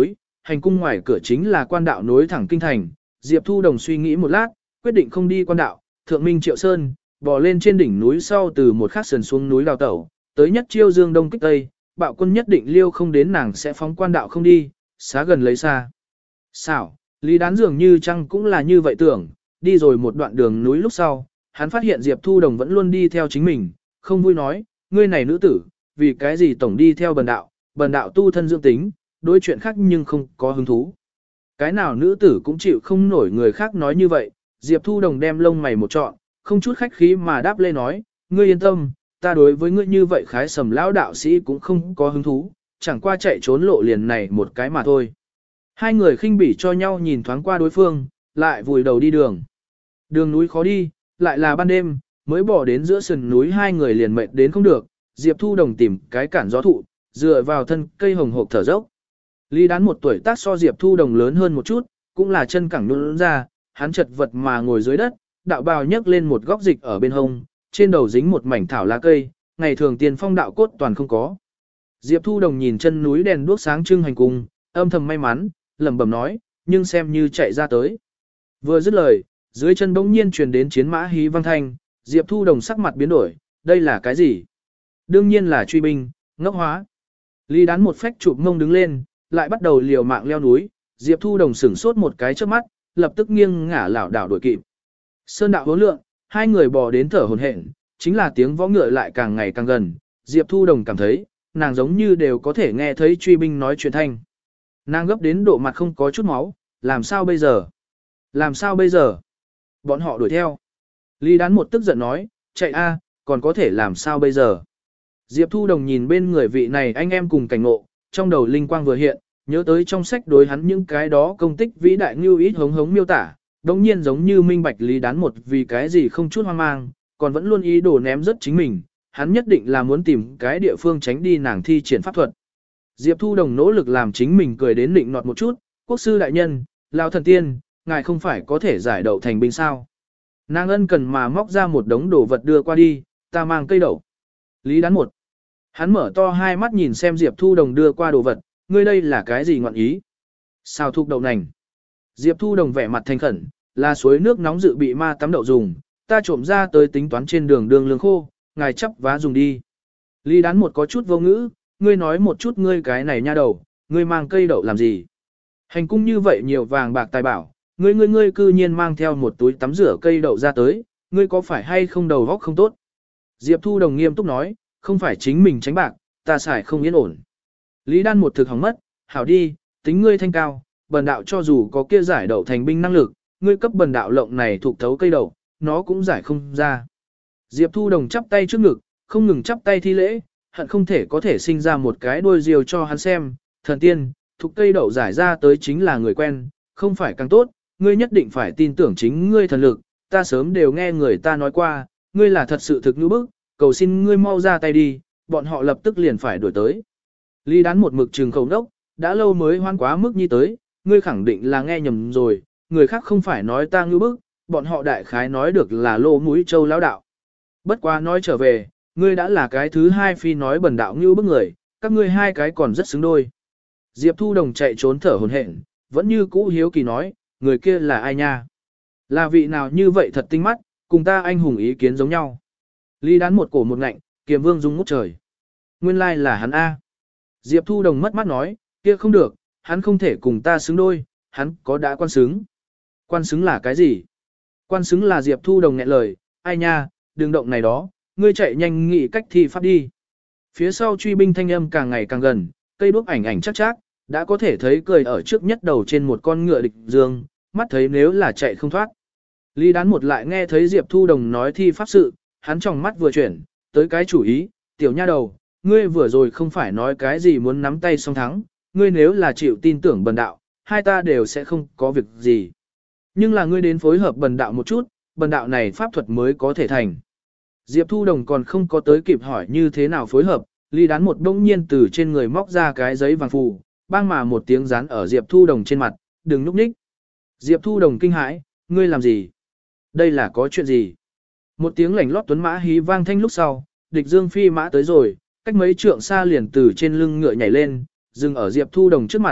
hành cung ngoài cửa chính là quan đạo nối thẳng kinh thành. Diệp Thu Đồng suy nghĩ một lát, quyết định không đi quan đạo, thượng minh Triệu Sơn, bò lên trên đỉnh núi sau từ một khắc sườn xuống núi đào tẩu, tới nhất chiêu dương đông kích tây, bạo quân nhất định liêu không đến nàng sẽ phóng quan đạo không đi, xá gần lấy xa. Xảo, Lý Đán dường như chăng cũng là như vậy tưởng, đi rồi một đoạn đường núi lúc sau, hắn phát hiện Diệp Thu Đồng vẫn luôn đi theo chính mình, không vui nói, ngươi này nữ tử, vì cái gì tổng đi theo bần đạo, bần đạo tu thân dưỡng tính, đối chuyện khác nhưng không có hứng thú. Cái nào nữ tử cũng chịu không nổi người khác nói như vậy, Diệp Thu Đồng đem lông mày một trọn, không chút khách khí mà đáp lê nói, ngươi yên tâm, ta đối với ngươi như vậy khái sầm lão đạo sĩ cũng không có hứng thú, chẳng qua chạy trốn lộ liền này một cái mà thôi. Hai người khinh bỉ cho nhau nhìn thoáng qua đối phương, lại vùi đầu đi đường. Đường núi khó đi, lại là ban đêm, mới bỏ đến giữa sườn núi hai người liền mệt đến không được, Diệp Thu Đồng tìm cái cản gió thụ, dựa vào thân cây hồng hộp thở dốc. Lý Đán một tuổi tác so Diệp Thu Đồng lớn hơn một chút, cũng là chân cẳng nhũn ra, hắn chật vật mà ngồi dưới đất, đạo bào nhấc lên một góc dịch ở bên hông, trên đầu dính một mảnh thảo lá cây, ngày thường tiền phong đạo cốt toàn không có. Diệp Thu Đồng nhìn chân núi đèn đuốc sáng trưng hành cung, âm thầm may mắn, lẩm bẩm nói, nhưng xem như chạy ra tới. Vừa dứt lời, dưới chân bỗng nhiên truyền đến chiến mã hí vang thanh, Diệp Thu Đồng sắc mặt biến đổi, đây là cái gì? Đương nhiên là truy binh, ngốc hóa. Lý Đán một phách chụp mông đứng lên, lại bắt đầu liều mạng leo núi, Diệp Thu Đồng sửng sốt một cái trước mắt, lập tức nghiêng ngả lảo đảo đuổi kịp. Sơn đạo hố lượng, hai người bò đến thở hổn hển, chính là tiếng võ ngựa lại càng ngày càng gần, Diệp Thu Đồng cảm thấy, nàng giống như đều có thể nghe thấy truy binh nói chuyện thanh. Nàng gấp đến độ mặt không có chút máu, làm sao bây giờ? Làm sao bây giờ? Bọn họ đuổi theo. Lý Đán một tức giận nói, chạy a, còn có thể làm sao bây giờ? Diệp Thu Đồng nhìn bên người vị này anh em cùng cảnh ngộ, trong đầu linh quang vừa hiện, nhớ tới trong sách đối hắn những cái đó công tích vĩ đại như ít hống hống miêu tả, đồng nhiên giống như minh bạch Lý Đán một vì cái gì không chút hoang mang, còn vẫn luôn ý đồ ném rất chính mình, hắn nhất định là muốn tìm cái địa phương tránh đi nàng thi triển pháp thuật. Diệp Thu Đồng nỗ lực làm chính mình cười đến nịnh nọt một chút, quốc sư đại nhân, lão thần tiên, ngài không phải có thể giải đậu thành binh sao. Nàng ân cần mà móc ra một đống đồ vật đưa qua đi, ta mang cây đậu. Lý Đán một. Hắn mở to hai mắt nhìn xem Diệp Thu Đồng đưa qua đồ vật, ngươi đây là cái gì ngọn ý? Sao thúc đậu nành? Diệp Thu Đồng vẻ mặt thành khẩn, là suối nước nóng dự bị ma tắm đậu dùng, ta trộm ra tới tính toán trên đường đường lương khô, ngài chấp vá dùng đi. Lý Đán một có chút vô ngữ, ngươi nói một chút ngươi cái này nha đầu, ngươi mang cây đậu làm gì? Hành cung như vậy nhiều vàng bạc tài bảo, ngươi ngươi ngươi cư nhiên mang theo một túi tắm rửa cây đậu ra tới, ngươi có phải hay không đầu óc không tốt? Diệp Thu Đồng nghiêm túc nói, không phải chính mình tránh bạc, ta xài không yên ổn. Lý Đan một thực hỏng mất, hảo đi, tính ngươi thanh cao, bần đạo cho dù có kia giải đậu thành binh năng lực, ngươi cấp bần đạo lộng này thuộc thấu cây đậu, nó cũng giải không ra. Diệp Thu Đồng chắp tay trước ngực, không ngừng chắp tay thi lễ, hận không thể có thể sinh ra một cái đuôi diều cho hắn xem, thần tiên, thuộc cây đậu giải ra tới chính là người quen, không phải càng tốt, ngươi nhất định phải tin tưởng chính ngươi thần lực, ta sớm đều nghe người ta nói qua, ngươi là thật sự thực như bức, cầu xin ngươi mau ra tay đi, bọn họ lập tức liền phải đuổi tới. Lý Đán một mực trừng khẩu đốc, đã lâu mới hoan quá mức như tới, ngươi khẳng định là nghe nhầm rồi, người khác không phải nói ta như bức, bọn họ đại khái nói được là lô mũi châu lão đạo. Bất quá nói trở về, ngươi đã là cái thứ hai phi nói bần đạo như bức người, các ngươi hai cái còn rất xứng đôi. Diệp Thu Đồng chạy trốn thở hổn hển, vẫn như cũ hiếu kỳ nói, người kia là ai nha? Là vị nào như vậy thật tinh mắt, cùng ta anh hùng ý kiến giống nhau. Lý Đán một cổ một ngạnh, Kiềm Vương rung ngút trời. Nguyên lai là hắn A. Diệp Thu Đồng mất mắt nói, kia không được, hắn không thể cùng ta xứng đôi, hắn có đã quan xứng. Quan xứng là cái gì? Quan xứng là Diệp Thu Đồng nghẹn lời, ai nha, đừng động này đó, ngươi chạy nhanh nghĩ cách thi pháp đi. Phía sau truy binh thanh âm càng ngày càng gần, cây đuốc ảnh ảnh chắc chắc, đã có thể thấy cười ở trước nhất đầu trên một con ngựa địch dương, mắt thấy nếu là chạy không thoát. Lý Đán một lại nghe thấy Diệp Thu Đồng nói thi pháp sự, hắn trong mắt vừa chuyển, tới cái chủ ý, tiểu nha đầu, ngươi vừa rồi không phải nói cái gì muốn nắm tay song thắng, ngươi nếu là chịu tin tưởng bần đạo, hai ta đều sẽ không có việc gì. Nhưng là ngươi đến phối hợp bần đạo một chút, bần đạo này pháp thuật mới có thể thành. Diệp Thu Đồng còn không có tới kịp hỏi như thế nào phối hợp, Lý Đán một đông nhiên từ trên người móc ra cái giấy vàng phù, bang mà một tiếng dán ở Diệp Thu Đồng trên mặt, đừng núp ních. Diệp Thu Đồng kinh hãi, ngươi làm gì? Đây là có chuyện gì? Một tiếng lảnh lót tuấn mã hí vang thanh lúc sau, địch dương phi mã tới rồi, cách mấy trượng xa liền từ trên lưng ngựa nhảy lên, dừng ở Diệp Thu Đồng trước mặt,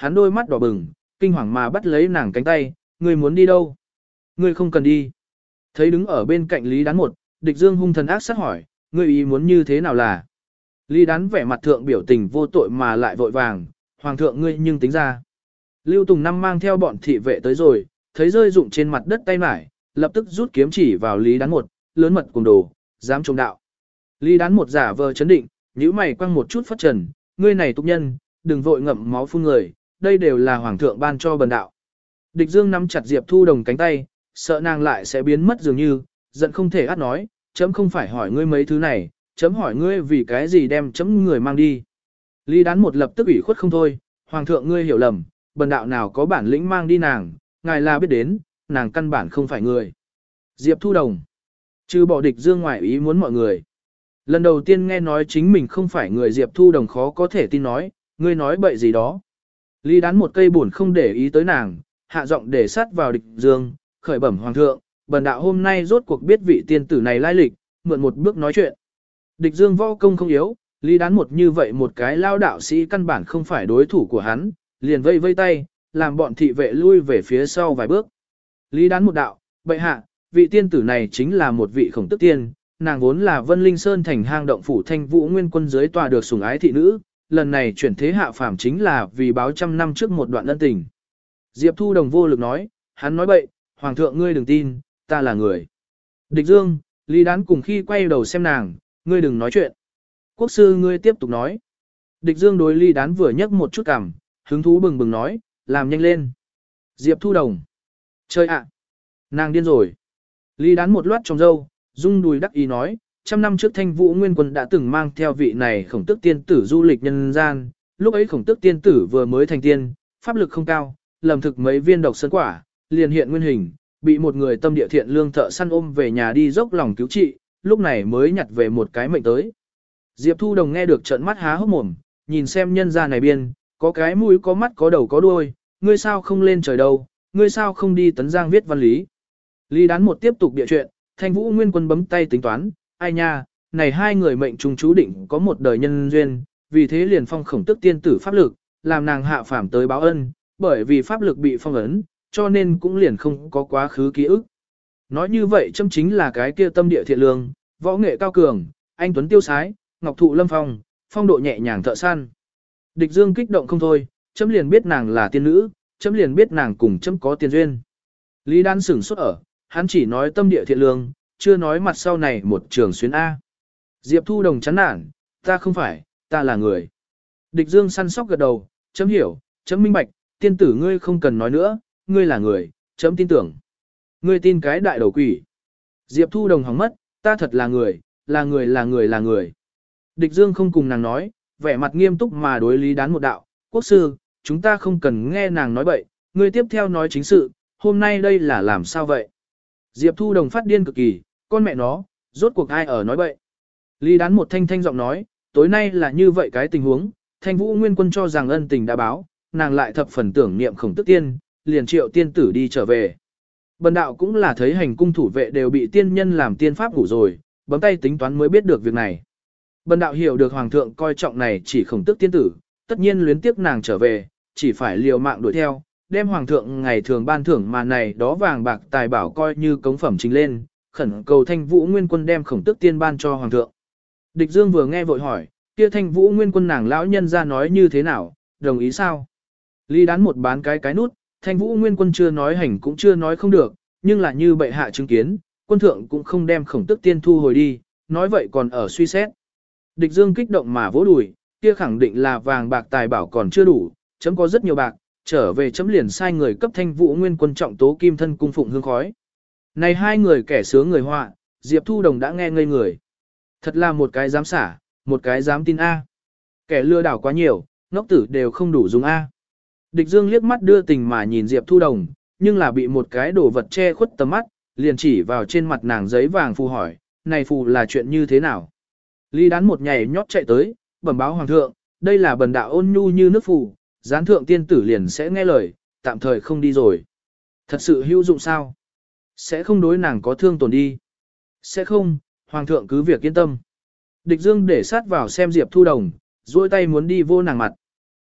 hắn đôi mắt đỏ bừng, kinh hoàng mà bắt lấy nàng cánh tay, ngươi muốn đi đâu? Ngươi không cần đi. Thấy đứng ở bên cạnh Lý Đán một, Địch Dương hung thần ác sát hỏi, ngươi ý muốn như thế nào là? Lý Đán vẻ mặt thượng biểu tình vô tội mà lại vội vàng, hoàng thượng ngươi nhưng tính ra. Lưu Tùng Năm mang theo bọn thị vệ tới rồi, thấy rơi rụng trên mặt đất tay mải, lập tức rút kiếm chỉ vào Lý Đán một, lớn mật cùng đồ, dám trông đạo. Lý Đán một giả vờ chấn định, nhíu mày quăng một chút phất trần, ngươi này tục nhân, đừng vội ngậm máu phun người, đây đều là hoàng thượng ban cho bần đạo. Địch Dương nắm chặt Diệp Thu Đồng cánh tay, sợ nàng lại sẽ biến mất dường như, giận không thể át nói, chấm không phải hỏi ngươi mấy thứ này, chấm hỏi ngươi vì cái gì đem chấm người mang đi. Lý Đán một lập tức ủy khuất không thôi, hoàng thượng ngươi hiểu lầm, bần đạo nào có bản lĩnh mang đi nàng, ngài là biết đến, nàng căn bản không phải người. Diệp Thu Đồng, trừ bỏ Địch Dương ngoài ý muốn mọi người. Lần đầu tiên nghe nói chính mình không phải người Diệp Thu Đồng khó có thể tin nói, ngươi nói bậy gì đó. Lý Đán một cây buồn không để ý tới nàng, hạ giọng để sát vào Địch Dương, khởi bẩm hoàng thượng, bần đạo hôm nay rốt cuộc biết vị tiên tử này lai lịch, mượn một bước nói chuyện. Địch Dương võ công không yếu, Lý Đán một như vậy một cái lao đạo sĩ căn bản không phải đối thủ của hắn, liền vây vây tay, làm bọn thị vệ lui về phía sau vài bước. Lý Đán một đạo, bệ hạ, vị tiên tử này chính là một vị khổng tức tiên, nàng vốn là Vân Linh Sơn thành hang động phủ Thanh Vũ Nguyên Quân dưới tòa được sủng ái thị nữ, lần này chuyển thế hạ phàm chính là vì báo trăm năm trước một đoạn ân tình. Diệp Thu Đồng vô lực nói, hắn nói bậy, hoàng thượng ngươi đừng tin, ta là người. Địch Dương, Lý Đán cùng khi quay đầu xem nàng, ngươi đừng nói chuyện. Quốc sư ngươi tiếp tục nói. Địch Dương đối Lý Đán vừa nhấc một chút cằm, hứng thú bừng bừng nói, làm nhanh lên. Diệp Thu Đồng. Chơi ạ. Nàng điên rồi. Lý Đán một loát trong râu, rung đùi đắc ý nói, trăm năm trước Thanh Vũ Nguyên Quân đã từng mang theo vị này khổng tức tiên tử du lịch nhân gian, lúc ấy khổng tức tiên tử vừa mới thành tiên, pháp lực không cao, lầm thực mấy viên độc sơn quả, liền hiện nguyên hình, bị một người tâm địa thiện lương thợ săn ôm về nhà đi dốc lòng cứu trị, lúc này mới nhặt về một cái mệnh tới. Diệp Thu Đồng nghe được trợn mắt há hốc mồm, nhìn xem nhân gia này biên, có cái mũi có mắt có đầu có đuôi, ngươi sao không lên trời đâu, ngươi sao không đi Tấn Giang viết văn lý. Lý Đán một tiếp tục địa chuyện, Thanh Vũ Nguyên Quân bấm tay tính toán, ai nha, này hai người mệnh trùng chú định có một đời nhân duyên, vì thế liền phong khổng tức tiên tử pháp lực, làm nàng hạ phàm tới báo ân, bởi vì pháp lực bị phong ấn, cho nên cũng liền không có quá khứ ký ức. Nói như vậy châm chính là cái kia tâm địa thiện lương, võ nghệ cao cường, anh tuấn tiêu sái, ngọc thụ lâm phong, phong độ nhẹ nhàng thợ săn. Địch Dương kích động không thôi, chấm liền biết nàng là tiên nữ, chấm liền biết nàng cùng chấm có tiền duyên. Lý Đan sửng sốt ở, hắn chỉ nói tâm địa thiện lương, chưa nói mặt sau này một trường xuyến A. Diệp Thu Đồng chán nản, ta không phải, ta là người. Địch Dương săn sóc gật đầu, chấm hiểu, chấm minh bạch, tiên tử ngươi không cần nói nữa, ngươi là người, chấm tin tưởng. Ngươi tin cái đại đầu quỷ. Diệp Thu Đồng hóng mất, ta thật là người, là người là người là người. Địch Dương không cùng nàng nói, vẻ mặt nghiêm túc mà đối Lý Đán một đạo, quốc sư, chúng ta không cần nghe nàng nói bậy, ngươi tiếp theo nói chính sự, hôm nay đây là làm sao vậy? Diệp Thu Đồng phát điên cực kỳ, con mẹ nó, rốt cuộc ai ở nói bậy? Lý Đán một thanh thanh giọng nói, tối nay là như vậy cái tình huống, Thanh Vũ Nguyên Quân cho rằng ân tình đã báo, nàng lại thập phần tưởng niệm khổng tức tiên, liền triệu tiên tử đi trở về. Bần đạo cũng là thấy hành cung thủ vệ đều bị tiên nhân làm tiên pháp ngủ rồi, bấm tay tính toán mới biết được việc này. Bần đạo hiểu được hoàng thượng coi trọng này chỉ khổng tức tiên tử, tất nhiên luyến tiếc nàng trở về, chỉ phải liều mạng đuổi theo, đem hoàng thượng ngày thường ban thưởng mà này đó vàng bạc tài bảo coi như cống phẩm trình lên, khẩn cầu Thanh Vũ Nguyên Quân đem khổng tức tiên ban cho hoàng thượng. Địch Dương vừa nghe vội hỏi, kia Thanh Vũ Nguyên Quân nàng lão nhân ra nói như thế nào, đồng ý sao? Lý Đán một bán cái cái nút, Thanh Vũ Nguyên Quân chưa nói hành cũng chưa nói không được, nhưng là như bệ hạ chứng kiến, quân thượng cũng không đem khổng tức tiên thu hồi đi, nói vậy còn ở suy xét. Địch Dương kích động mà vỗ đùi, kia khẳng định là vàng bạc tài bảo còn chưa đủ, chấm có rất nhiều bạc, trở về chấm liền sai người cấp Thanh Vũ Nguyên Quân trọng tố kim thân cung phụng hương khói. Này hai người kẻ sướng người họa, Diệp Thu Đồng đã nghe ngây người. Thật là một cái dám xả, một cái dám tin A. Kẻ lừa đảo quá nhiều, ngốc tử đều không đủ dùng A. Địch Dương liếc mắt đưa tình mà nhìn Diệp Thu Đồng, nhưng là bị một cái đồ vật che khuất tầm mắt, liền chỉ vào trên mặt nàng giấy vàng phù hỏi, này phù là chuyện như thế nào? Lý Đán một nhảy nhót chạy tới, bẩm báo hoàng thượng, đây là bần đạo ôn nhu như nước phù, gián thượng tiên tử liền sẽ nghe lời, tạm thời không đi rồi. Thật sự hữu dụng sao? Sẽ không đối nàng có thương tổn đi. Sẽ không, hoàng thượng cứ việc yên tâm. Địch Dương để sát vào xem Diệp Thu Đồng, duỗi tay muốn đi vô nàng mặt.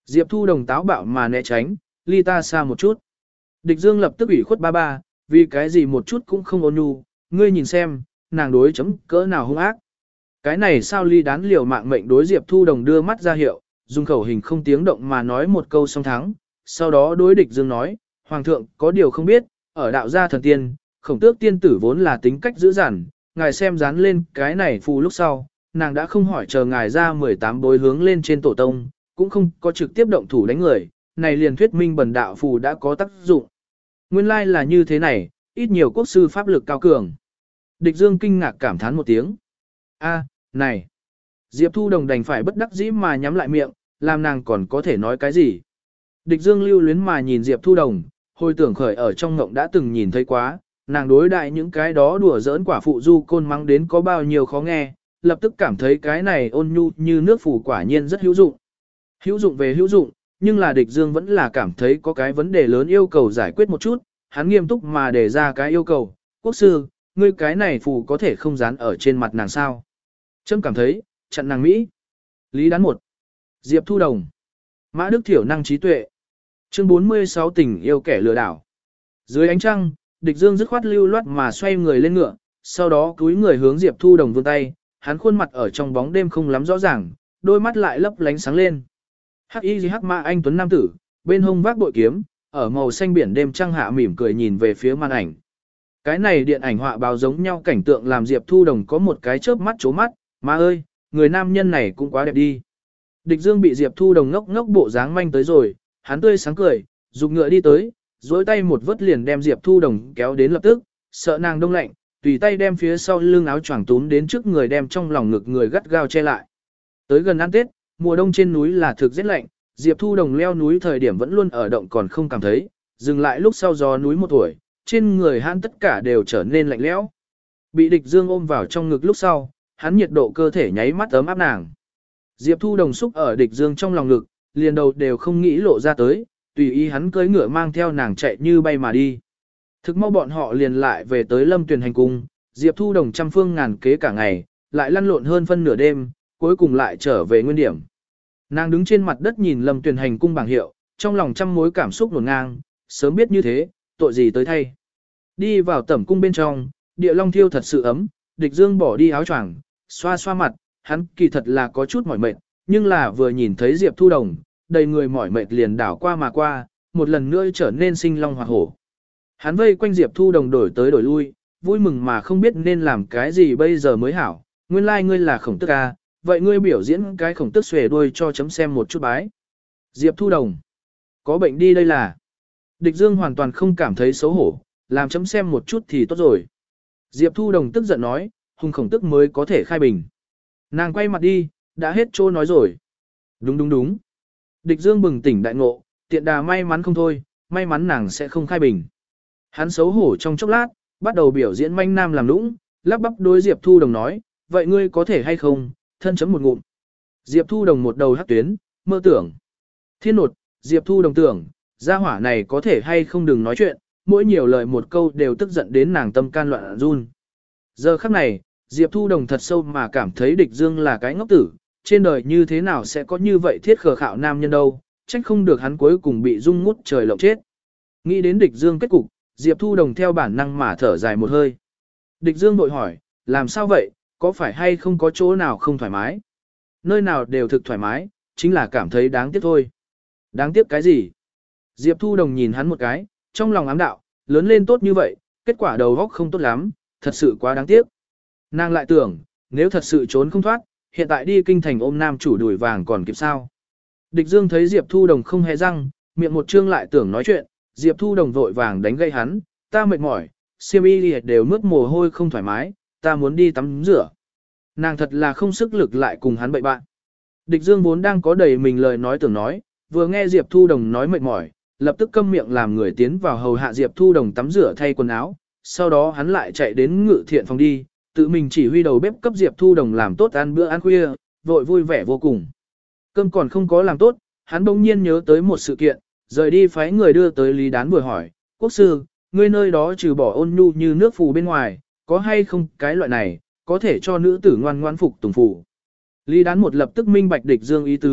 Diệp Thu Đồng táo bạo mà né tránh, ly ta xa một chút. Địch Dương lập tức ủy khuất ba ba, vì cái gì một chút cũng không ôn nhu, ngươi nhìn xem, nàng đối chấm cỡ nào hung ác. Cái này sao ly đán liều mạng mệnh đối Diệp Thu Đồng đưa mắt ra hiệu, dùng khẩu hình không tiếng động mà nói một câu song thắng, sau đó đối địch Dương nói, Hoàng thượng có điều không biết, ở đạo gia thần tiên, khổng tước tiên tử vốn là tính cách dữ dằn, ngài xem dán lên cái này phù lúc sau, nàng đã không hỏi chờ ngài ra mười tám bối hướng lên trên tổ tông, cũng không có trực tiếp động thủ đánh người, này liền thuyết minh bần đạo phù đã có tác dụng. Nguyên lai là như thế này, ít nhiều quốc sư pháp lực cao cường. Địch Dương kinh ngạc cảm thán một tiếng. A, này. Diệp Thu Đồng đành phải bất đắc dĩ mà nhắm lại miệng, làm nàng còn có thể nói cái gì. Địch Dương lưu luyến mà nhìn Diệp Thu Đồng, hồi tưởng khởi ở trong ngộng đã từng nhìn thấy quá, nàng đối đại những cái đó đùa giỡn quả phụ du côn mắng đến có bao nhiêu khó nghe, lập tức cảm thấy cái này ôn nhu như nước phủ quả nhiên rất hữu dụng. Hữu dụng về hữu dụng, nhưng là địch Dương vẫn là cảm thấy có cái vấn đề lớn yêu cầu giải quyết một chút, hắn nghiêm túc mà đề ra cái yêu cầu, quốc sư, ngươi cái này phù có thể không dán ở trên mặt nàng sao. Trâm cảm thấy, chặn nàng Mỹ. Lý đán một. Diệp Thu Đồng. Mã Đức Thiểu năng trí tuệ. Chương bốn mươi sáu tình yêu kẻ lừa đảo. Dưới ánh trăng, địch Dương dứt khoát lưu loát mà xoay người lên ngựa, sau đó cúi người hướng Diệp Thu Đồng vươn tay, hắn khuôn mặt ở trong bóng đêm không lắm rõ ràng, đôi mắt lại lấp lánh sáng lên. Hắc y hắc ma anh tuấn nam tử, bên hông vác bội kiếm, ở màu xanh biển đêm trăng hạ mỉm cười nhìn về phía màn ảnh. Cái này điện ảnh họa báo giống nhau cảnh tượng làm Diệp Thu Đồng có một cái chớp mắt chố mắt, má ơi, người nam nhân này cũng quá đẹp đi. Địch Dương bị Diệp Thu Đồng ngốc ngốc bộ dáng manh tới rồi, hắn tươi sáng cười, dục ngựa đi tới, duỗi tay một vớt liền đem Diệp Thu Đồng kéo đến lập tức, sợ nàng đông lạnh, tùy tay đem phía sau lưng áo choàng túm đến trước người đem trong lòng ngực người gắt gao che lại. Tới gần ăn Tết, mùa đông trên núi là thực rất lạnh, Diệp Thu Đồng leo núi thời điểm vẫn luôn ở động còn không cảm thấy, dừng lại lúc sau gió núi một tuổi, trên người hắn tất cả đều trở nên lạnh lẽo. Bị địch Dương ôm vào trong ngực lúc sau, hắn nhiệt độ cơ thể nháy mắt ấm áp nàng. Diệp Thu Đồng xúc ở địch Dương trong lòng ngực, liền đầu đều không nghĩ lộ ra tới, tùy ý hắn cưỡi ngựa mang theo nàng chạy như bay mà đi. Thực mau bọn họ liền lại về tới Lâm Tuyền hành cung, Diệp Thu Đồng trăm phương ngàn kế cả ngày, lại lăn lộn hơn phân nửa đêm, cuối cùng lại trở về nguyên điểm. Nàng đứng trên mặt đất nhìn Lâm Tuyền hành cung bảng hiệu, trong lòng trăm mối cảm xúc nổn ngang, sớm biết như thế, tội gì tới thay. Đi vào tẩm cung bên trong, địa long thiêu thật sự ấm, địch Dương bỏ đi áo choàng, xoa xoa mặt, hắn kỳ thật là có chút mỏi mệt, nhưng là vừa nhìn thấy Diệp Thu Đồng, đầy người mỏi mệt liền đảo qua mà qua, một lần nữa trở nên sinh long hoạt hổ. Hắn vây quanh Diệp Thu Đồng đổi tới đổi lui, vui mừng mà không biết nên làm cái gì bây giờ mới hảo, nguyên lai like ngươi là khổng tức à, vậy ngươi biểu diễn cái khổng tức xuề đuôi cho chấm xem một chút bái. Diệp Thu Đồng, có bệnh đi đây là. Địch Dương hoàn toàn không cảm thấy xấu hổ, làm chấm xem một chút thì tốt rồi. Diệp Thu Đồng tức giận nói, hùng khổng tức mới có thể khai bình. Nàng quay mặt đi, đã hết trô nói rồi. Đúng đúng đúng. Địch Dương bừng tỉnh đại ngộ, tiện đà may mắn không thôi, may mắn nàng sẽ không khai bình. Hắn xấu hổ trong chốc lát, bắt đầu biểu diễn manh nam làm lũng, lắp bắp đối Diệp Thu Đồng nói, vậy ngươi có thể hay không, thân chấm một ngụm. Diệp Thu Đồng một đầu hắc tuyến, mơ tưởng. Thiên nột, Diệp Thu Đồng tưởng, gia hỏa này có thể hay không đừng nói chuyện, mỗi nhiều lời một câu đều tức giận đến nàng tâm can loạn run. Giờ khắc này, Diệp Thu Đồng thật sâu mà cảm thấy địch Dương là cái ngốc tử, trên đời như thế nào sẽ có như vậy thiết khờ khạo nam nhân đâu, trách không được hắn cuối cùng bị rung ngút trời lộng chết. Nghĩ đến địch Dương kết cục, Diệp Thu Đồng theo bản năng mà thở dài một hơi. Địch Dương bội hỏi, làm sao vậy, có phải hay không có chỗ nào không thoải mái? Nơi nào đều thực thoải mái, chính là cảm thấy đáng tiếc thôi. Đáng tiếc cái gì? Diệp Thu Đồng nhìn hắn một cái, trong lòng ám đạo, lớn lên tốt như vậy, kết quả đầu óc không tốt lắm, thật sự quá đáng tiếc. Nàng lại tưởng, nếu thật sự trốn không thoát, hiện tại đi kinh thành ôm nam chủ đuổi vàng còn kịp sao. Địch Dương thấy Diệp Thu Đồng không hề răng, miệng một trương lại tưởng nói chuyện, Diệp Thu Đồng vội vàng đánh gây hắn, ta mệt mỏi, xiêm y đều mướt mồ hôi không thoải mái, ta muốn đi tắm rửa. Nàng thật là không sức lực lại cùng hắn bậy bạn. Địch Dương vốn đang có đầy mình lời nói tưởng nói, vừa nghe Diệp Thu Đồng nói mệt mỏi, lập tức câm miệng làm người tiến vào hầu hạ Diệp Thu Đồng tắm rửa thay quần áo, sau đó hắn lại chạy đến ngự thiện phòng đi, tự mình chỉ huy đầu bếp cấp Diệp Thu Đồng làm tốt ăn bữa ăn khuya, vội vui vẻ vô cùng. Cơm còn không có làm tốt, hắn bỗng nhiên nhớ tới một sự kiện, rời đi phái người đưa tới Lý Đán vừa hỏi, quốc sư, ngươi nơi đó trừ bỏ ôn nhu như nước phù bên ngoài, có hay không cái loại này, có thể cho nữ tử ngoan ngoan phục tùng phù. Lý Đán một lập tức minh bạch địch Dương ý tứ,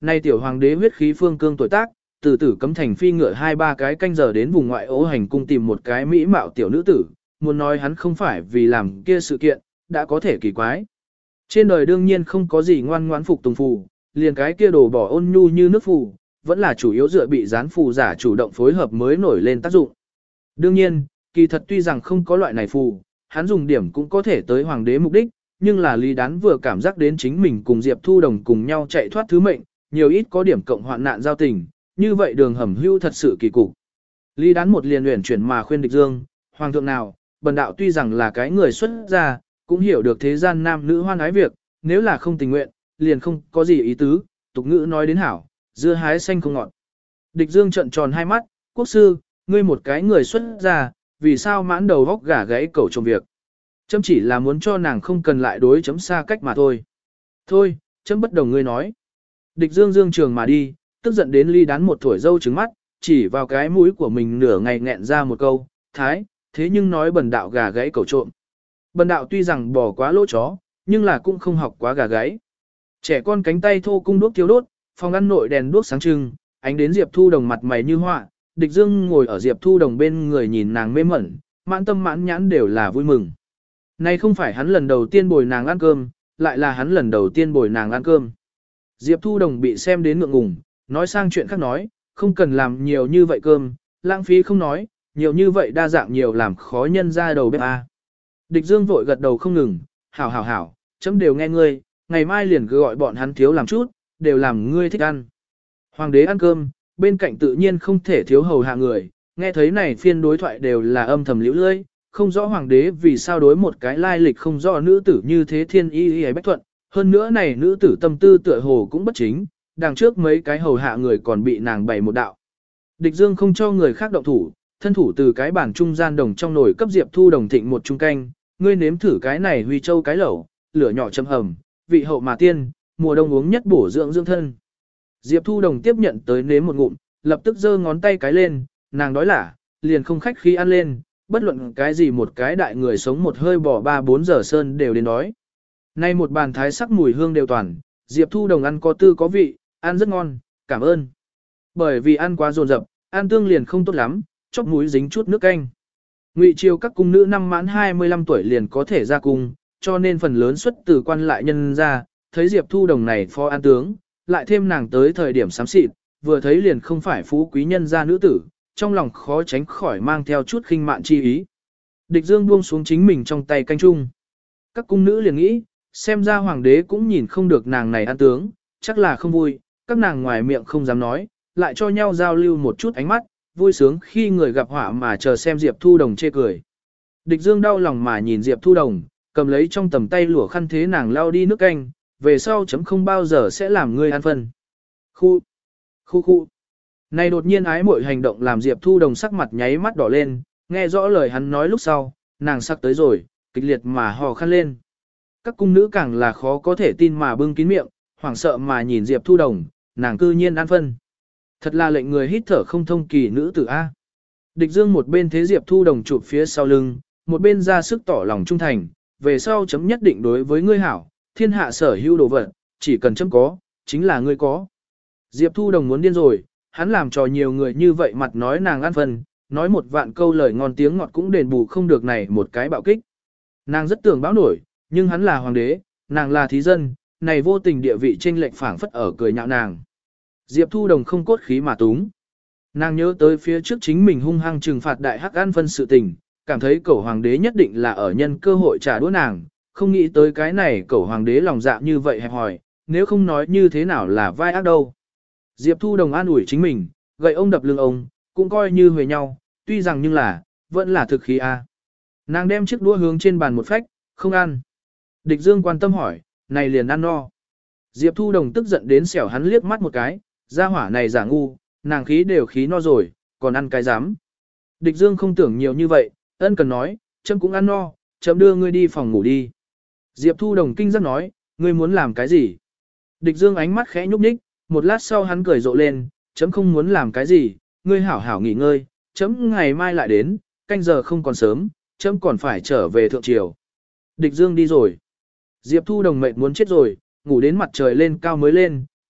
Nay tiểu hoàng đế huyết khí phương cương tuổi tác, từ tử cấm thành phi ngựa hai ba cái canh giờ đến vùng ngoại ô hành cung tìm một cái mỹ mạo tiểu nữ tử, muốn nói hắn không phải vì làm kia sự kiện, đã có thể kỳ quái. Trên đời đương nhiên không có gì ngoan ngoãn phục tùng phù, liền cái kia đồ bỏ ôn nhu như nước phù, vẫn là chủ yếu dựa bị gián phù giả chủ động phối hợp mới nổi lên tác dụng. Đương nhiên, kỳ thật tuy rằng không có loại này phù, hắn dùng điểm cũng có thể tới hoàng đế mục đích, nhưng là Lý Đán vừa cảm giác đến chính mình cùng Diệp Thu Đồng cùng nhau chạy thoát thứ mệnh, nhiều ít có điểm cộng hoạn nạn giao tình, như vậy đường hầm hưu thật sự kỳ cục. Lý Đán một liền luyện chuyển mà khuyên địch dương, hoàng thượng nào, bần đạo tuy rằng là cái người xuất gia, cũng hiểu được thế gian nam nữ hoan ái việc, nếu là không tình nguyện, liền không có gì ý tứ, tục ngữ nói đến hảo, dưa hái xanh không ngọt. Địch dương trợn tròn hai mắt, quốc sư, ngươi một cái người xuất gia, vì sao mãn đầu vóc gà gáy cẩu trong việc. Chấm chỉ là muốn cho nàng không cần lại đối chấm xa cách mà thôi. Thôi, chấm bất đồng ngươi nói. Địch dương dương trường mà đi, tức giận đến Ly Đán một thổi dâu trứng mắt, chỉ vào cái mũi của mình nửa ngày nghẹn ra một câu, thái, thế nhưng nói bần đạo gà gáy cẩu trộm. Bần đạo tuy rằng bỏ quá lỗ chó, nhưng là cũng không học quá gà gáy. Trẻ con cánh tay thô cung đuốc thiếu đốt, phòng ăn nội đèn đuốc sáng trưng, ánh đến Diệp Thu Đồng mặt mày như họa, địch dương ngồi ở Diệp Thu Đồng bên người nhìn nàng mê mẩn, mãn tâm mãn nhãn đều là vui mừng. Này không phải hắn lần đầu tiên bồi nàng ăn cơm, lại là hắn lần đầu tiên bồi nàng ăn cơm. Diệp Thu Đồng bị xem đến ngượng ngùng, nói sang chuyện khác nói, không cần làm nhiều như vậy cơm, lãng phí không nói, nhiều như vậy đa dạng nhiều làm khó nhân ra đầu bếp a. Địch Dương vội gật đầu không ngừng, hảo hảo hảo, chấm đều nghe ngươi, ngày mai liền cứ gọi bọn hắn thiếu làm chút, đều làm ngươi thích ăn. Hoàng đế ăn cơm, bên cạnh tự nhiên không thể thiếu hầu hạ người, nghe thấy này phiên đối thoại đều là âm thầm liễu lơi, không rõ hoàng đế vì sao đối một cái lai lịch không rõ nữ tử như thế thiên y y bách thuận, hơn nữa này nữ tử tâm tư tựa hồ cũng bất chính, đằng trước mấy cái hầu hạ người còn bị nàng bày một đạo. Địch Dương không cho người khác động thủ, thân thủ từ cái bản trung gian đồng trong nồi cấp Diệp Thu Đồng thịnh một chung canh, ngươi nếm thử cái này huy châu cái lẩu, lửa nhỏ châm hầm, vị hậu mà tiên, mùa đông uống nhất bổ dưỡng dưỡng thân. Diệp Thu Đồng tiếp nhận tới nếm một ngụm, lập tức giơ ngón tay cái lên, nàng đói lả, liền không khách khí ăn lên, bất luận cái gì một cái đại người sống một hơi bỏ ba bốn giờ sơn đều đến đói. Nay một bàn thái sắc mùi hương đều toàn, Diệp Thu Đồng ăn có tư có vị, ăn rất ngon, cảm ơn. Bởi vì ăn quá dồn dập, ăn tương liền không tốt lắm, chóp mũi dính chút nước canh. Ngụy triều các cung nữ năm mãn hai mươi lăm tuổi liền có thể ra cung, cho nên phần lớn xuất từ quan lại nhân ra, thấy Diệp Thu Đồng này phó an tướng, lại thêm nàng tới thời điểm xám xịt, vừa thấy liền không phải phú quý nhân gia nữ tử, trong lòng khó tránh khỏi mang theo chút khinh mạn chi ý. Địch Dương buông xuống chính mình trong tay canh chung. Các cung nữ liền nghĩ, xem ra hoàng đế cũng nhìn không được nàng này an tướng, chắc là không vui, các nàng ngoài miệng không dám nói, lại cho nhau giao lưu một chút ánh mắt, vui sướng khi người gặp họa mà chờ xem Diệp Thu Đồng chê cười. Địch Dương đau lòng mà nhìn Diệp Thu Đồng, cầm lấy trong tầm tay lụa khăn thế nàng lau đi nước canh, về sau chấm không bao giờ sẽ làm ngươi ăn phân. Khu, khu khu. Này đột nhiên ái muội hành động làm Diệp Thu Đồng sắc mặt nháy mắt đỏ lên, nghe rõ lời hắn nói lúc sau, nàng sắc tới rồi, kịch liệt mà hò khăn lên. Các cung nữ càng là khó có thể tin mà bưng kín miệng, hoảng sợ mà nhìn Diệp Thu Đồng, nàng cư nhiên ăn phân. Thật là lệnh người hít thở không thông kỳ nữ tử A. Địch Dương một bên thế Diệp Thu Đồng chụp phía sau lưng, một bên ra sức tỏ lòng trung thành, về sau chấm nhất định đối với ngươi hảo, thiên hạ sở hữu đồ vật, chỉ cần chấm có, chính là ngươi có. Diệp Thu Đồng muốn điên rồi, hắn làm trò nhiều người như vậy mặt nói nàng ăn phân, nói một vạn câu lời ngon tiếng ngọt cũng đền bù không được này một cái bạo kích. Nàng rất tưởng báo nổi, nhưng hắn là hoàng đế, nàng là thí dân, này vô tình địa vị chênh lệch phảng phất ở cười nhạo nàng. Diệp Thu Đồng không cốt khí mà túng. Nàng nhớ tới phía trước chính mình hung hăng trừng phạt đại hắc ăn phân sự tình, cảm thấy cẩu hoàng đế nhất định là ở nhân cơ hội trả đũa nàng, không nghĩ tới cái này cẩu hoàng đế lòng dạ như vậy hẹp hòi, nếu không nói như thế nào là vai ác đâu. Diệp Thu Đồng an ủi chính mình, gậy ông đập lưng ông, cũng coi như huề nhau, tuy rằng nhưng là, vẫn là thực khí a. Nàng đem chiếc đũa hướng trên bàn một phách, không ăn. Địch Dương quan tâm hỏi, này liền ăn no. Diệp Thu Đồng tức giận đến xẻo hắn liếc mắt một cái, gia hỏa này giả ngu, nàng khí đều khí no rồi, còn ăn cái dám. Địch Dương không tưởng nhiều như vậy, ân cần nói, chấm cũng ăn no, chấm đưa ngươi đi phòng ngủ đi. Diệp Thu Đồng kinh giác nói, ngươi muốn làm cái gì? Địch Dương ánh mắt khẽ nhúc nhích, một lát sau hắn cười rộ lên, chấm không muốn làm cái gì, ngươi hảo hảo nghỉ ngơi, chấm ngày mai lại đến, canh giờ không còn sớm, chấm còn phải trở về thượng triều. Địch Dương đi rồi. Diệp Thu Đồng mệt muốn chết rồi, ngủ đến mặt trời lên cao mới lên,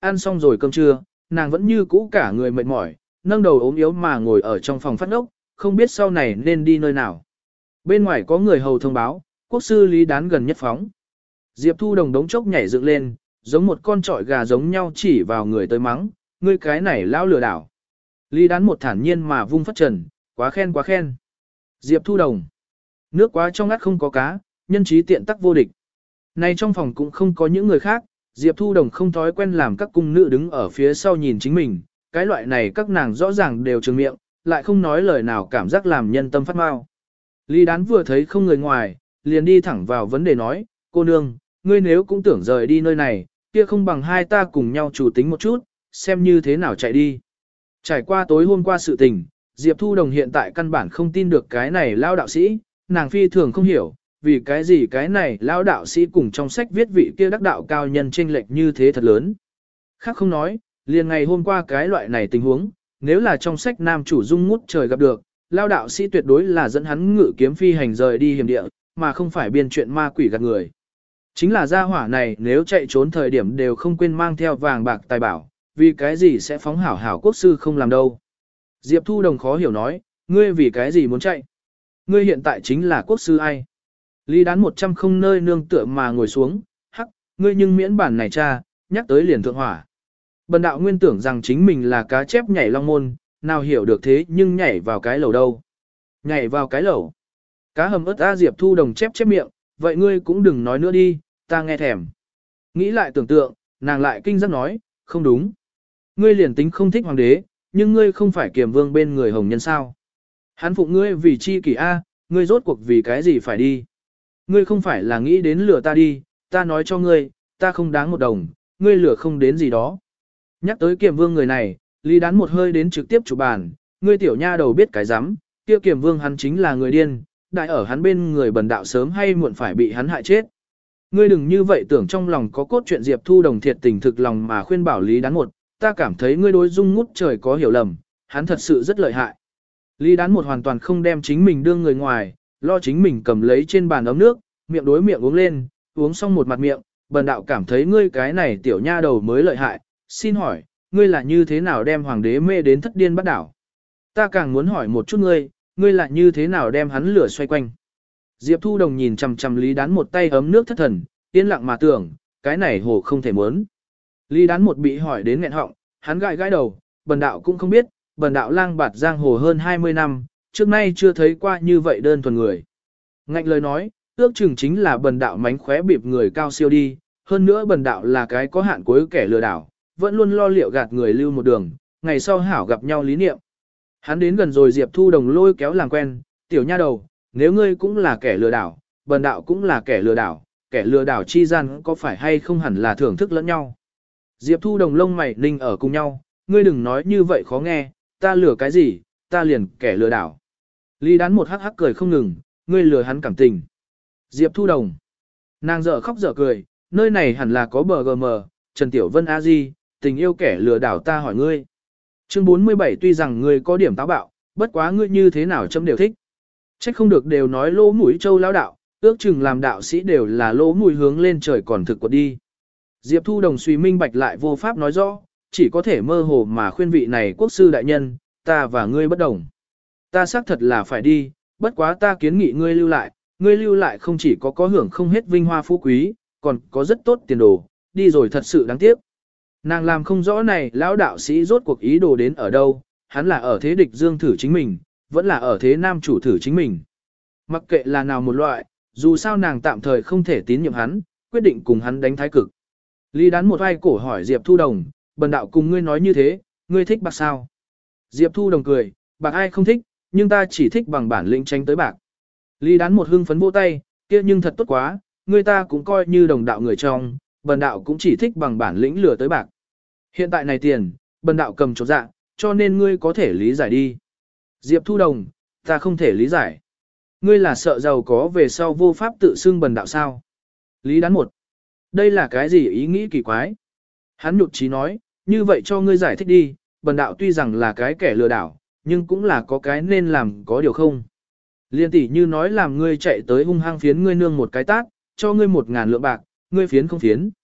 ăn xong rồi cơm trưa, nàng vẫn như cũ cả người mệt mỏi, nâng đầu ốm yếu mà ngồi ở trong phòng phát ốc, không biết sau này nên đi nơi nào. Bên ngoài có người hầu thông báo, quốc sư Lý Đán gần nhất phóng. Diệp Thu Đồng đống chốc nhảy dựng lên, giống một con trọi gà giống nhau chỉ vào người tới mắng, ngươi cái này lão lừa đảo. Lý Đán một thản nhiên mà vung phất trần, quá khen quá khen. Diệp Thu Đồng, nước quá trong ngắt không có cá, nhân trí tiện tắc vô địch. Này trong phòng cũng không có những người khác, Diệp Thu Đồng không thói quen làm các cung nữ đứng ở phía sau nhìn chính mình, cái loại này các nàng rõ ràng đều trừng miệng, lại không nói lời nào cảm giác làm nhân tâm phát mau. Lý Đán vừa thấy không người ngoài, liền đi thẳng vào vấn đề nói, cô nương, ngươi nếu cũng tưởng rời đi nơi này, kia không bằng hai ta cùng nhau chủ tính một chút, xem như thế nào chạy đi. Trải qua tối hôm qua sự tình, Diệp Thu Đồng hiện tại căn bản không tin được cái này lao đạo sĩ, nàng phi thường không hiểu, vì cái gì cái này lao đạo sĩ cùng trong sách viết vị kia đắc đạo cao nhân chênh lệch như thế thật lớn. Khác không nói, liền ngày hôm qua cái loại này tình huống, nếu là trong sách nam chủ dung ngút trời gặp được, lao đạo sĩ tuyệt đối là dẫn hắn ngự kiếm phi hành rời đi hiểm địa, mà không phải biên chuyện ma quỷ gạt người. Chính là gia hỏa này nếu chạy trốn thời điểm đều không quên mang theo vàng bạc tài bảo, vì cái gì sẽ phóng hảo hảo quốc sư không làm đâu. Diệp Thu Đồng khó hiểu nói, ngươi vì cái gì muốn chạy? Ngươi hiện tại chính là quốc sư ai? Lý Đán một trăm không nơi nương tựa mà ngồi xuống, hắc, ngươi nhưng miễn bản này cha, nhắc tới liền thượng hỏa. Bần đạo nguyên tưởng rằng chính mình là cá chép nhảy long môn, nào hiểu được thế nhưng nhảy vào cái lẩu đâu. Nhảy vào cái lẩu. Cá hầm ớt A Diệp Thu Đồng chép chép miệng, vậy ngươi cũng đừng nói nữa đi, ta nghe thèm. Nghĩ lại tưởng tượng, nàng lại kinh giác nói, không đúng. Ngươi liền tính không thích hoàng đế, nhưng ngươi không phải kiềm vương bên người hồng nhân sao. Hắn phụng ngươi vì chi kỷ A, ngươi rốt cuộc vì cái gì phải đi. Ngươi không phải là nghĩ đến lừa ta đi, ta nói cho ngươi, ta không đáng một đồng, ngươi lừa không đến gì đó. Nhắc tới kiềm vương người này, Lý Đán một hơi đến trực tiếp chủ bàn, ngươi tiểu nha đầu biết cái rắm, kia kiềm vương hắn chính là người điên, đại ở hắn bên người bần đạo sớm hay muộn phải bị hắn hại chết. Ngươi đừng như vậy tưởng trong lòng có cốt chuyện Diệp Thu Đồng thiệt tình thực lòng mà khuyên bảo Lý Đán một, ta cảm thấy ngươi đối dung ngút trời có hiểu lầm, hắn thật sự rất lợi hại. Lý Đán một hoàn toàn không đem chính mình đương người ngoài, lo chính mình cầm lấy trên bàn ấm nước, miệng đối miệng uống lên, uống xong một mặt miệng, bần đạo cảm thấy ngươi cái này tiểu nha đầu mới lợi hại, xin hỏi, ngươi là như thế nào đem hoàng đế mê đến thất điên bắt đảo? Ta càng muốn hỏi một chút ngươi, ngươi là như thế nào đem hắn lửa xoay quanh? Diệp Thu Đồng nhìn chằm chằm Lý Đán một tay ấm nước thất thần, yên lặng mà tưởng, cái này hồ không thể muốn. Lý Đán một bị hỏi đến nghẹn họng, hắn gãi gãi đầu, bần đạo cũng không biết, bần đạo lang bạt giang hồ hơn hai mươi năm, trước nay chưa thấy qua như vậy đơn thuần người. Ngạnh lời nói, ước chừng chính là bần đạo mánh khóe bịp người cao siêu đi, hơn nữa bần đạo là cái có hạn cuối kẻ lừa đảo, vẫn luôn lo liệu gạt người lưu một đường, ngày sau hảo gặp nhau lý niệm. Hắn đến gần rồi Diệp Thu Đồng lôi kéo làm quen, tiểu nha đầu, nếu ngươi cũng là kẻ lừa đảo, bần đạo cũng là kẻ lừa đảo, kẻ lừa đảo chi gian có phải hay không hẳn là thưởng thức lẫn nhau. Diệp Thu Đồng lông mày ninh ở cùng nhau, ngươi đừng nói như vậy khó nghe, ta lừa cái gì, ta liền kẻ lừa đảo. Lý Đán một hắc hắc cười không ngừng, ngươi lừa hắn cảm tình. Diệp Thu Đồng, nàng dở khóc dở cười, nơi này hẳn là có bờ gờ mờ, Trần Tiểu Vân A Di, tình yêu kẻ lừa đảo ta hỏi ngươi. Chương bốn mươi bảy tuy rằng ngươi có điểm táo bạo, bất quá ngươi như thế nào chấm đều thích. Trách không được đều nói lỗ mũi châu lão đạo, ước chừng làm đạo sĩ đều là lỗ mũi hướng lên trời còn thực quật đi. Diệp Thu Đồng suy minh bạch lại vô pháp nói rõ, chỉ có thể mơ hồ mà khuyên vị này quốc sư đại nhân, ta và ngươi bất đồng. Ta xác thật là phải đi, bất quá ta kiến nghị ngươi lưu lại, ngươi lưu lại không chỉ có có hưởng không hết vinh hoa phú quý, còn có rất tốt tiền đồ, đi rồi thật sự đáng tiếc. Nàng làm không rõ này lão đạo sĩ rốt cuộc ý đồ đến ở đâu, hắn là ở thế địch dương thử chính mình, vẫn là ở thế nam chủ thử chính mình. Mặc kệ là nào một loại, dù sao nàng tạm thời không thể tín nhiệm hắn, quyết định cùng hắn đánh thái cực. Lý Đán một vai cổ hỏi Diệp Thu Đồng, bần đạo cùng ngươi nói như thế, ngươi thích bạc sao? Diệp Thu Đồng cười, bạc ai không thích, nhưng ta chỉ thích bằng bản lĩnh tranh tới bạc. Lý Đán một hưng phấn vỗ tay, kia nhưng thật tốt quá, ngươi ta cũng coi như đồng đạo người trong, bần đạo cũng chỉ thích bằng bản lĩnh lừa tới bạc. Hiện tại này tiền, bần đạo cầm chốt dạ, cho nên ngươi có thể lý giải đi. Diệp Thu Đồng, ta không thể lý giải. Ngươi là sợ giàu có về sau vô pháp tự xưng bần đạo sao? Lý Đán một, đây là cái gì ý nghĩ kỳ quái? Hắn nhụt chí nói, như vậy cho ngươi giải thích đi, bần đạo tuy rằng là cái kẻ lừa đảo, nhưng cũng là có cái nên làm có điều không. Liên tỷ như nói làm ngươi chạy tới hung hăng phiến ngươi nương một cái tát, cho ngươi một ngàn lượng bạc, ngươi phiến không phiến.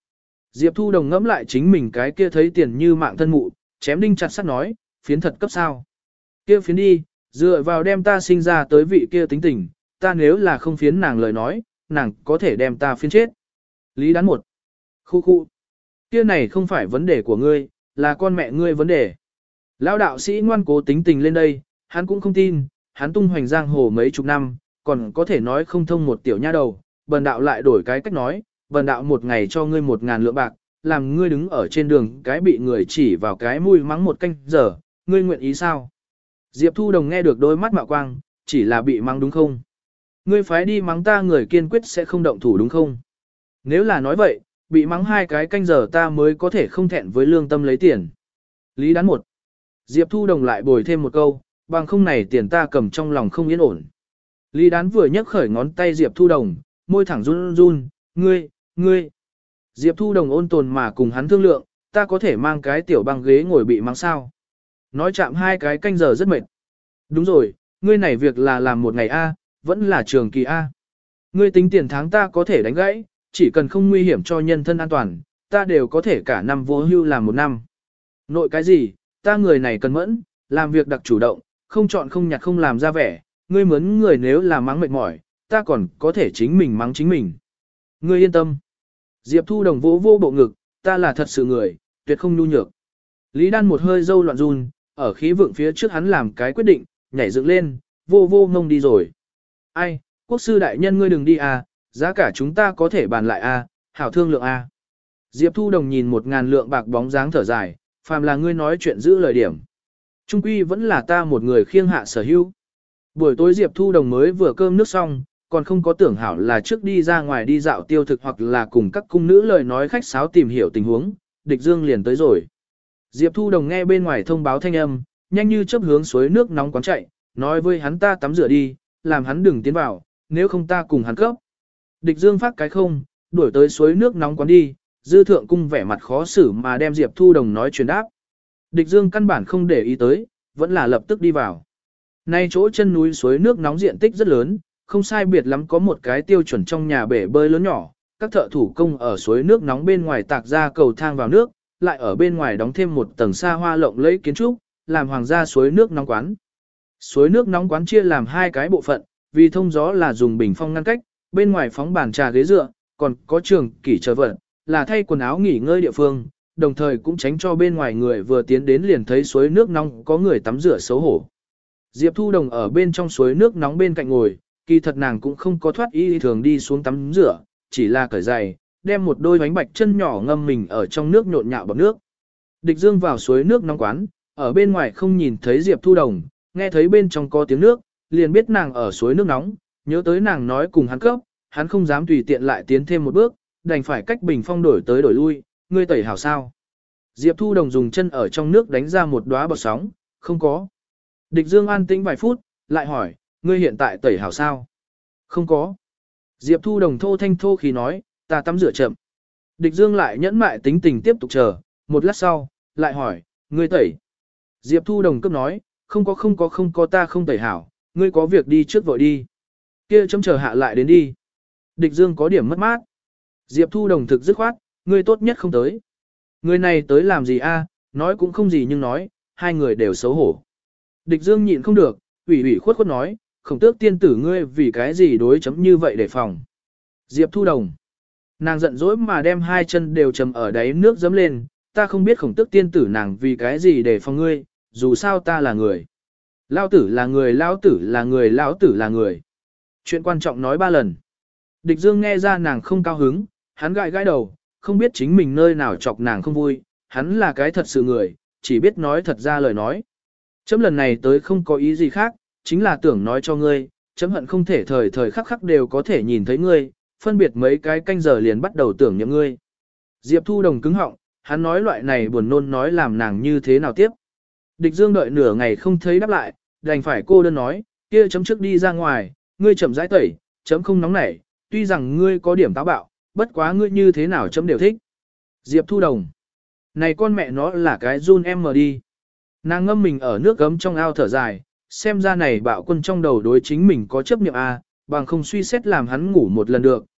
Diệp Thu Đồng ngẫm lại chính mình cái kia thấy tiền như mạng thân mụ, chém đinh chặt sắt nói, phiến thật cấp sao. Kia phiến đi, dựa vào đem ta sinh ra tới vị kia tính tình, ta nếu là không phiến nàng lời nói, nàng có thể đem ta phiến chết. Lý đán một. Khu khu. Kia này không phải vấn đề của ngươi, là con mẹ ngươi vấn đề. Lão đạo sĩ ngoan cố tính tình lên đây, hắn cũng không tin, hắn tung hoành giang hồ mấy chục năm, còn có thể nói không thông một tiểu nha đầu, bần đạo lại đổi cái cách nói, bần đạo một ngày cho ngươi một ngàn lượng bạc, làm ngươi đứng ở trên đường cái bị người chỉ vào cái mũi mắng một canh giờ, ngươi nguyện ý sao? Diệp Thu Đồng nghe được đôi mắt mạo quang, chỉ là bị mắng đúng không? Ngươi phái đi mắng ta người kiên quyết sẽ không động thủ đúng không? Nếu là nói vậy, bị mắng hai cái canh giờ ta mới có thể không thẹn với lương tâm lấy tiền. Lý đán một. Diệp Thu Đồng lại bồi thêm một câu, bằng không này tiền ta cầm trong lòng không yên ổn. Lý đán vừa nhấc khởi ngón tay Diệp Thu Đồng, môi thẳng run run, ngươi, ngươi. Diệp Thu Đồng ôn tồn mà cùng hắn thương lượng, ta có thể mang cái tiểu băng ghế ngồi bị mắng sao. Nói chạm hai cái canh giờ rất mệt. Đúng rồi, ngươi này việc là làm một ngày A, vẫn là trường kỳ A. Ngươi tính tiền tháng ta có thể đánh gãy, chỉ cần không nguy hiểm cho nhân thân an toàn, ta đều có thể cả năm vô hưu làm một năm. Nội cái gì, ta người này cần mẫn, làm việc đặc chủ động, không chọn không nhặt không làm ra vẻ, ngươi mướn người nếu là mắng mệt mỏi, ta còn có thể chính mình mắng chính mình. Ngươi yên tâm. Diệp Thu Đồng vỗ vô bộ ngực, ta là thật sự người, tuyệt không nhu nhược. Lý Đan một hơi dâu loạn run, ở khí vượng phía trước hắn làm cái quyết định, nhảy dựng lên, vô vô ngông đi rồi. Ai, quốc sư đại nhân ngươi đừng đi à, giá cả chúng ta có thể bàn lại à, hảo thương lượng à. Diệp Thu Đồng nhìn một ngàn lượng bạc bóng dáng thở dài, phàm là ngươi nói chuyện giữ lời điểm. Trung quy vẫn là ta một người khiêng hạ sở hữu. Buổi tối Diệp Thu Đồng mới vừa cơm nước xong, còn không có tưởng hảo là trước đi ra ngoài đi dạo tiêu thực hoặc là cùng các cung nữ lời nói khách sáo tìm hiểu tình huống, địch dương liền tới rồi. Diệp Thu Đồng nghe bên ngoài thông báo thanh âm, nhanh như chớp hướng suối nước nóng quán chạy, nói với hắn ta tắm rửa đi, làm hắn đừng tiến vào, nếu không ta cùng hắn cấp. Địch dương phát cái không, đuổi tới suối nước nóng quán đi, dư thượng cung vẻ mặt khó xử mà đem Diệp Thu Đồng nói truyền đáp. Địch dương căn bản không để ý tới, vẫn là lập tức đi vào. Nay chỗ chân núi suối nước nóng diện tích rất lớn, không sai biệt lắm có một cái tiêu chuẩn trong nhà bể bơi lớn nhỏ, các thợ thủ công ở suối nước nóng bên ngoài tạc ra cầu thang vào nước, lại ở bên ngoài đóng thêm một tầng xa hoa lộng lẫy kiến trúc, làm hoàng gia suối nước nóng quán. Suối nước nóng quán chia làm hai cái bộ phận, vì thông gió là dùng bình phong ngăn cách, bên ngoài phóng bàn trà ghế dựa, còn có trường kỷ chờ vật, là thay quần áo nghỉ ngơi địa phương, đồng thời cũng tránh cho bên ngoài người vừa tiến đến liền thấy suối nước nóng có người tắm rửa xấu hổ. Diệp Thu Đồng ở bên trong suối nước nóng bên cạnh ngồi, kỳ thật nàng cũng không có thoát y thường đi xuống tắm rửa, chỉ là cởi giày, đem một đôi bánh bạch chân nhỏ ngâm mình ở trong nước nhộn nhạo bọt nước. Địch Dương vào suối nước nóng quán, ở bên ngoài không nhìn thấy Diệp Thu Đồng, nghe thấy bên trong có tiếng nước, liền biết nàng ở suối nước nóng, nhớ tới nàng nói cùng hắn cấp, hắn không dám tùy tiện lại tiến thêm một bước, đành phải cách bình phong đổi tới đổi lui, ngươi tẩy hảo sao. Diệp Thu Đồng dùng chân ở trong nước đánh ra một đóa bọt sóng, không có. Địch Dương an tĩnh vài phút, lại hỏi, ngươi hiện tại tẩy hảo sao? Không có. Diệp Thu Đồng thô thanh thô khi nói, ta tắm rửa chậm. Địch Dương lại nhẫn mại tính tình tiếp tục chờ, một lát sau, lại hỏi, ngươi tẩy. Diệp Thu Đồng cấp nói, không có không có không có ta không tẩy hảo, ngươi có việc đi trước vội đi. Kia chấm chờ hạ lại đến đi. Địch Dương có điểm mất mát. Diệp Thu Đồng thực dứt khoát, ngươi tốt nhất không tới. Người này tới làm gì a? Nói cũng không gì nhưng nói, hai người đều xấu hổ. Địch Dương nhịn không được, ủy ủy khuất khuất nói, Khổng Tước tiên tử ngươi vì cái gì đối chấm như vậy để phòng. Diệp Thu Đồng. Nàng giận dỗi mà đem hai chân đều chầm ở đáy nước dẫm lên, ta không biết Khổng Tước tiên tử nàng vì cái gì để phòng ngươi, dù sao ta là người. Lao tử là người, lao tử là người, lão tử là người. Chuyện quan trọng nói ba lần. Địch Dương nghe ra nàng không cao hứng, hắn gãi gãi đầu, không biết chính mình nơi nào chọc nàng không vui, hắn là cái thật sự người, chỉ biết nói thật ra lời nói. Chấm lần này tới không có ý gì khác, chính là tưởng nói cho ngươi, chấm hận không thể thời thời khắc khắc đều có thể nhìn thấy ngươi, phân biệt mấy cái canh giờ liền bắt đầu tưởng nhậm ngươi. Diệp Thu Đồng cứng họng, hắn nói loại này buồn nôn nói làm nàng như thế nào tiếp. Địch Dương đợi nửa ngày không thấy đáp lại, đành phải cô đơn nói, kia chấm trước đi ra ngoài, ngươi chậm rãi tẩy, chấm không nóng nảy, tuy rằng ngươi có điểm táo bạo, bất quá ngươi như thế nào chấm đều thích. Diệp Thu Đồng. Này con mẹ nó là cái run em mờ đi. Nàng ngâm mình ở nước gấm trong ao thở dài, xem ra này bạo quân trong đầu đối chính mình có chấp niệm a, bằng không suy xét làm hắn ngủ một lần được,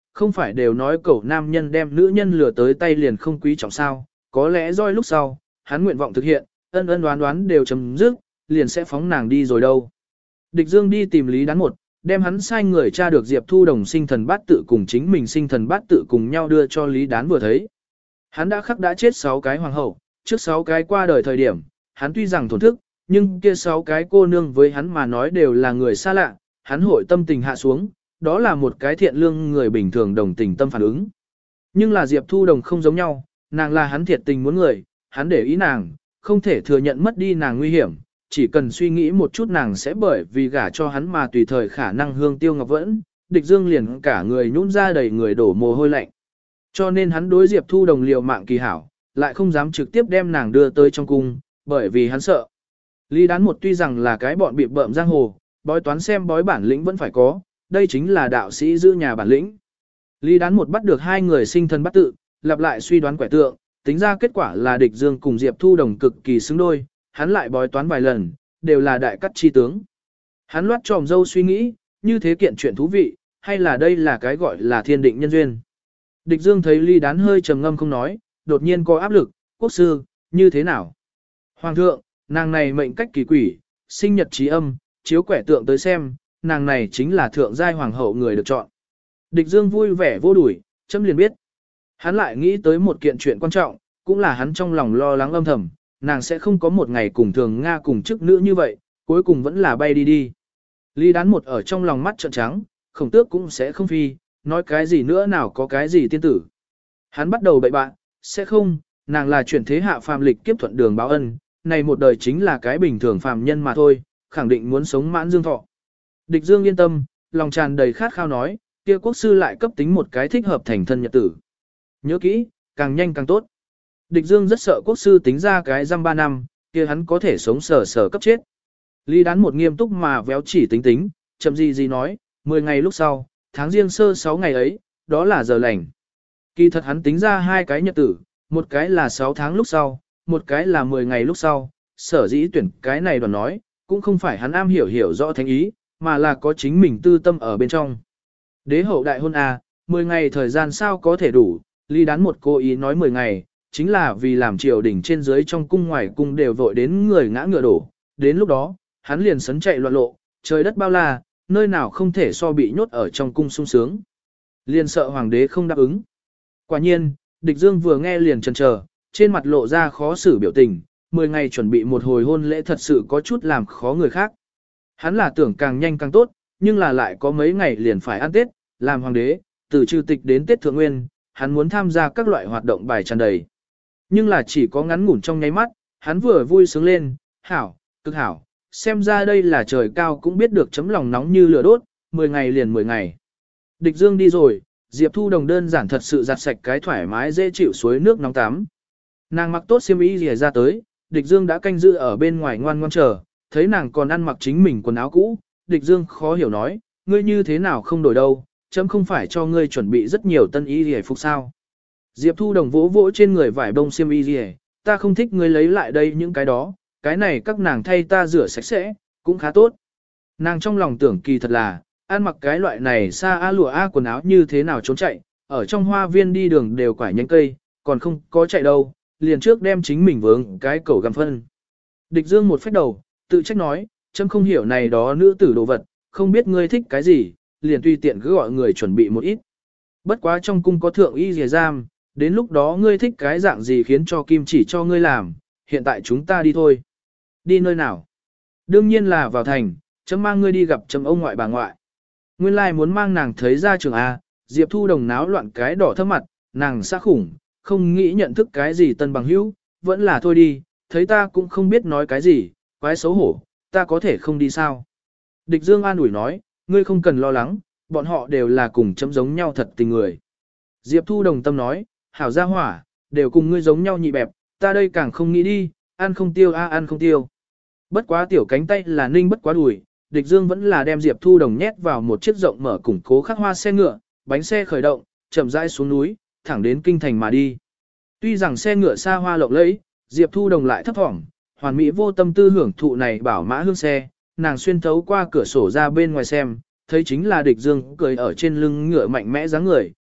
Không phải đều nói cậu nam nhân đem nữ nhân lừa tới tay liền không quý trọng sao, có lẽ roi lúc sau, hắn nguyện vọng thực hiện, ân ân đoán đoán đều chấm dứt, liền sẽ phóng nàng đi rồi đâu. Địch Dương đi tìm Lý Đán một, đem hắn sai người tra được Diệp Thu Đồng sinh thần bát tự cùng chính mình sinh thần bát tự cùng nhau đưa cho Lý Đán vừa thấy. Hắn đã khắc đã chết sáu cái hoàng hậu, trước sáu cái qua đời thời điểm, hắn tuy rằng thổn thức, nhưng kia sáu cái cô nương với hắn mà nói đều là người xa lạ, hắn hội tâm tình hạ xuống, đó là một cái thiện lương người bình thường đồng tình tâm phản ứng. Nhưng là Diệp Thu Đồng không giống nhau, nàng là hắn thiệt tình muốn người, hắn để ý nàng, không thể thừa nhận mất đi nàng nguy hiểm, chỉ cần suy nghĩ một chút nàng sẽ bởi vì gả cho hắn mà tùy thời khả năng hương tiêu ngọc vẫn, Địch Dương liền cả người nhũn ra đầy người đổ mồ hôi lạnh. Cho nên hắn đối Diệp Thu Đồng liều mạng kỳ hảo, lại không dám trực tiếp đem nàng đưa tới trong cung, bởi vì hắn sợ. Lý Đán một tuy rằng là cái bọn bị bợm giang hồ, bói toán xem bói bản lĩnh vẫn phải có, đây chính là đạo sĩ giữ nhà bản lĩnh. Lý Đán một bắt được hai người sinh thân bắt tự, lặp lại suy đoán quẻ tượng, tính ra kết quả là Địch Dương cùng Diệp Thu Đồng cực kỳ xứng đôi, hắn lại bói toán vài lần, đều là đại cắt chi tướng. Hắn loát tròm dâu suy nghĩ, như thế kiện chuyện thú vị, hay là đây là cái gọi là thiên định nhân duyên. Địch Dương thấy Lý Đán hơi trầm ngâm không nói, đột nhiên có áp lực, quốc sư, như thế nào? Hoàng thượng, nàng này mệnh cách kỳ quỷ, sinh nhật trí âm, chiếu quẻ tượng tới xem, nàng này chính là thượng giai hoàng hậu người được chọn. Địch Dương vui vẻ vô đuổi, chấm liền biết. Hắn lại nghĩ tới một kiện chuyện quan trọng, cũng là hắn trong lòng lo lắng âm thầm, nàng sẽ không có một ngày cùng thường Nga cùng chức nữ như vậy, cuối cùng vẫn là bay đi đi. Lý Đán một ở trong lòng mắt trợn trắng, Khổng Tước cũng sẽ không phi, nói cái gì nữa nào có cái gì tiên tử. Hắn bắt đầu bậy bạn, sẽ không, nàng là chuyển thế hạ phàm lịch kiếp thuận đường báo ân, này một đời chính là cái bình thường phàm nhân mà thôi, khẳng định muốn sống mãn dương thọ. Địch Dương yên tâm, lòng tràn đầy khát khao nói, kia quốc sư lại cấp tính một cái thích hợp thành thân nhật tử. Nhớ kỹ, càng nhanh càng tốt. Địch Dương rất sợ quốc sư tính ra cái răm ba năm, kia hắn có thể sống sờ sờ cấp chết. Lý Đán một nghiêm túc mà véo chỉ tính tính, chậm gì gì nói, mười ngày lúc sau, tháng riêng sơ sáu ngày ấy, đó là giờ lành. Kỳ thật hắn tính ra hai cái nhật tử, một cái là sáu tháng lúc sau, một cái là mười ngày lúc sau, sở dĩ tuyển cái này đoàn nói, cũng không phải hắn am hiểu hiểu rõ thánh ý, mà là có chính mình tư tâm ở bên trong. Đế hậu đại hôn à, mười ngày thời gian sao có thể đủ, Lý Đán một cố ý nói mười ngày, chính là vì làm triều đình trên dưới trong cung ngoài cung đều vội đến người ngã ngựa đổ, đến lúc đó, hắn liền sấn chạy loạn lộ, trời đất bao la, nơi nào không thể so bị nhốt ở trong cung sung sướng. Liền sợ hoàng đế không đáp ứng. Quả nhiên, Địch Dương vừa nghe liền chần chờ, trên mặt lộ ra khó xử biểu tình, mười ngày chuẩn bị một hồi hôn lễ thật sự có chút làm khó người khác. Hắn là tưởng càng nhanh càng tốt, nhưng là lại có mấy ngày liền phải ăn Tết, làm hoàng đế, từ trừ tịch đến Tết Thượng Nguyên, hắn muốn tham gia các loại hoạt động bài tràn đầy. Nhưng là chỉ có ngắn ngủn trong nháy mắt, hắn vừa vui sướng lên, hảo, cực hảo, xem ra đây là trời cao cũng biết được chấm lòng nóng như lửa đốt, mười ngày liền mười ngày. Địch Dương đi rồi, Diệp Thu Đồng đơn giản thật sự giặt sạch cái thoải mái dễ chịu suối nước nóng tắm. Nàng mặc tốt xiêm y rìa ra tới, Địch Dương đã canh giữ ở bên ngoài ngoan ngoan chờ, thấy nàng còn ăn mặc chính mình quần áo cũ, Địch Dương khó hiểu nói, ngươi như thế nào không đổi đâu, chấm không phải cho ngươi chuẩn bị rất nhiều tân y rìa phục sao. Diệp Thu Đồng vỗ vỗ trên người vải bông xiêm y rìa, ta không thích ngươi lấy lại đây những cái đó, cái này các nàng thay ta rửa sạch sẽ, cũng khá tốt. Nàng trong lòng tưởng kỳ thật là, ăn mặc cái loại này xa a lụa a quần áo như thế nào trốn chạy, ở trong hoa viên đi đường đều quải nhánh cây, còn không có chạy đâu, liền trước đem chính mình vướng cái cầu găm phân. Địch Dương một phách đầu, tự trách nói, chấm không hiểu này đó nữ tử đồ vật, không biết ngươi thích cái gì, liền tùy tiện cứ gọi người chuẩn bị một ít. Bất quá trong cung có thượng y rìa giam, đến lúc đó ngươi thích cái dạng gì khiến cho kim chỉ cho ngươi làm, hiện tại chúng ta đi thôi. Đi nơi nào? Đương nhiên là vào thành, chấm mang ngươi đi gặp chấm ông ngoại bà ngoại. Nguyên lai muốn mang nàng thấy ra trường A, Diệp Thu Đồng náo loạn cái đỏ thấp mặt, nàng xa khủng, không nghĩ nhận thức cái gì tân bằng hữu, vẫn là thôi đi, thấy ta cũng không biết nói cái gì, quái xấu hổ, ta có thể không đi sao. Địch Dương an ủi nói, ngươi không cần lo lắng, bọn họ đều là cùng chấm giống nhau thật tình người. Diệp Thu Đồng tâm nói, hảo gia hỏa, đều cùng ngươi giống nhau nhị bẹp, ta đây càng không nghĩ đi, ăn không tiêu a ăn không tiêu. Bất quá tiểu cánh tay là ninh bất quá đùi, Địch Dương vẫn là đem Diệp Thu Đồng nhét vào một chiếc rộng mở củng cố khắc hoa xe ngựa, bánh xe khởi động, chậm rãi xuống núi, thẳng đến kinh thành mà đi. Tuy rằng xe ngựa xa hoa lộng lẫy, Diệp Thu Đồng lại thấp thỏm, hoàn mỹ vô tâm tư hưởng thụ này bảo mã hương xe, nàng xuyên thấu qua cửa sổ ra bên ngoài xem, thấy chính là Địch Dương cười ở trên lưng ngựa mạnh mẽ dáng người,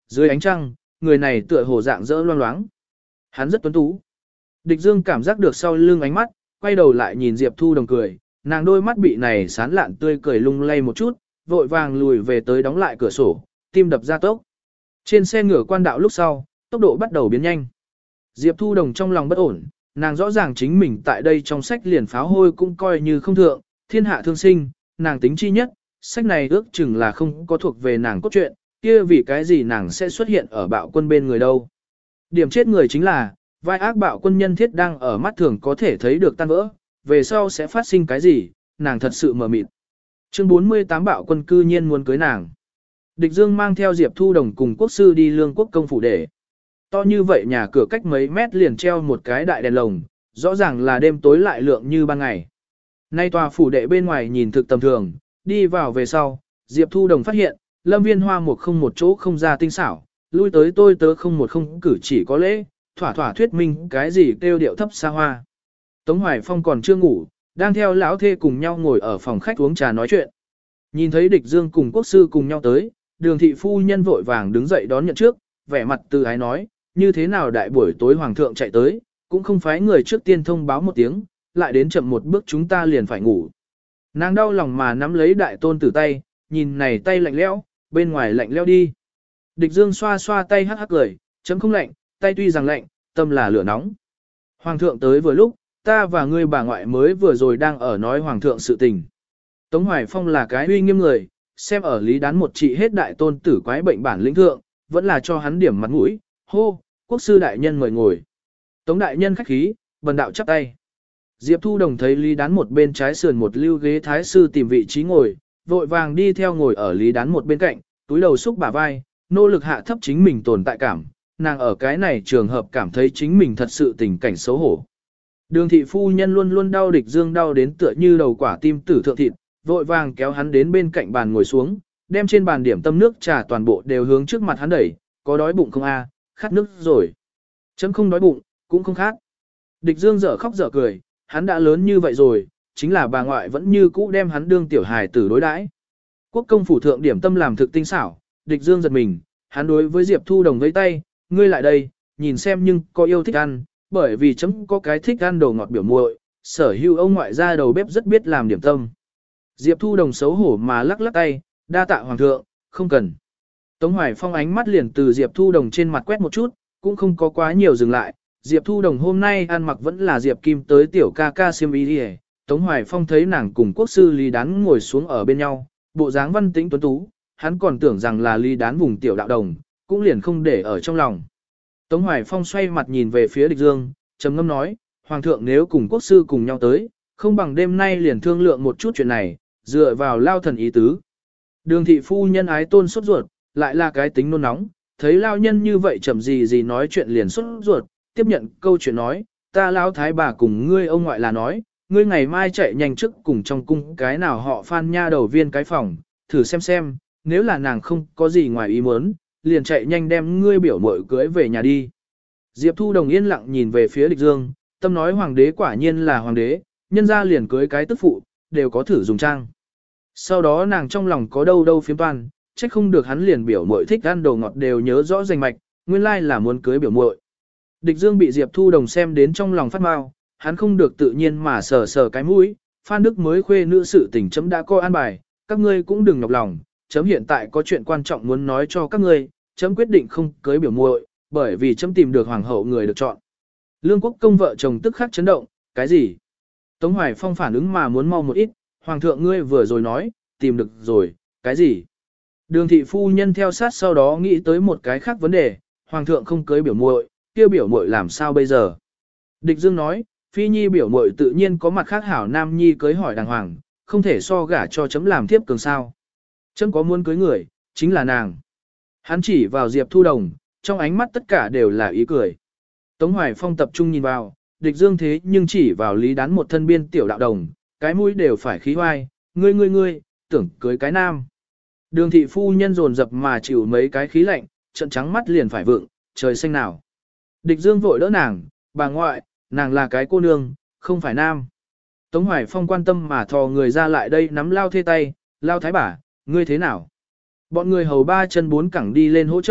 Dưới ánh trăng, người này tựa hồ dạng dỡ loang loáng. Hắn rất tuấn tú. Địch Dương cảm giác được sau lưng ánh mắt, quay đầu lại nhìn Diệp Thu Đồng cười, nàng đôi mắt bị này sán lạn tươi cười lung lay một chút, vội vàng lùi về tới đóng lại cửa sổ, tim đập ra tốc. Trên xe ngựa quan đạo lúc sau, tốc độ bắt đầu biến nhanh. Diệp Thu Đồng trong lòng bất ổn, nàng rõ ràng chính mình tại đây trong sách liền pháo hôi cũng coi như không thượng, thiên hạ thương sinh, nàng tính chi nhất, sách này ước chừng là không có thuộc về nàng cốt truyện, kia vì cái gì nàng sẽ xuất hiện ở bạo quân bên người đâu. Điểm chết người chính là, vai ác bạo quân nhân thiết đang ở mắt thường có thể thấy được tan vỡ, về sau sẽ phát sinh cái gì, nàng thật sự mờ mịt. Chương bốn mươi tám bạo quân cư nhiên muốn cưới nàng. Địch Dương mang theo Diệp Thu Đồng cùng quốc sư đi lương quốc công phủ để. To như vậy nhà cửa cách mấy mét liền treo một cái đại đèn lồng, rõ ràng là đêm tối lại lượng như ban ngày. Nay tòa phủ đệ bên ngoài nhìn thực tầm thường, đi vào về sau, Diệp Thu Đồng phát hiện, lâm viên hoa một không một chỗ không ra tinh xảo, lui tới tôi tớ không một không cử chỉ có lễ, thỏa thỏa thuyết minh cái gì kêu điệu thấp xa hoa. Tống Hoài Phong còn chưa ngủ, đang theo lão thê cùng nhau ngồi ở phòng khách uống trà nói chuyện. Nhìn thấy Địch Dương cùng quốc sư cùng nhau tới, Đường thị phu nhân vội vàng đứng dậy đón nhận trước, vẻ mặt từ ái nói, như thế nào đại buổi tối hoàng thượng chạy tới, cũng không phải người trước tiên thông báo một tiếng, lại đến chậm một bước chúng ta liền phải ngủ. Nàng đau lòng mà nắm lấy đại tôn tử tay, nhìn này tay lạnh lẽo, bên ngoài lạnh lẽo đi. Địch Dương xoa xoa tay hắc hắc cười, chấm không lạnh, tay tuy rằng lạnh, tâm là lửa nóng. Hoàng thượng tới vừa lúc, ta và ngươi bà ngoại mới vừa rồi đang ở nói hoàng thượng sự tình. Tống Hoài Phong là cái uy nghiêm người, xem ở lý đán một trị hết đại tôn tử quái bệnh bản lĩnh thượng, vẫn là cho hắn điểm mặt mũi, hô, quốc sư đại nhân mời ngồi. Tống đại nhân khách khí, bần đạo chắp tay. Diệp Thu Đồng thấy lý đán một bên trái sườn một lưu ghế thái sư tìm vị trí ngồi, vội vàng đi theo ngồi ở lý đán một bên cạnh, túi đầu xúc bả vai, nỗ lực hạ thấp chính mình tồn tại cảm, nàng ở cái này trường hợp cảm thấy chính mình thật sự tình cảnh xấu hổ. Đường thị phu nhân luôn luôn đau Địch Dương đau đến tựa như đầu quả tim tử thượng thịt, vội vàng kéo hắn đến bên cạnh bàn ngồi xuống, đem trên bàn điểm tâm nước trà toàn bộ đều hướng trước mặt hắn đẩy, có đói bụng không a, khát nước rồi. Chấm không đói bụng, cũng không khát. Địch Dương dở khóc dở cười, hắn đã lớn như vậy rồi, chính là bà ngoại vẫn như cũ đem hắn đương tiểu hài tử đối đãi. Quốc công phủ thượng điểm tâm làm thực tinh xảo, Địch Dương giật mình, hắn đối với Diệp Thu Đồng vẫy tay, ngươi lại đây, nhìn xem nhưng có yêu thích ăn, bởi vì chấm có cái thích ăn đồ ngọt biểu muội, sở hữu ông ngoại gia đầu bếp rất biết làm điểm tâm. Diệp Thu Đồng xấu hổ mà lắc lắc tay, đa tạ hoàng thượng, không cần. Tống Hoài Phong ánh mắt liền từ Diệp Thu Đồng trên mặt quét một chút, cũng không có quá nhiều dừng lại. Diệp Thu Đồng hôm nay ăn mặc vẫn là Diệp Kim tới tiểu ca ca xiêm y đi. Tống Hoài Phong thấy nàng cùng quốc sư Lý Đán ngồi xuống ở bên nhau, bộ dáng văn tĩnh tuấn tú, hắn còn tưởng rằng là Lý Đán vùng tiểu đạo đồng, cũng liền không để ở trong lòng. Tống Hoài Phong xoay mặt nhìn về phía Địch Dương, trầm ngâm nói, hoàng thượng nếu cùng quốc sư cùng nhau tới, không bằng đêm nay liền thương lượng một chút chuyện này, dựa vào lao thần ý tứ. Đường thị phu nhân ái tôn sốt ruột, lại là cái tính nôn nóng, thấy lao nhân như vậy chậm gì gì nói chuyện liền sốt ruột, tiếp nhận câu chuyện nói, ta lão thái bà cùng ngươi ông ngoại là nói, ngươi ngày mai chạy nhanh trước cùng trong cung cái nào họ Phan nha đầu viên cái phòng, thử xem xem, nếu là nàng không có gì ngoài ý muốn, liền chạy nhanh đem ngươi biểu muội cưới về nhà đi. Diệp Thu Đồng yên lặng nhìn về phía Địch Dương, tâm nói hoàng đế quả nhiên là hoàng đế, nhân ra liền cưới cái tức phụ, đều có thử dùng trang. Sau đó nàng trong lòng có đâu đâu phiếm toan, trách không được hắn liền biểu muội thích ăn đồ ngọt đều nhớ rõ rành mạch, nguyên lai là muốn cưới biểu muội. Địch Dương bị Diệp Thu Đồng xem đến trong lòng phát mau, hắn không được tự nhiên mà sờ sờ cái mũi, Phan Đức mới khuê nữ sự tình chấm đã coi an bài, các ngươi cũng đừng nhọc lòng, chấm hiện tại có chuyện quan trọng muốn nói cho các ngươi, chấm quyết định không cưới biểu muội, bởi vì chấm tìm được hoàng hậu người được chọn. Lương Quốc công vợ chồng tức khắc chấn động, cái gì? Tống Hoài Phong phản ứng mà muốn mau một ít, hoàng thượng ngươi vừa rồi nói, tìm được rồi, cái gì? Đường thị phu nhân theo sát sau đó nghĩ tới một cái khác vấn đề, hoàng thượng không cưới biểu muội, kia biểu muội làm sao bây giờ? Địch Dương nói, phi nhi biểu muội tự nhiên có mặt khác hảo nam nhi cưới hỏi đàng hoàng, không thể so gả cho chấm làm thiếp cường sao. Chấm có muốn cưới người, chính là nàng. Hắn chỉ vào Diệp Thu Đồng, trong ánh mắt tất cả đều là ý cười. Tống Hoài Phong tập trung nhìn vào, Địch Dương thế nhưng chỉ vào Lý Đán một thân biên tiểu đạo đồng, cái mũi đều phải khí hoai, ngươi ngươi ngươi, tưởng cưới cái nam. Đường thị phu nhân dồn dập mà chịu mấy cái khí lạnh, trận trắng mắt liền phải vượng, trời xanh nào. Địch Dương vội đỡ nàng, bà ngoại, nàng là cái cô nương, không phải nam. Tống Hoài Phong quan tâm mà thò người ra lại đây nắm lao thê tay, lao thái bà, ngươi thế nào? Bọn người hầu ba chân bốn cẳng đi lên hỗ trợ,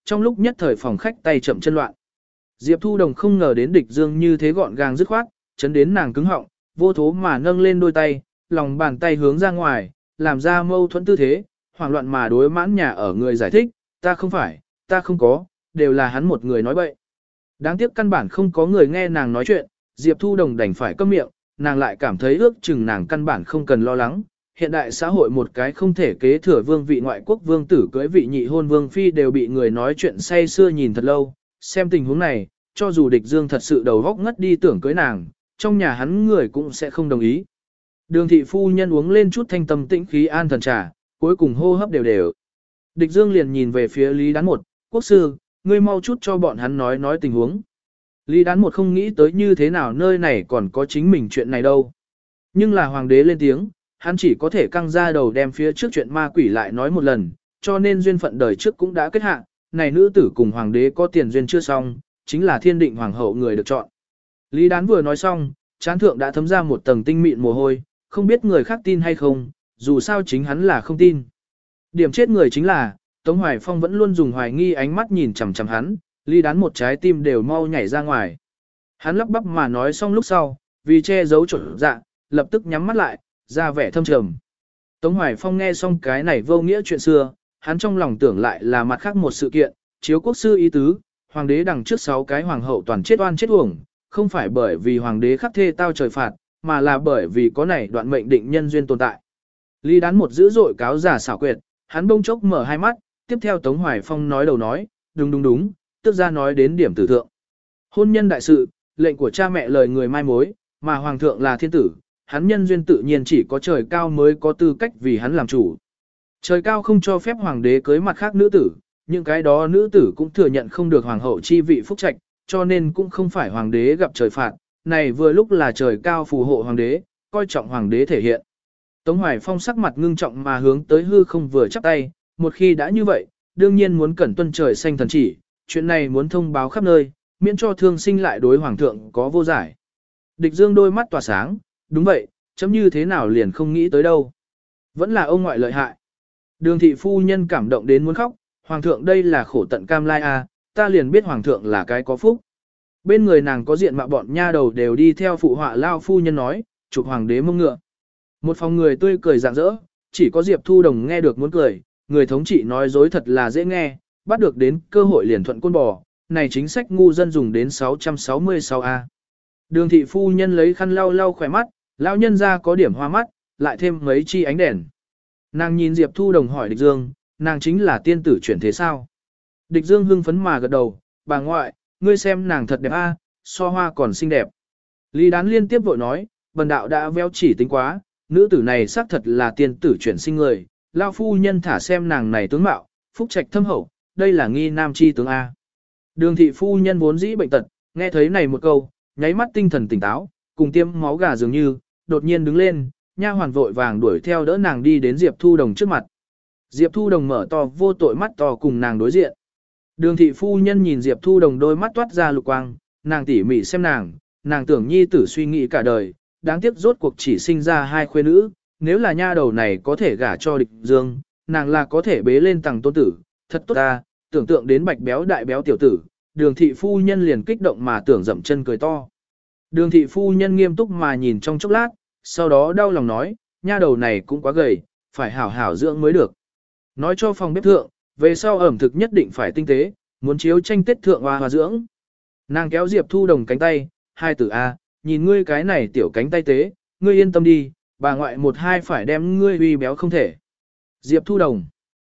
trong lúc nhất thời phòng khách tay chậm chân loạn. Diệp Thu Đồng không ngờ đến Địch Dương như thế gọn gàng dứt khoát, chấn đến nàng cứng họng, vô thố mà nâng lên đôi tay, lòng bàn tay hướng ra ngoài, làm ra mâu thuẫn tư thế, hoảng loạn mà đối mãn nhà ở người giải thích, ta không phải, ta không có, đều là hắn một người nói bậy. Đáng tiếc căn bản không có người nghe nàng nói chuyện, Diệp Thu Đồng đành phải câm miệng, nàng lại cảm thấy ước chừng nàng căn bản không cần lo lắng. Hiện đại xã hội một cái không thể kế thừa vương vị ngoại quốc vương tử cưới vị nhị hôn vương phi đều bị người nói chuyện say xưa nhìn thật lâu, xem tình huống này, cho dù Địch Dương thật sự đầu góc ngất đi tưởng cưới nàng, trong nhà hắn người cũng sẽ không đồng ý. Đường thị phu nhân uống lên chút thanh tâm tĩnh khí an thần trà, cuối cùng hô hấp đều đều. Địch Dương liền nhìn về phía Lý Đán Một, quốc sư, ngươi mau chút cho bọn hắn nói nói tình huống. Lý Đán Một không nghĩ tới như thế nào nơi này còn có chính mình chuyện này đâu. Nhưng là hoàng đế lên tiếng, hắn chỉ có thể căng ra đầu đem phía trước chuyện ma quỷ lại nói một lần, cho nên duyên phận đời trước cũng đã kết hạ, này nữ tử cùng hoàng đế có tiền duyên chưa xong, chính là thiên định hoàng hậu người được chọn. Lý Đán vừa nói xong, trán thượng đã thấm ra một tầng tinh mịn mồ hôi, không biết người khác tin hay không, dù sao chính hắn là không tin. Điểm chết người chính là, Tống Hoài Phong vẫn luôn dùng hoài nghi ánh mắt nhìn chằm chằm hắn, Lý Đán một trái tim đều mau nhảy ra ngoài. Hắn lắp bắp mà nói xong lúc sau, vì che giấu chuẩn dạ, lập tức nhắm mắt lại, ra vẻ thâm trầm. Tống Hoài Phong nghe xong cái này vô nghĩa chuyện xưa, hắn trong lòng tưởng lại là mặt khác một sự kiện, chiếu quốc sư ý tứ, hoàng đế đằng trước sáu cái hoàng hậu toàn chết oan chết uổng, không phải bởi vì hoàng đế khắc thê tao trời phạt, mà là bởi vì có này đoạn mệnh định nhân duyên tồn tại. Lý Đán một dữ dội cáo giả xảo quyệt, hắn bỗng chốc mở hai mắt, tiếp theo Tống Hoài Phong nói đầu nói, đúng đúng đúng, tức ra nói đến điểm tử thượng. Hôn nhân đại sự, lệnh của cha mẹ lời người mai mối, mà hoàng thượng là thiên tử, hắn nhân duyên tự nhiên chỉ có trời cao mới có tư cách vì hắn làm chủ. Trời cao không cho phép hoàng đế cưới mặt khác nữ tử, những cái đó nữ tử cũng thừa nhận không được hoàng hậu chi vị phúc trạch, cho nên cũng không phải hoàng đế gặp trời phạt, này vừa lúc là trời cao phù hộ hoàng đế, coi trọng hoàng đế thể hiện. Tống Hoài Phong sắc mặt ngưng trọng mà hướng tới hư không vừa chắp tay, một khi đã như vậy, đương nhiên muốn cẩn tuân trời xanh thần chỉ, chuyện này muốn thông báo khắp nơi, miễn cho thương sinh lại đối hoàng thượng có vô giải. Địch Dương đôi mắt tỏa sáng, đúng vậy, chấm như thế nào liền không nghĩ tới đâu. Vẫn là ông ngoại lợi hại. Đường thị phu nhân cảm động đến muốn khóc, hoàng thượng đây là khổ tận cam lai à, ta liền biết hoàng thượng là cái có phúc. Bên người nàng có diện mạo bọn nha đầu đều đi theo phụ họa lao phu nhân nói, chụp hoàng đế mông ngựa. Một phòng người tươi cười rạng rỡ, chỉ có Diệp Thu Đồng nghe được muốn cười, người thống trị nói dối thật là dễ nghe, bắt được đến cơ hội liền thuận côn bò, này chính sách ngu dân dùng đến sáu trăm sáu mươi sáu A. Đường thị phu nhân lấy khăn lau lau khỏe mắt, lão nhân ra có điểm hoa mắt, lại thêm mấy chi ánh đèn. Nàng nhìn Diệp Thu Đồng hỏi Địch Dương, nàng chính là tiên tử chuyển thế sao? Địch Dương hưng phấn mà gật đầu, bà ngoại, ngươi xem nàng thật đẹp a, so hoa còn xinh đẹp. Lý Đán liên tiếp vội nói, bần đạo đã véo chỉ tính quá, nữ tử này xác thật là tiên tử chuyển sinh người, lao phu nhân thả xem nàng này tướng mạo, phúc trạch thâm hậu, đây là nghi nam chi tướng A. Đường thị phu nhân vốn dĩ bệnh tật, nghe thấy này một câu, nháy mắt tinh thần tỉnh táo, cùng tiêm máu gà dường như, đột nhiên đứng lên, nha hoàn vội vàng đuổi theo đỡ nàng đi đến Diệp Thu Đồng trước mặt. Diệp Thu Đồng mở to vô tội mắt to cùng nàng đối diện. Đường thị phu nhân nhìn Diệp Thu Đồng đôi mắt toát ra lục quang, nàng tỉ mỉ xem nàng, nàng tưởng nhi tử suy nghĩ cả đời, đáng tiếc rốt cuộc chỉ sinh ra hai khuê nữ, nếu là nha đầu này có thể gả cho Địch Dương, nàng là có thể bế lên tầng tôn tử, thật tốt ta, tưởng tượng đến bạch béo đại béo tiểu tử, đường thị phu nhân liền kích động mà tưởng dậm chân cười to. Đường thị phu nhân nghiêm túc mà nhìn trong chốc lát, sau đó đau lòng nói, nha đầu này cũng quá gầy, phải hảo hảo dưỡng mới được. Nói cho phòng bếp thượng, về sau ẩm thực nhất định phải tinh tế, muốn chiếu tranh tết thượng hoa hoa dưỡng. Nàng kéo Diệp Thu Đồng cánh tay, hai tử A, nhìn ngươi cái này tiểu cánh tay tế, ngươi yên tâm đi, bà ngoại một hai phải đem ngươi uy béo không thể. Diệp Thu Đồng.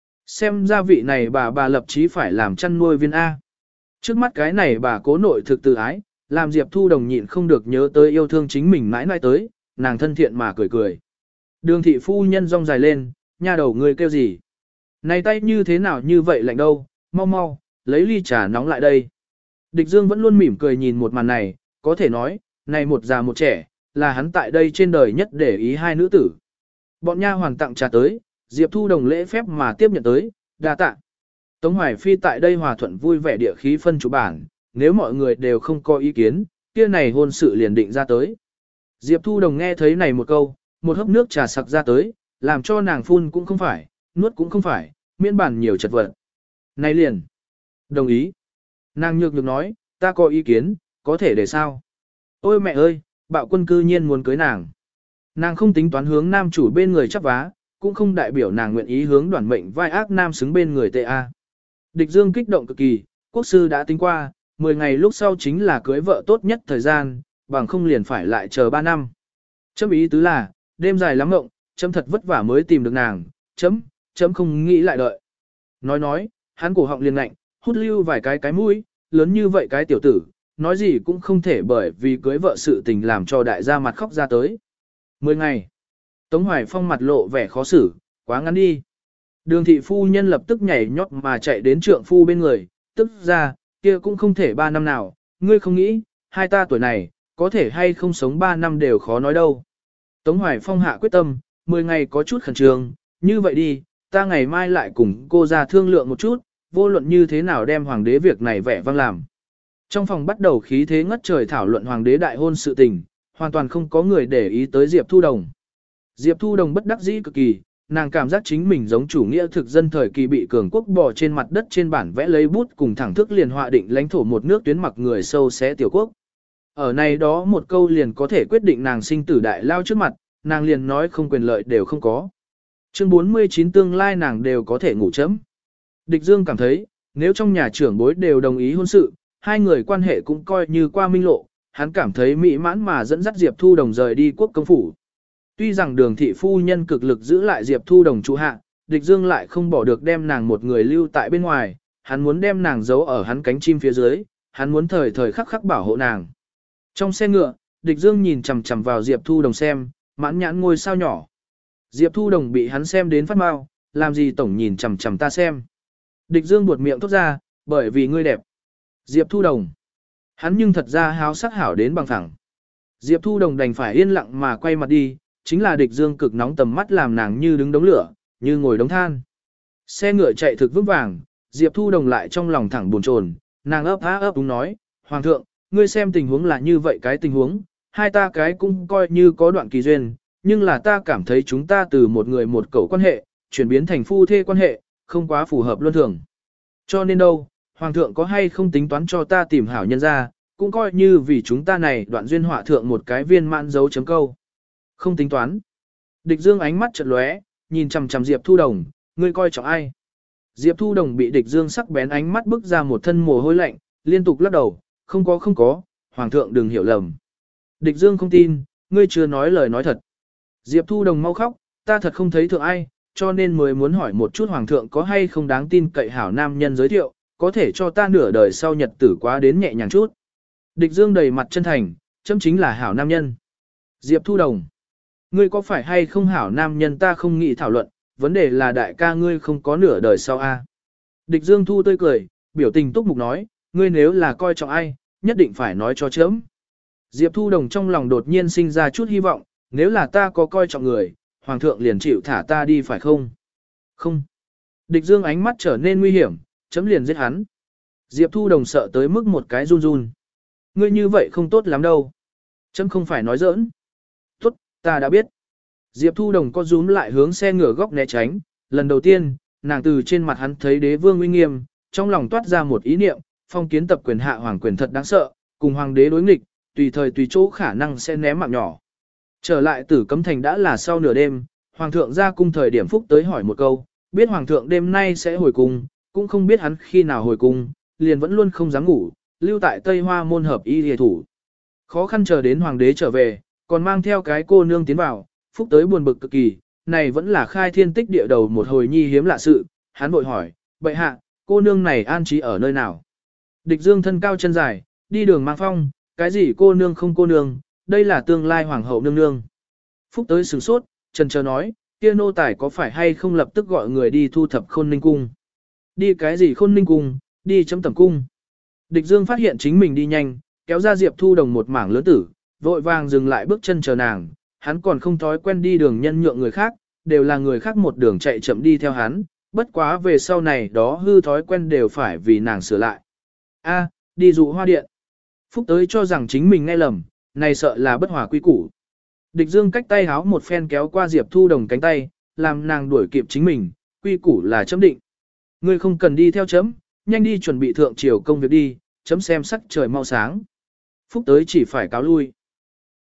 Xem ra vị này bà bà lập chí phải làm chăn nuôi viên A. Trước mắt cái này bà cố nội thực tự ái, làm Diệp Thu Đồng nhịn không được nhớ tới yêu thương chính mình mãi mãi tới, nàng thân thiện mà cười cười. Đường thị phu nhân rong dài lên, nha đầu ngươi kêu gì? Này tay như thế nào như vậy lạnh đâu, mau mau, lấy ly trà nóng lại đây. Địch Dương vẫn luôn mỉm cười nhìn một màn này, có thể nói, này một già một trẻ, là hắn tại đây trên đời nhất để ý hai nữ tử. Bọn nha hoàn tặng trà tới, Diệp Thu Đồng lễ phép mà tiếp nhận tới, đa tạ. Tống Hoài Phi tại đây hòa thuận vui vẻ địa khí phân chủ bản, nếu mọi người đều không có ý kiến, kia này hôn sự liền định ra tới. Diệp Thu Đồng nghe thấy này một câu, một hớp nước trà sặc ra tới, làm cho nàng phun cũng không phải, nuốt cũng không phải, miễn bản nhiều chật vật. Này liền, Đồng ý. Nàng nhược nhược nói, ta có ý kiến, có thể để sao? Ôi mẹ ơi, bạo quân cư nhiên muốn cưới nàng. Nàng không tính toán hướng nam chủ bên người chắp vá, cũng không đại biểu nàng nguyện ý hướng đoàn mệnh vai ác nam xứng bên người tê a. Địch Dương kích động cực kỳ, quốc sư đã tính qua, mười ngày lúc sau chính là cưới vợ tốt nhất thời gian, bằng không liền phải lại chờ ba năm. Chấm ý tứ là, đêm dài lắm ngộng, chấm thật vất vả mới tìm được nàng, chấm, chấm không nghĩ lại đợi. Nói nói, hắn cổ họng liền lạnh, hút lưu vài cái cái mũi, lớn như vậy cái tiểu tử, nói gì cũng không thể bởi vì cưới vợ sự tình làm cho đại gia mặt khóc ra tới. Mười ngày. Tống Hoài Phong mặt lộ vẻ khó xử, quá ngắn đi. Đường thị phu nhân lập tức nhảy nhót mà chạy đến trượng phu bên người, tức ra, kia cũng không thể ba năm nào, ngươi không nghĩ, hai ta tuổi này, có thể hay không sống ba năm đều khó nói đâu. Tống Hoài Phong hạ quyết tâm, mười ngày có chút khẩn trương, như vậy đi, ta ngày mai lại cùng cô ra thương lượng một chút, vô luận như thế nào đem hoàng đế việc này vẻ vang làm. Trong phòng bắt đầu khí thế ngất trời thảo luận hoàng đế đại hôn sự tình, hoàn toàn không có người để ý tới Diệp Thu Đồng. Diệp Thu Đồng bất đắc dĩ cực kỳ, nàng cảm giác chính mình giống chủ nghĩa thực dân thời kỳ bị cường quốc bò trên mặt đất trên bản vẽ lấy bút cùng thẳng thức liền họa định lãnh thổ một nước tuyến mặc người sâu xé tiểu quốc. Ở này đó một câu liền có thể quyết định nàng sinh tử đại lao trước mặt, nàng liền nói không quyền lợi đều không có. Chương bốn mươi chín tương lai nàng đều có thể ngủ chấm. Địch Dương cảm thấy, nếu trong nhà trưởng bối đều đồng ý hôn sự, hai người quan hệ cũng coi như qua minh lộ, hắn cảm thấy mỹ mãn mà dẫn dắt Diệp Thu Đồng rời đi quốc công phủ. Tuy rằng đường thị phu nhân cực lực giữ lại Diệp Thu Đồng trụ hạ, Địch Dương lại không bỏ được đem nàng một người lưu tại bên ngoài, hắn muốn đem nàng giấu ở hắn cánh chim phía dưới, hắn muốn thời thời khắc khắc bảo hộ nàng. Trong xe ngựa, Địch Dương nhìn chằm chằm vào Diệp Thu Đồng xem, mãn nhãn ngôi sao nhỏ. Diệp Thu Đồng bị hắn xem đến phát mau, làm gì tổng nhìn chằm chằm ta xem. Địch Dương buột miệng thốt ra, bởi vì ngươi đẹp. Diệp Thu Đồng. Hắn nhưng thật ra háo sắc hảo đến bằng phẳng. Diệp Thu Đồng đành phải yên lặng mà quay mặt đi, chính là Địch Dương cực nóng tầm mắt làm nàng như đứng đống lửa, như ngồi đống than. Xe ngựa chạy thực vững vàng, Diệp Thu Đồng lại trong lòng thẳng buồn chồn, nàng ấp á ấp đúng nói, Hoàng thượng, ngươi xem tình huống là như vậy cái tình huống, hai ta cái cũng coi như có đoạn kỳ duyên, nhưng là ta cảm thấy chúng ta từ một người một cậu quan hệ, chuyển biến thành phu thê quan hệ, không quá phù hợp luân thường. Cho nên đâu, Hoàng thượng có hay không tính toán cho ta tìm hảo nhân ra, cũng coi như vì chúng ta này đoạn duyên họa thượng một cái viên mãn dấu chấm câu. Không tính toán. Địch Dương ánh mắt chợt lóe, nhìn chằm chằm Diệp Thu Đồng, ngươi coi trọng ai? Diệp Thu Đồng bị Địch Dương sắc bén ánh mắt bức ra một thân mồ hôi lạnh, liên tục lắc đầu, không có không có, Hoàng thượng đừng hiểu lầm. Địch Dương không tin, ngươi chưa nói lời nói thật. Diệp Thu Đồng mau khóc, ta thật không thấy thượng ai, cho nên mới muốn hỏi một chút Hoàng thượng có hay không đáng tin cậy hảo nam nhân giới thiệu, có thể cho ta nửa đời sau nhật tử quá đến nhẹ nhàng chút. Địch Dương đầy mặt chân thành, chấm chính là hảo nam nhân. Diệp Thu Đồng, ngươi có phải hay không hảo nam nhân ta không nghĩ thảo luận, vấn đề là đại ca ngươi không có nửa đời sau a. Địch Dương thu tươi cười, biểu tình túc mục nói, ngươi nếu là coi trọng ai, nhất định phải nói cho chấm. Diệp Thu Đồng trong lòng đột nhiên sinh ra chút hy vọng, nếu là ta có coi trọng người, Hoàng thượng liền chịu thả ta đi phải không? Không. Địch Dương ánh mắt trở nên nguy hiểm, chấm liền giết hắn. Diệp Thu Đồng sợ tới mức một cái run run. Ngươi như vậy không tốt lắm đâu. Chấm không phải nói giỡn. Tốt, ta đã biết. Diệp Thu Đồng có rúm lại hướng xe ngửa góc né tránh. Lần đầu tiên, nàng từ trên mặt hắn thấy đế vương uy nghiêm, trong lòng toát ra một ý niệm, phong kiến tập quyền hạ hoàng quyền thật đáng sợ, cùng hoàng đế đối nghịch, tùy thời tùy chỗ khả năng sẽ ném mạng nhỏ. Trở lại Tử Cấm Thành đã là sau nửa đêm, hoàng thượng ra cung thời điểm phúc tới hỏi một câu, biết hoàng thượng đêm nay sẽ hồi cung, cũng không biết hắn khi nào hồi cung, liền vẫn luôn không dám ngủ, lưu tại Tây Hoa môn hợp y liề thủ. Khó khăn chờ đến hoàng đế trở về, còn mang theo cái cô nương tiến vào, phúc tới buồn bực cực kỳ, này vẫn là khai thiên tích địa đầu một hồi nhi hiếm lạ sự, hắn vội hỏi, bệ hạ, cô nương này an trí ở nơi nào? Địch Dương thân cao chân dài, đi đường mang phong, cái gì cô nương không cô nương, đây là tương lai hoàng hậu nương nương. Phúc tới sửng sốt, trần chờ nói, kia nô tài có phải hay không lập tức gọi người đi thu thập khôn ninh cung? Đi cái gì khôn ninh cung, đi chấm tẩm cung. Địch Dương phát hiện chính mình đi nhanh, kéo ra Diệp Thu Đồng một mảng lớn tử, vội vàng dừng lại bước chân chờ nàng, hắn còn không thói quen đi đường nhân nhượng người khác, đều là người khác một đường chạy chậm đi theo hắn, bất quá về sau này đó hư thói quen đều phải vì nàng sửa lại. A, đi dụ hoa điện. Phúc tới cho rằng chính mình nghe lầm, này sợ là bất hòa quy củ. Địch Dương cách tay háo một phen kéo qua Diệp Thu Đồng cánh tay, làm nàng đuổi kịp chính mình, quy củ là chấm định. Ngươi không cần đi theo chấm, nhanh đi chuẩn bị thượng triều công việc đi, chấm xem sắc trời mau sáng. Phúc tới chỉ phải cáo lui.